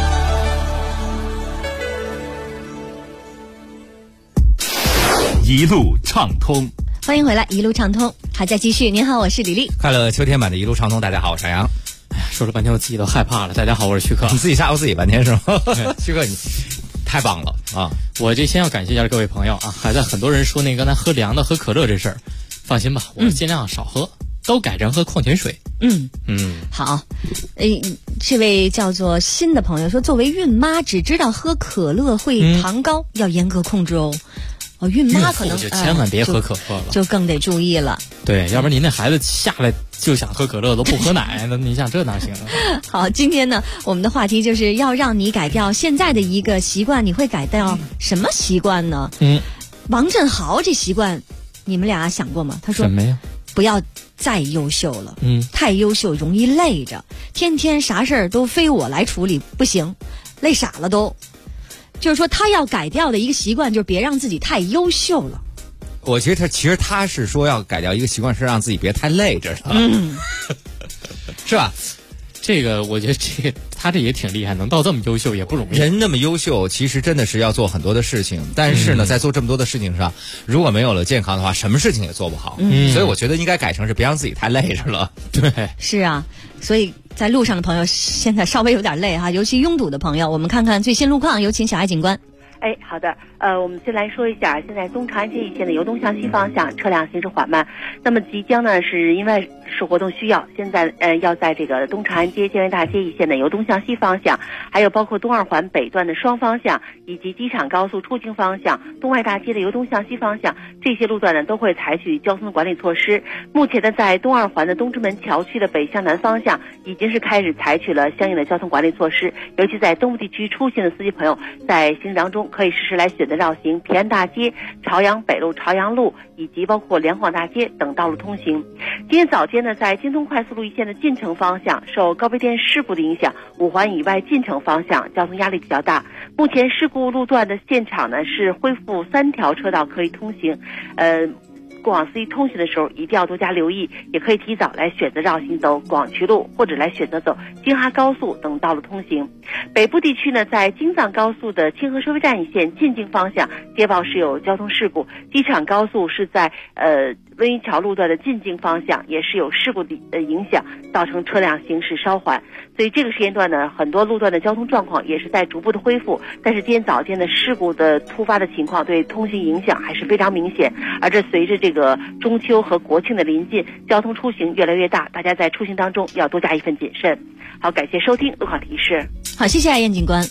一路畅通， 欢迎回来，一路畅通还在继续。您好，我是李丽。 快乐秋天版的一路畅通，大家好，我是杨。 说了半天我自己都害怕了。大家好，我是徐克。 你自己吓唬自己半天是吗？徐克，你太棒了啊！ 我这先要感谢一下各位朋友啊，还在很多人说那个刚才喝凉的喝可乐这事儿，放心吧，我尽量少喝，都改成喝矿泉水。 好，这位叫做新的朋友说，作为孕妈只知道喝可乐会糖高，要严格控制哦。孕妈可能就千万别喝可乐了， 就更得注意了。 对，要不然您那孩子下来就想喝可乐，都不喝奶，那你想这哪行啊？ 好，今天呢，我们的话题就是要让你改掉现在的一个习惯，你会改掉什么习惯呢？王振豪这习惯，你们俩想过吗？他说什么呀？ 不要再优秀了，太优秀容易累着，天天啥事儿都非我来处理，不行，累傻了都。就是说他要改掉的一个习惯，就是别让自己太优秀了。 我觉得其实他是说要改掉一个习惯，是让自己别太累着，是吧？ 这个我觉得他这也挺厉害，能到这么优秀也不容易。 人那么优秀，其实真的是要做很多的事情，但是呢，在做这么多的事情上，如果没有了健康的话，什么事情也做不好。所以我觉得应该改成是别让自己太累着了。 对， 是啊，所以在路上的朋友现在稍微有点累哈，尤其拥堵的朋友，我们看看最新路况，有请小爱警官。 好的，我们先来说一下，现在东长安街一线的由东向西方向车辆行驶缓慢，那么即将呢是因为是活动需要，现在要在这个东长安街、建外大街一线的由东向西方向，还有包括东二环北段的双方向，以及机场高速出京方向、东外大街的由东向西方向，这些路段呢都会采取交通管理措施。目前呢，在东二环的东直门桥区的北向南方向，已经是开始采取了相应的交通管理措施，尤其在东部地区出行的司机朋友，在行驶当中可以实时来选择绕行平安大街、朝阳北路、朝阳路以及包括两广大街等道路通行。今天早间呢，在京通快速路一线的进城方向，受高碑店事故的影响，五环以外进城方向交通压力比较大。目前事故路段的现场呢是恢复3条车道可以通行，过往司机通行的时候一定要多加留意，也可以提早来选择绕行走广渠路，或者来选择走京哈高速等道路通行。北部地区呢，在京藏高速的清河收费站一线进京方向接报是有交通事故，机场高速是在温榆桥路段的进京方向也是有事故的影响，造成车辆行驶稍缓。所以这个时间段呢，很多路段的交通状况也是在逐步的恢复，但是今天早间的事故的突发的情况对通行影响还是非常明显。而这随着这个中秋和国庆的临近，交通出行越来越大，大家在出行当中要多加一份谨慎。好，感谢收听路况提示。 好，谢谢燕警官。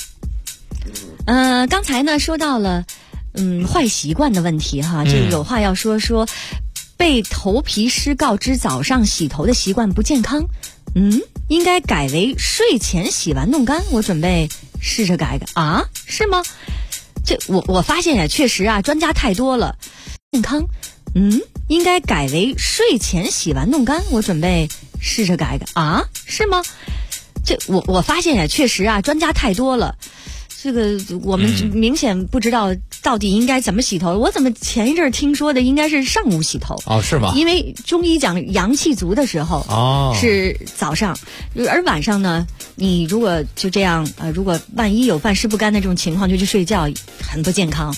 刚才呢说到了坏习惯的问题哈，这有话要说，被头皮师告知早上洗头的习惯不健康，应该改为睡前洗完弄干。我准备试着改改啊？是吗？这我发现呀，确实啊，专家太多了。健康，应该改为睡前洗完弄干。我准备试着改改啊？是吗？这我发现呀，确实啊，专家太多了。这个我们明显不知道到底应该怎么洗头。我怎么前一阵听说的应该是上午洗头？ 哦，是吗？ 因为中医讲阳气足的时候是早上，而晚上呢，你如果就这样如果万一有饭湿不干的这种情况，就去睡觉，很不健康。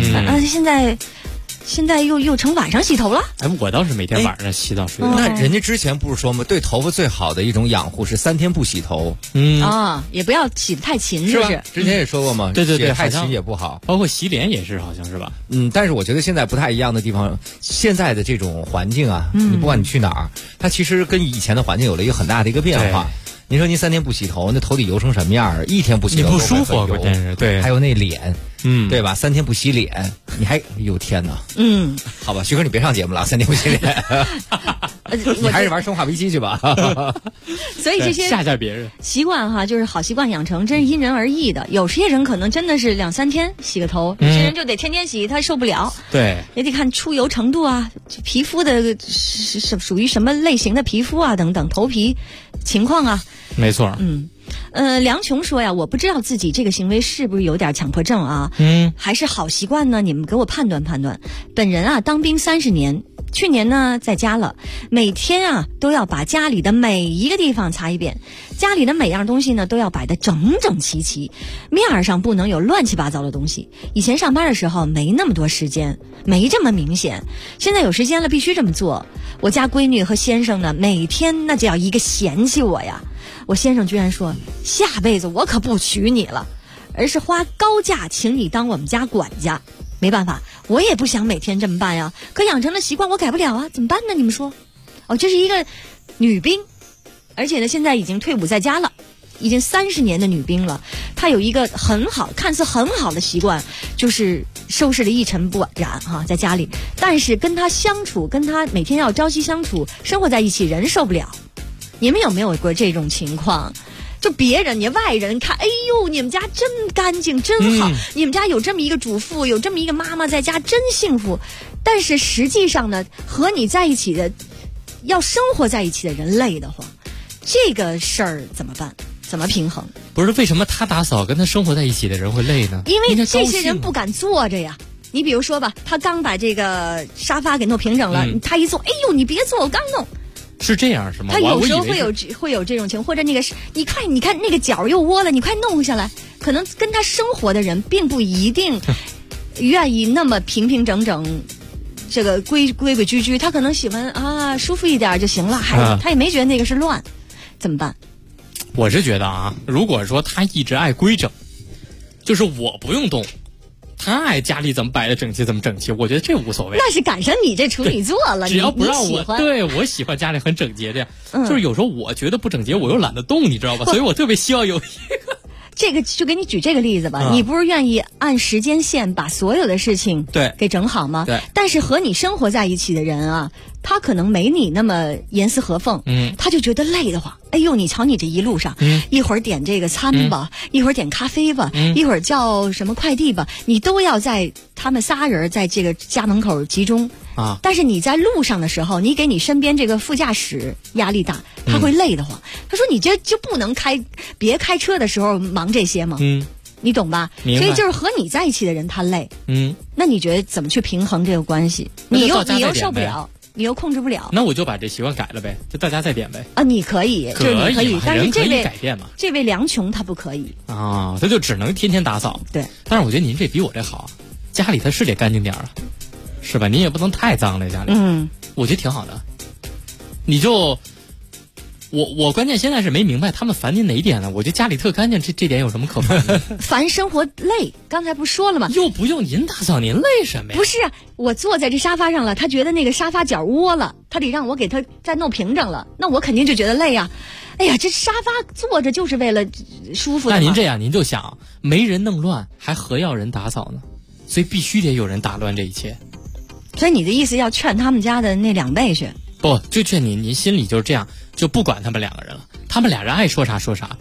现在又成晚上洗头了。 我倒是每天晚上洗澡睡觉。 那人家之前不是说吗？对头发最好的一种养护是3天不洗头。 也不要洗得太勤， 是吧？之前也说过嘛， 对， 太勤也不好。 包括洗脸也是，好像是吧？ 但是我觉得现在不太一样的地方，现在的这种环境啊，你不管你去哪儿，它其实跟以前的环境有了一个很大的一个变化。您说您3天不洗头，那头底油成什么样？1天不洗头你不舒服，关键是对， 还有那脸，对吧？3天不洗脸，你还有天哪！好吧，徐哥你别上节目了，3天不洗脸，你还是玩生化危机去吧。 所以这些吓吓别人习惯哈，就是好习惯养成，真是因人而异的。有些人可能真的是2、3天洗个头，有些人就得天天洗，他受不了。 对， 也得看出油程度啊，皮肤的是属于什么类型的皮肤啊等等，头皮情况啊。 没错。 梁琼说呀，我不知道自己这个行为是不是有点强迫症啊？还是好习惯呢？你们给我判断判断。本人啊，当兵30年，去年呢在家了，每天啊都要把家里的每一个地方擦一遍，家里的每样东西呢都要摆得整整齐齐，面上不能有乱七八糟的东西。以前上班的时候没那么多时间，没这么明显，现在有时间了必须这么做。我家闺女和先生呢，每天那就要一个嫌弃我呀。我先生居然说，下辈子我可不娶你了，而是花高价请你当我们家管家。没办法，我也不想每天这么办呀，可养成了习惯我改不了啊，怎么办呢？你们说。这是一个女兵，而且呢现在已经退伍在家了，已经30年的女兵了。她有一个看似很好的习惯，就是收拾得一尘不染在家里。但是跟她相处，跟她每天要朝夕相处，生活在一起，人受不了。你们有没有过这种情况？就别人你外人看，哎呦，你们家真干净真好，你们家有这么一个主妇，有这么一个妈妈在家真幸福。但是实际上呢，和你在一起的要生活在一起的人累得慌，这个事儿怎么办？怎么平衡？ 不是，为什么他打扫跟他生活在一起的人会累呢？ 因为这些人不敢坐着呀。你比如说吧，他刚把这个沙发给弄平整了，他一坐，哎呦，你别坐，我刚弄。 是这样是吗？ 他有时候会有这种情况，或者那个你看那个角又窝了，你快弄下来。可能跟他生活的人并不一定愿意那么平平整整，这个规矩矩，他可能喜欢舒服一点就行了，他也没觉得那个是乱，怎么办？ 我是觉得如果说他一直爱规整，就是我不用动，他爱家里怎么摆的整齐怎么整齐，我觉得这无所谓。 那是赶上你这处女座了， 只要不让我喜欢家里很整洁这样。就是有时候我觉得不整洁，我又懒得动，你知道吧？所以我特别希望有一个。 这个就给你举这个例子吧，你不是愿意按时间线把所有的事情给整好吗？ 对。 但是和你生活在一起的人啊，他可能没你那么严丝合缝，他就觉得累得慌。哎呦，你瞧你这一路上，一会儿点这个餐吧，一会儿点咖啡吧，一会儿叫什么快递吧，你都要在他们仨人在这个家门口集中啊。 但是你在路上的时候，你给你身边这个副驾驶压力大，他会累得慌。他说你这就不能别开车的时候忙这些吗？你懂吧？所以就是和你在一起的人他累，那你觉得怎么去平衡这个关系？你又受不了。你又控制不了， 那我就把这习惯改了呗，就大家再点呗。 你可以，就是你可以，但是这位改变嘛， 这位梁琼他不可以啊，他就只能天天打扫。 对， 但是我觉得您这比我这好，家里他是得干净点啊，是吧？您也不能太脏了，家里。我觉得挺好的。你就我关键现在是没明白他们烦您哪一点呢？我觉得家里特干净，这点有什么可烦的？ 烦生活累，刚才不说了吗？ 又不用您打扫，您累什么呀？ 不是，我坐在这沙发上了，他觉得那个沙发角窝了，他得让我给他再弄平整了，那我肯定就觉得累啊。哎呀，这沙发坐着就是为了舒服的。 那您这样，您就想，没人弄乱，还何要人打扫呢？所以必须得有人打乱这一切。 所以你的意思要劝他们家的那2辈去？ 不，就劝您心里就是这样，就不管他们2个人了，他们俩人爱说啥说啥。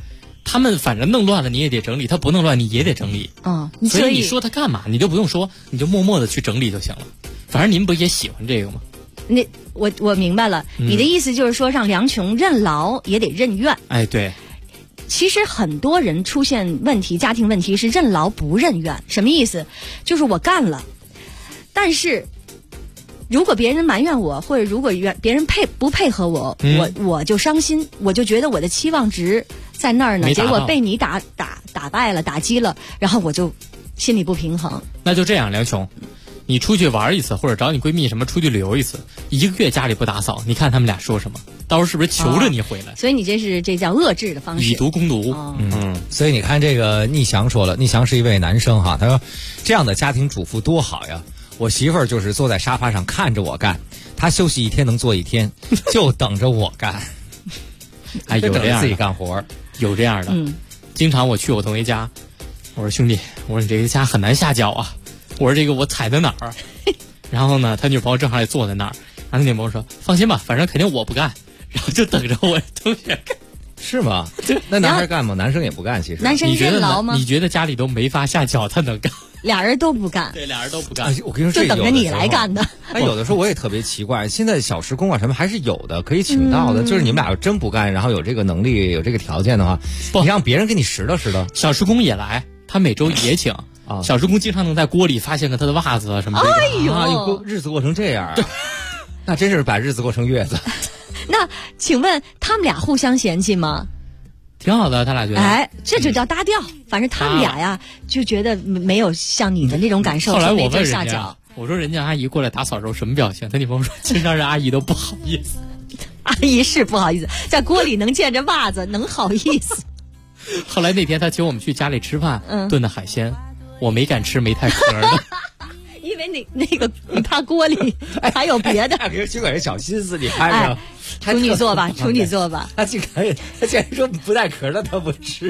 他们反正弄乱了你也得整理，他不弄乱你也得整理。所以你说他干嘛，你就不用说，你就默默的去整理就行了。反正您不也喜欢这个吗？ 我明白了，你的意思就是说让梁琼任劳也得任怨。 哎，对。 其实很多人出现问题，家庭问题是任劳不任怨。什么意思？就是我干了，但是如果别人埋怨我，或者如果别人不配合我，我就伤心，我就觉得我的期望值在那儿呢，结果被你打败了，打击了，然后我就心里不平衡。 那就这样，梁琼，你出去玩一次，或者找你闺蜜什么出去旅游一次，1个月家里不打扫，你看他们俩说什么？到时候是不是求着你回来？ 所以你这叫遏制的方式， 以毒攻毒。 所以你看这个逆翔说了，逆翔是一位男生哈，他说这样的家庭主妇多好呀。我媳妇儿就是坐在沙发上看着我干，她休息1天能做1天，就等着我干。 哎，有这样自己干活， 有这样的。经常我去我同学家，我说兄弟，我说你这个家很难下脚啊，我说这个我踩在哪儿？然后呢，他女朋友正好也坐在那儿，然后他女朋友说放心吧，反正肯定我不干，然后就等着我同学干。 是吗？那男孩干吗？男生也不干，其实。 男生任劳吗？ 你觉得家里都没法下脚，他能干？ 俩人都不干。 对，俩人都不干。 我跟你说， 就等着你来干的。 有的时候我也特别奇怪，现在小时工啊什么还是有的，可以请到的。就是你们俩要真不干，然后有这个能力、有这个条件的话，你让别人给你拾掇拾掇。 小时工也来，他每周也请。小时工经常能在锅里发现个他的袜子啊什么的。 哎呦， 日子过成这样，那真是把日子过成月子。 那请问他们俩互相嫌弃吗？ 挺好的，他俩觉得。 哎，这就叫搭调。反正他们俩呀，就觉得没有像你的那种感受。 后来我问人家，我说人家阿姨过来打扫的时候什么表情？他女朋友说，经常让阿姨都不好意思。 阿姨是不好意思，在锅里能见着袜子，能好意思？ 后来那天他请我们去家里吃饭，炖的海鲜，我没敢吃，没太壳的。 因为你怕锅里还有别的。 给人尽管是小心思，你看着。 处女座吧，处女座吧。 他竟然说不带壳的他不吃。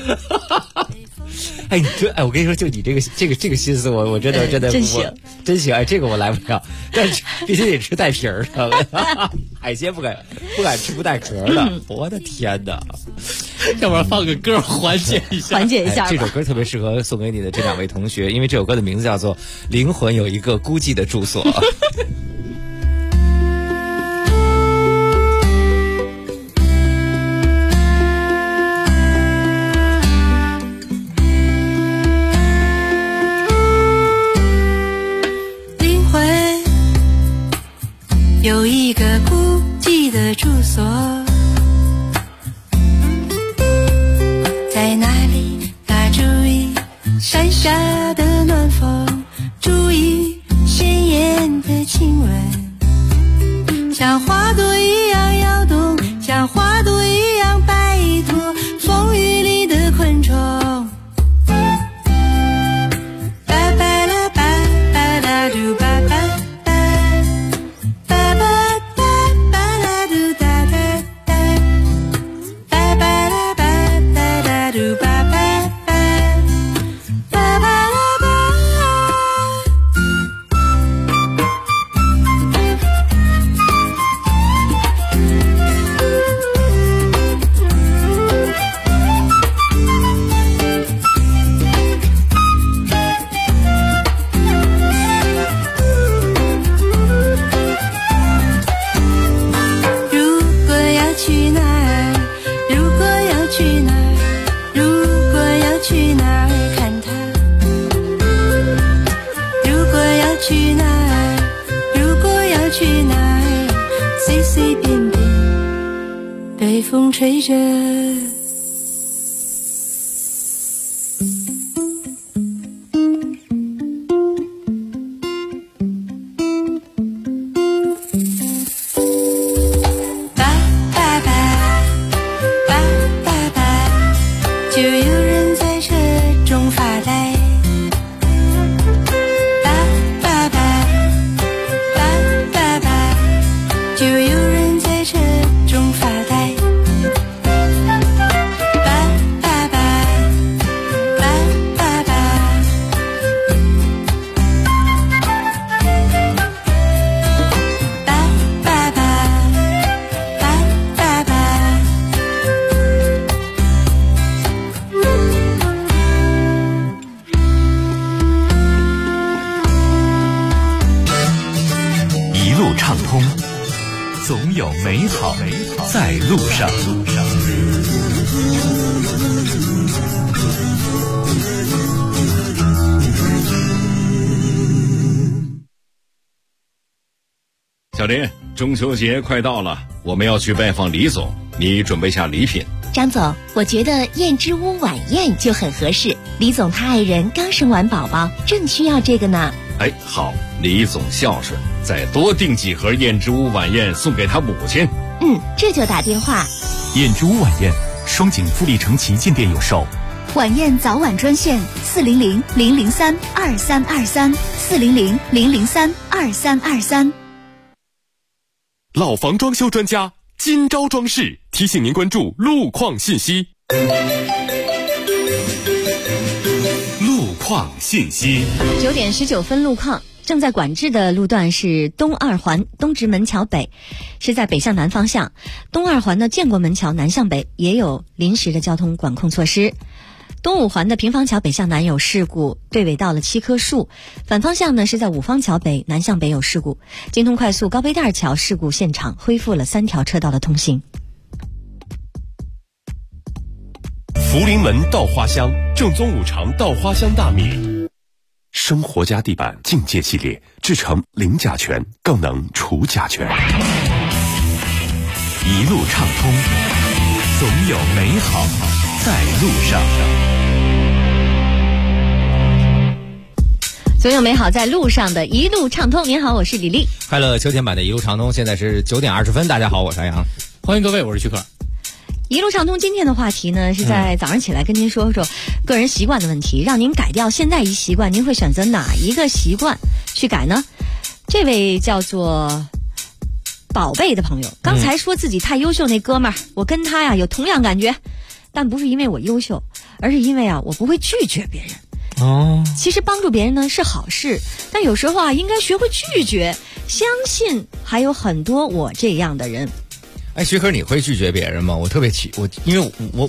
哎，我跟你说，就你这个心思，我真的真行， 真行。哎，这个我来不了，但是必须得吃带皮儿的。海鲜不敢吃不带壳的。我的天哪！ 要不然放个歌缓解一下。 这首歌特别适合送给你的这2位同学，因为这首歌的名字叫做《灵魂有一个孤寂的住所》。 有一个孤寂的住所，在那里它注意山下的暖风，注意鲜艳的亲吻，像花朵一样摇动，像花朵一样摆脱风雨里的昆虫。巴巴拉巴巴拉嘟巴巴。风吹着，叭叭叭叭叭叭，就有人在车中发呆。叭叭叭叭叭叭，就有人在车中发呆。 畅通，总有美好在路上。 小林，中秋节快到了，我们要去拜访李总，你准备下礼品。 张总，我觉得燕之屋晚宴就很合适。李总他爱人刚生完宝宝，正需要这个呢。 哎，好，李总孝顺，再多订几盒燕之屋晚宴送给他母亲。 这就打电话。 燕之屋晚宴，双井富力城旗舰店有售。 晚宴早晚专线400-003-2323，400-003-2323。 老房装修专家今朝装饰提醒您关注路况信息。 路况信息 ，9点19分，路况。正在管制的路段是东二环东直门桥北，是在北向南方向。东二环的建国门桥南向北也有临时的交通管控措施。东五环的平房桥北向南有事故，对尾到了7棵树。反方向呢是在五方桥北南向北有事故。京通快速高碑店桥事故现场恢复了3条车道的通行。 福临门稻花香，正宗五常稻花香大米。生活家地板境界系列制成零甲醛，更能除甲醛。 一路畅通，总有美好在路上。 总有美好在路上的一路畅通。您好，我是李丽。 快乐秋天版的一路畅通，现在是9点20分。大家好，我是杨洋， 欢迎各位，我是徐克。 一路畅通今天的话题呢，是在早上起来跟您说说个人习惯的问题，让您改掉现在一习惯，您会选择哪一个习惯去改呢？这位叫做宝贝的朋友，刚才说自己太优秀那哥们儿，我跟他呀有同样感觉，但不是因为我优秀，而是因为我不会拒绝别人。其实帮助别人呢是好事，但有时候应该学会拒绝。相信还有很多我这样的人。 哎，徐克，你会拒绝别人吗？因为我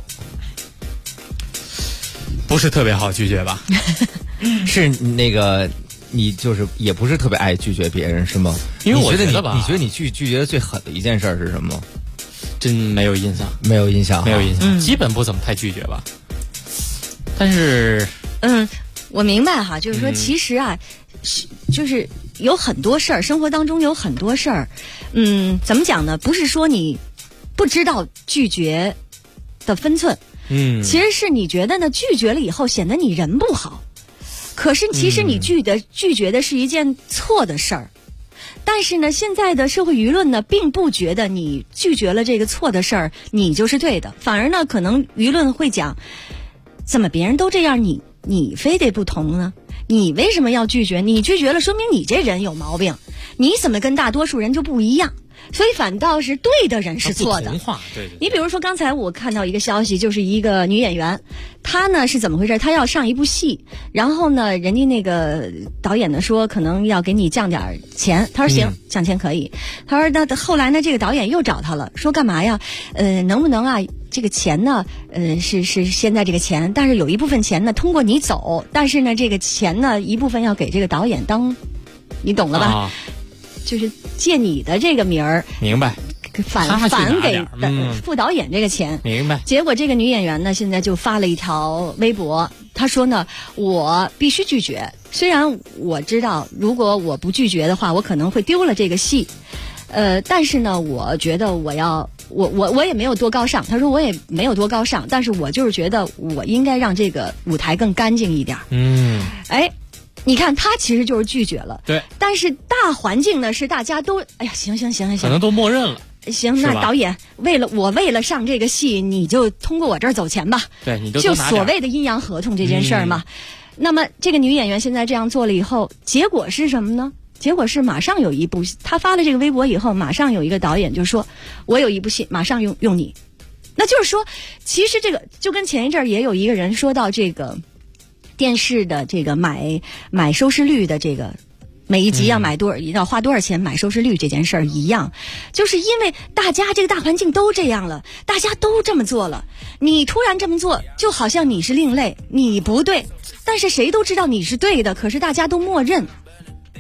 不是特别好拒绝吧？ 是那个你就是也不是特别爱拒绝别人是吗？ 因为我觉得吧， 你觉得你拒绝的最狠的一件事是什么？ 真没有印象， 没有印象， 基本不怎么太拒绝吧。但是， 我明白哈，就是说，其实就是有很多事儿，生活当中有很多事儿，怎么讲呢？不是说你不知道拒绝的分寸，其实是你觉得呢，拒绝了以后显得你人不好，可是其实你拒绝的是一件错的事儿。但是呢，现在的社会舆论呢，并不觉得你拒绝了这个错的事儿，你就是对的，反而呢，可能舆论会讲，怎么别人都这样，你非得不同呢？你为什么要拒绝？你拒绝了，说明你这人有毛病。你怎么跟大多数人就不一样？所以反倒是对的人是错的。 对。 你比如说，刚才我看到一个消息，就是一个女演员，她呢是怎么回事？她要上一部戏，然后呢，人家那个导演呢说可能要给你降点钱，她说行，降钱可以。她说那后来呢，这个导演又找她了，说干嘛呀？能不能这个钱呢，是现在这个钱，但是有一部分钱呢通过你走，但是呢这个钱呢一部分要给这个导演当，你懂了吧？就是借你的这个名儿， 明白？ 返给副导演这个钱， 明白？ 结果这个女演员呢，现在就发了一条微博，她说呢，我必须拒绝，虽然我知道如果我不拒绝的话，我可能会丢了这个戏，但是呢，我觉得我也没有多高尚。她说我也没有多高尚，但是我就是觉得我应该让这个舞台更干净一点。你看他其实就是拒绝了， 对。 但是大环境呢是大家都，哎呀，行， 可能都默认了。 行，那导演为了上这个戏，你就通过我这儿走钱吧。 对，你就所谓的阴阳合同这件事儿嘛。那么这个女演员现在这样做了以后，结果是什么呢？结果是马上有一部，她发了这个微博以后，马上有一个导演就说，我有一部戏，马上用你。那就是说，其实这个就跟前一阵儿也有一个人说到这个。电视的这个买收视率的这个每一集要花多少钱买收视率这件事儿一样，就是因为大家这个大环境都这样了，大家都这么做了，你突然这么做，就好像你是另类，你不对，但是谁都知道你是对的，可是大家都默认。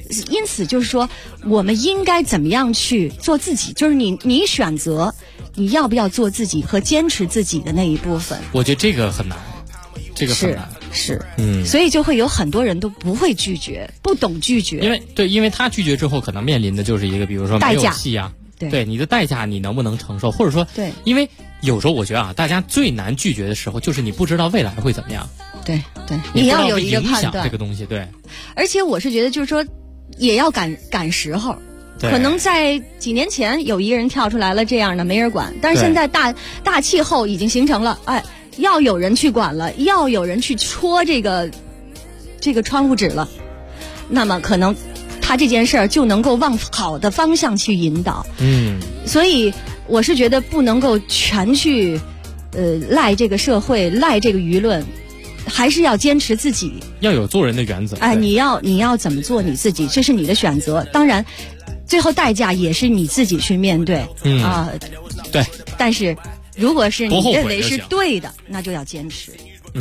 因此就是说，我们应该怎么样去做自己？就是你选择你要不要做自己和坚持自己的那一部分。 我觉得这个很难，这个很难。 是，所以就会有很多人都不会拒绝，不懂拒绝。 因为他拒绝之后，可能面临的就是一个，比如说没有戏啊，对你的代价你能不能承受，或者说， 对， 因为有时候我觉得啊，大家最难拒绝的时候，就是你不知道未来会怎么样。 对，你要有一个判断这个东西，对。 而且我是觉得，就是说，也要赶时候。可能在几年前有一个人跳出来了，这样的没人管，但是现在大气候已经形成了，哎。要有人去管了，要有人去戳这个窗户纸了，那么可能他这件事儿就能够往好的方向去引导。所以我是觉得不能够全去赖这个社会，赖这个舆论，还是要坚持自己， 要有做人的原则。 哎，你要怎么做你自己，这是你的选择，当然最后代价也是你自己去面对。 对， 但是如果是你认为是对的，那就要坚持。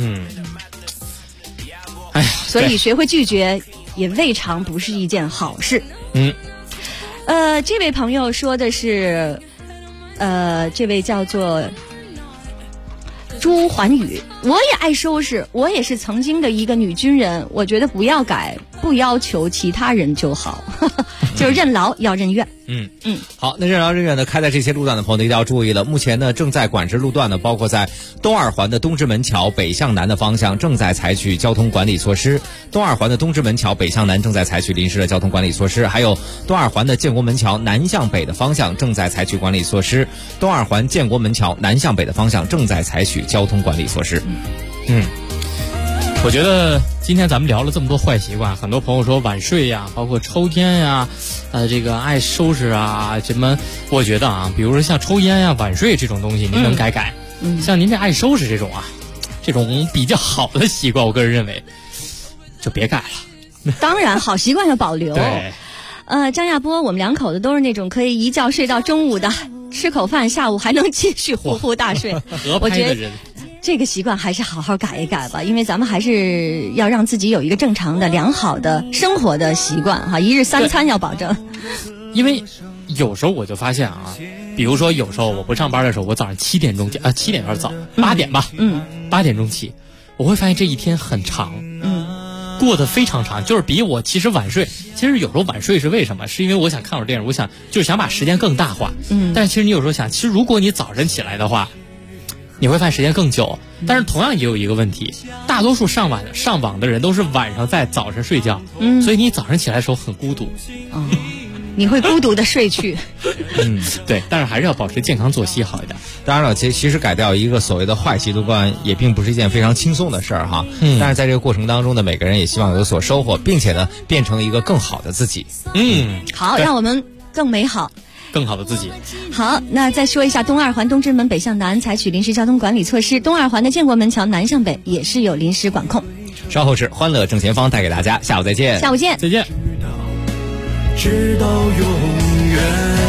哎呀， 所以学会拒绝也未尝不是一件好事。这位朋友说的是，这位叫做朱环宇，我也爱收拾，我也是曾经的一个女军人，我觉得不要改，不要求其他人就好，就是任劳要任怨。 好，那任劳任怨呢，开在这些路段的朋友呢一定要注意了。目前呢正在管制路段呢，包括在东二环的东直门桥北向南的方向正在采取交通管理措施，东二环的东直门桥北向南正在采取临时的交通管理措施，还有东二环的建国门桥南向北的方向正在采取管理措施，东二环建国门桥南向北的方向正在采取交通管理措施。 我觉得今天咱们聊了这么多坏习惯，很多朋友说晚睡呀，包括抽烟呀，这个爱收拾啊，什么，我觉得啊，比如说像抽烟呀、晚睡这种东西，您能改。像您这爱收拾这种啊，这种比较好的习惯，我个人认为就别改了。 当然，好习惯要保留。 对。 张亚波，我们两口子都是那种可以一觉睡到中午的，吃口饭下午还能继续呼呼大睡。 合拍的人。 这个习惯还是好好改一改吧，因为咱们还是要让自己有一个正常的、良好的生活的习惯哈，一日3餐要保证。 因为有时候我就发现啊，比如说有时候我不上班的时候，我早上7点钟7点有点早，8点吧，8点钟起，我会发现这一天很长，过得非常长，就是比我其实晚睡。其实有时候晚睡是为什么？是因为我想看会儿电视，我想把时间更大化。但是其实你有时候想，其实如果你早晨起来的话，你会发现时间更久，但是同样也有一个问题，大多数上网的人都是晚上在早晨睡觉，所以你早上起来的时候很孤独。 你会孤独的睡去。 对，但是还是要保持健康作息好一点。 当然了，其实改掉一个所谓的坏习惯也并不是一件非常轻松的事儿哈。但是在这个过程当中呢，每个人也希望有所收获，并且呢变成一个更好的自己。 好，让我们更美好。 更好的自己。 好，那再说一下东二环东直门北向南采取临时交通管理措施，东二环的建国门桥南向北也是有临时管控。 稍后是欢乐正前方带给大家，下午再见。 下午见， 再见。 直到永远。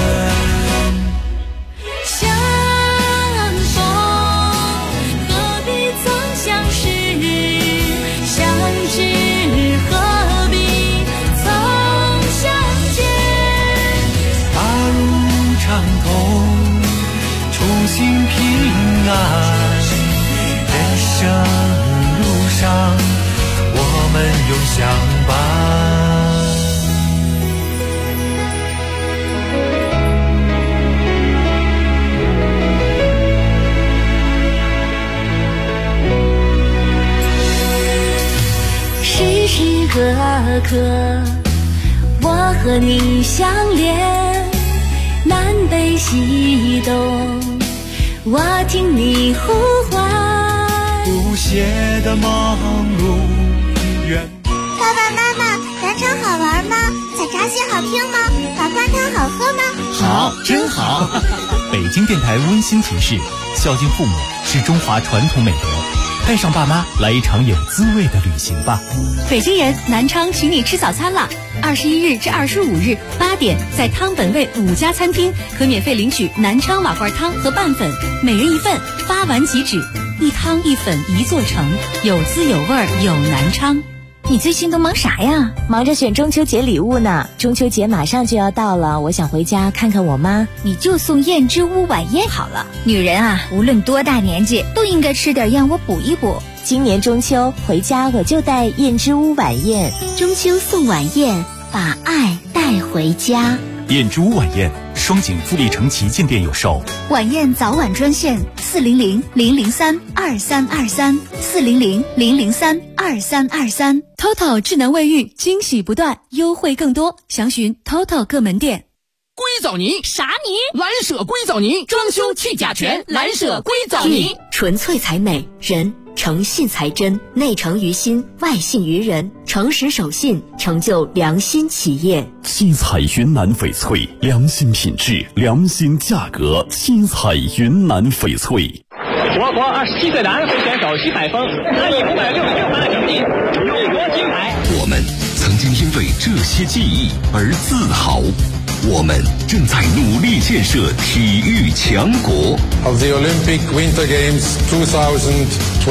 心平安，人生路上我们永相伴。 时时刻刻我和你相连，南北西东我听你呼唤， 不懈的忙碌。 爸爸妈妈，南昌好玩吗？采茶蟹好听吗？麻花汤好喝吗？ 好，真好。北京电台温馨提示：孝敬父母是中华传统美德，带上爸妈来一场有滋味的旅行吧。 北京人，南昌请你吃早餐了。21日至25日8点，在汤本味5家餐厅可免费领取南昌瓦罐汤和拌粉，每人1份，发完即止。一汤一粉一座城，有滋有味有南昌。 你最近都忙啥呀？ 忙着选中秋节礼物呢。中秋节马上就要到了，我想回家看看我妈。 你就送燕之屋晚宴好了。女人啊，无论多大年纪，都应该吃点燕窝补一补。 今年中秋回家我就带燕之屋晚宴。 中秋送晚宴，把爱带回家。 燕之屋晚宴，双井富力城旗舰店有售。 晚宴早晚专线400-003-2323，400-003-2323。TOTO 智能卫浴，惊喜不断，优惠更多，详询 TOTO 各门店。 硅藻泥啥泥？ 蓝舍硅藻泥，装修去甲醛，蓝舍硅藻泥， 纯粹才美，人诚信才真，内诚于心，外信于人，诚实守信，成就良心企业。 七彩云南翡翠，良心品质，良心价格。七彩云南翡翠。 我国27岁男飞选手徐海峰，他以566分的成绩荣夺金牌。 我们曾经因为这些记忆而自豪。我们正在努力建设体育强国。 Of the Olympic Winter Games 2020.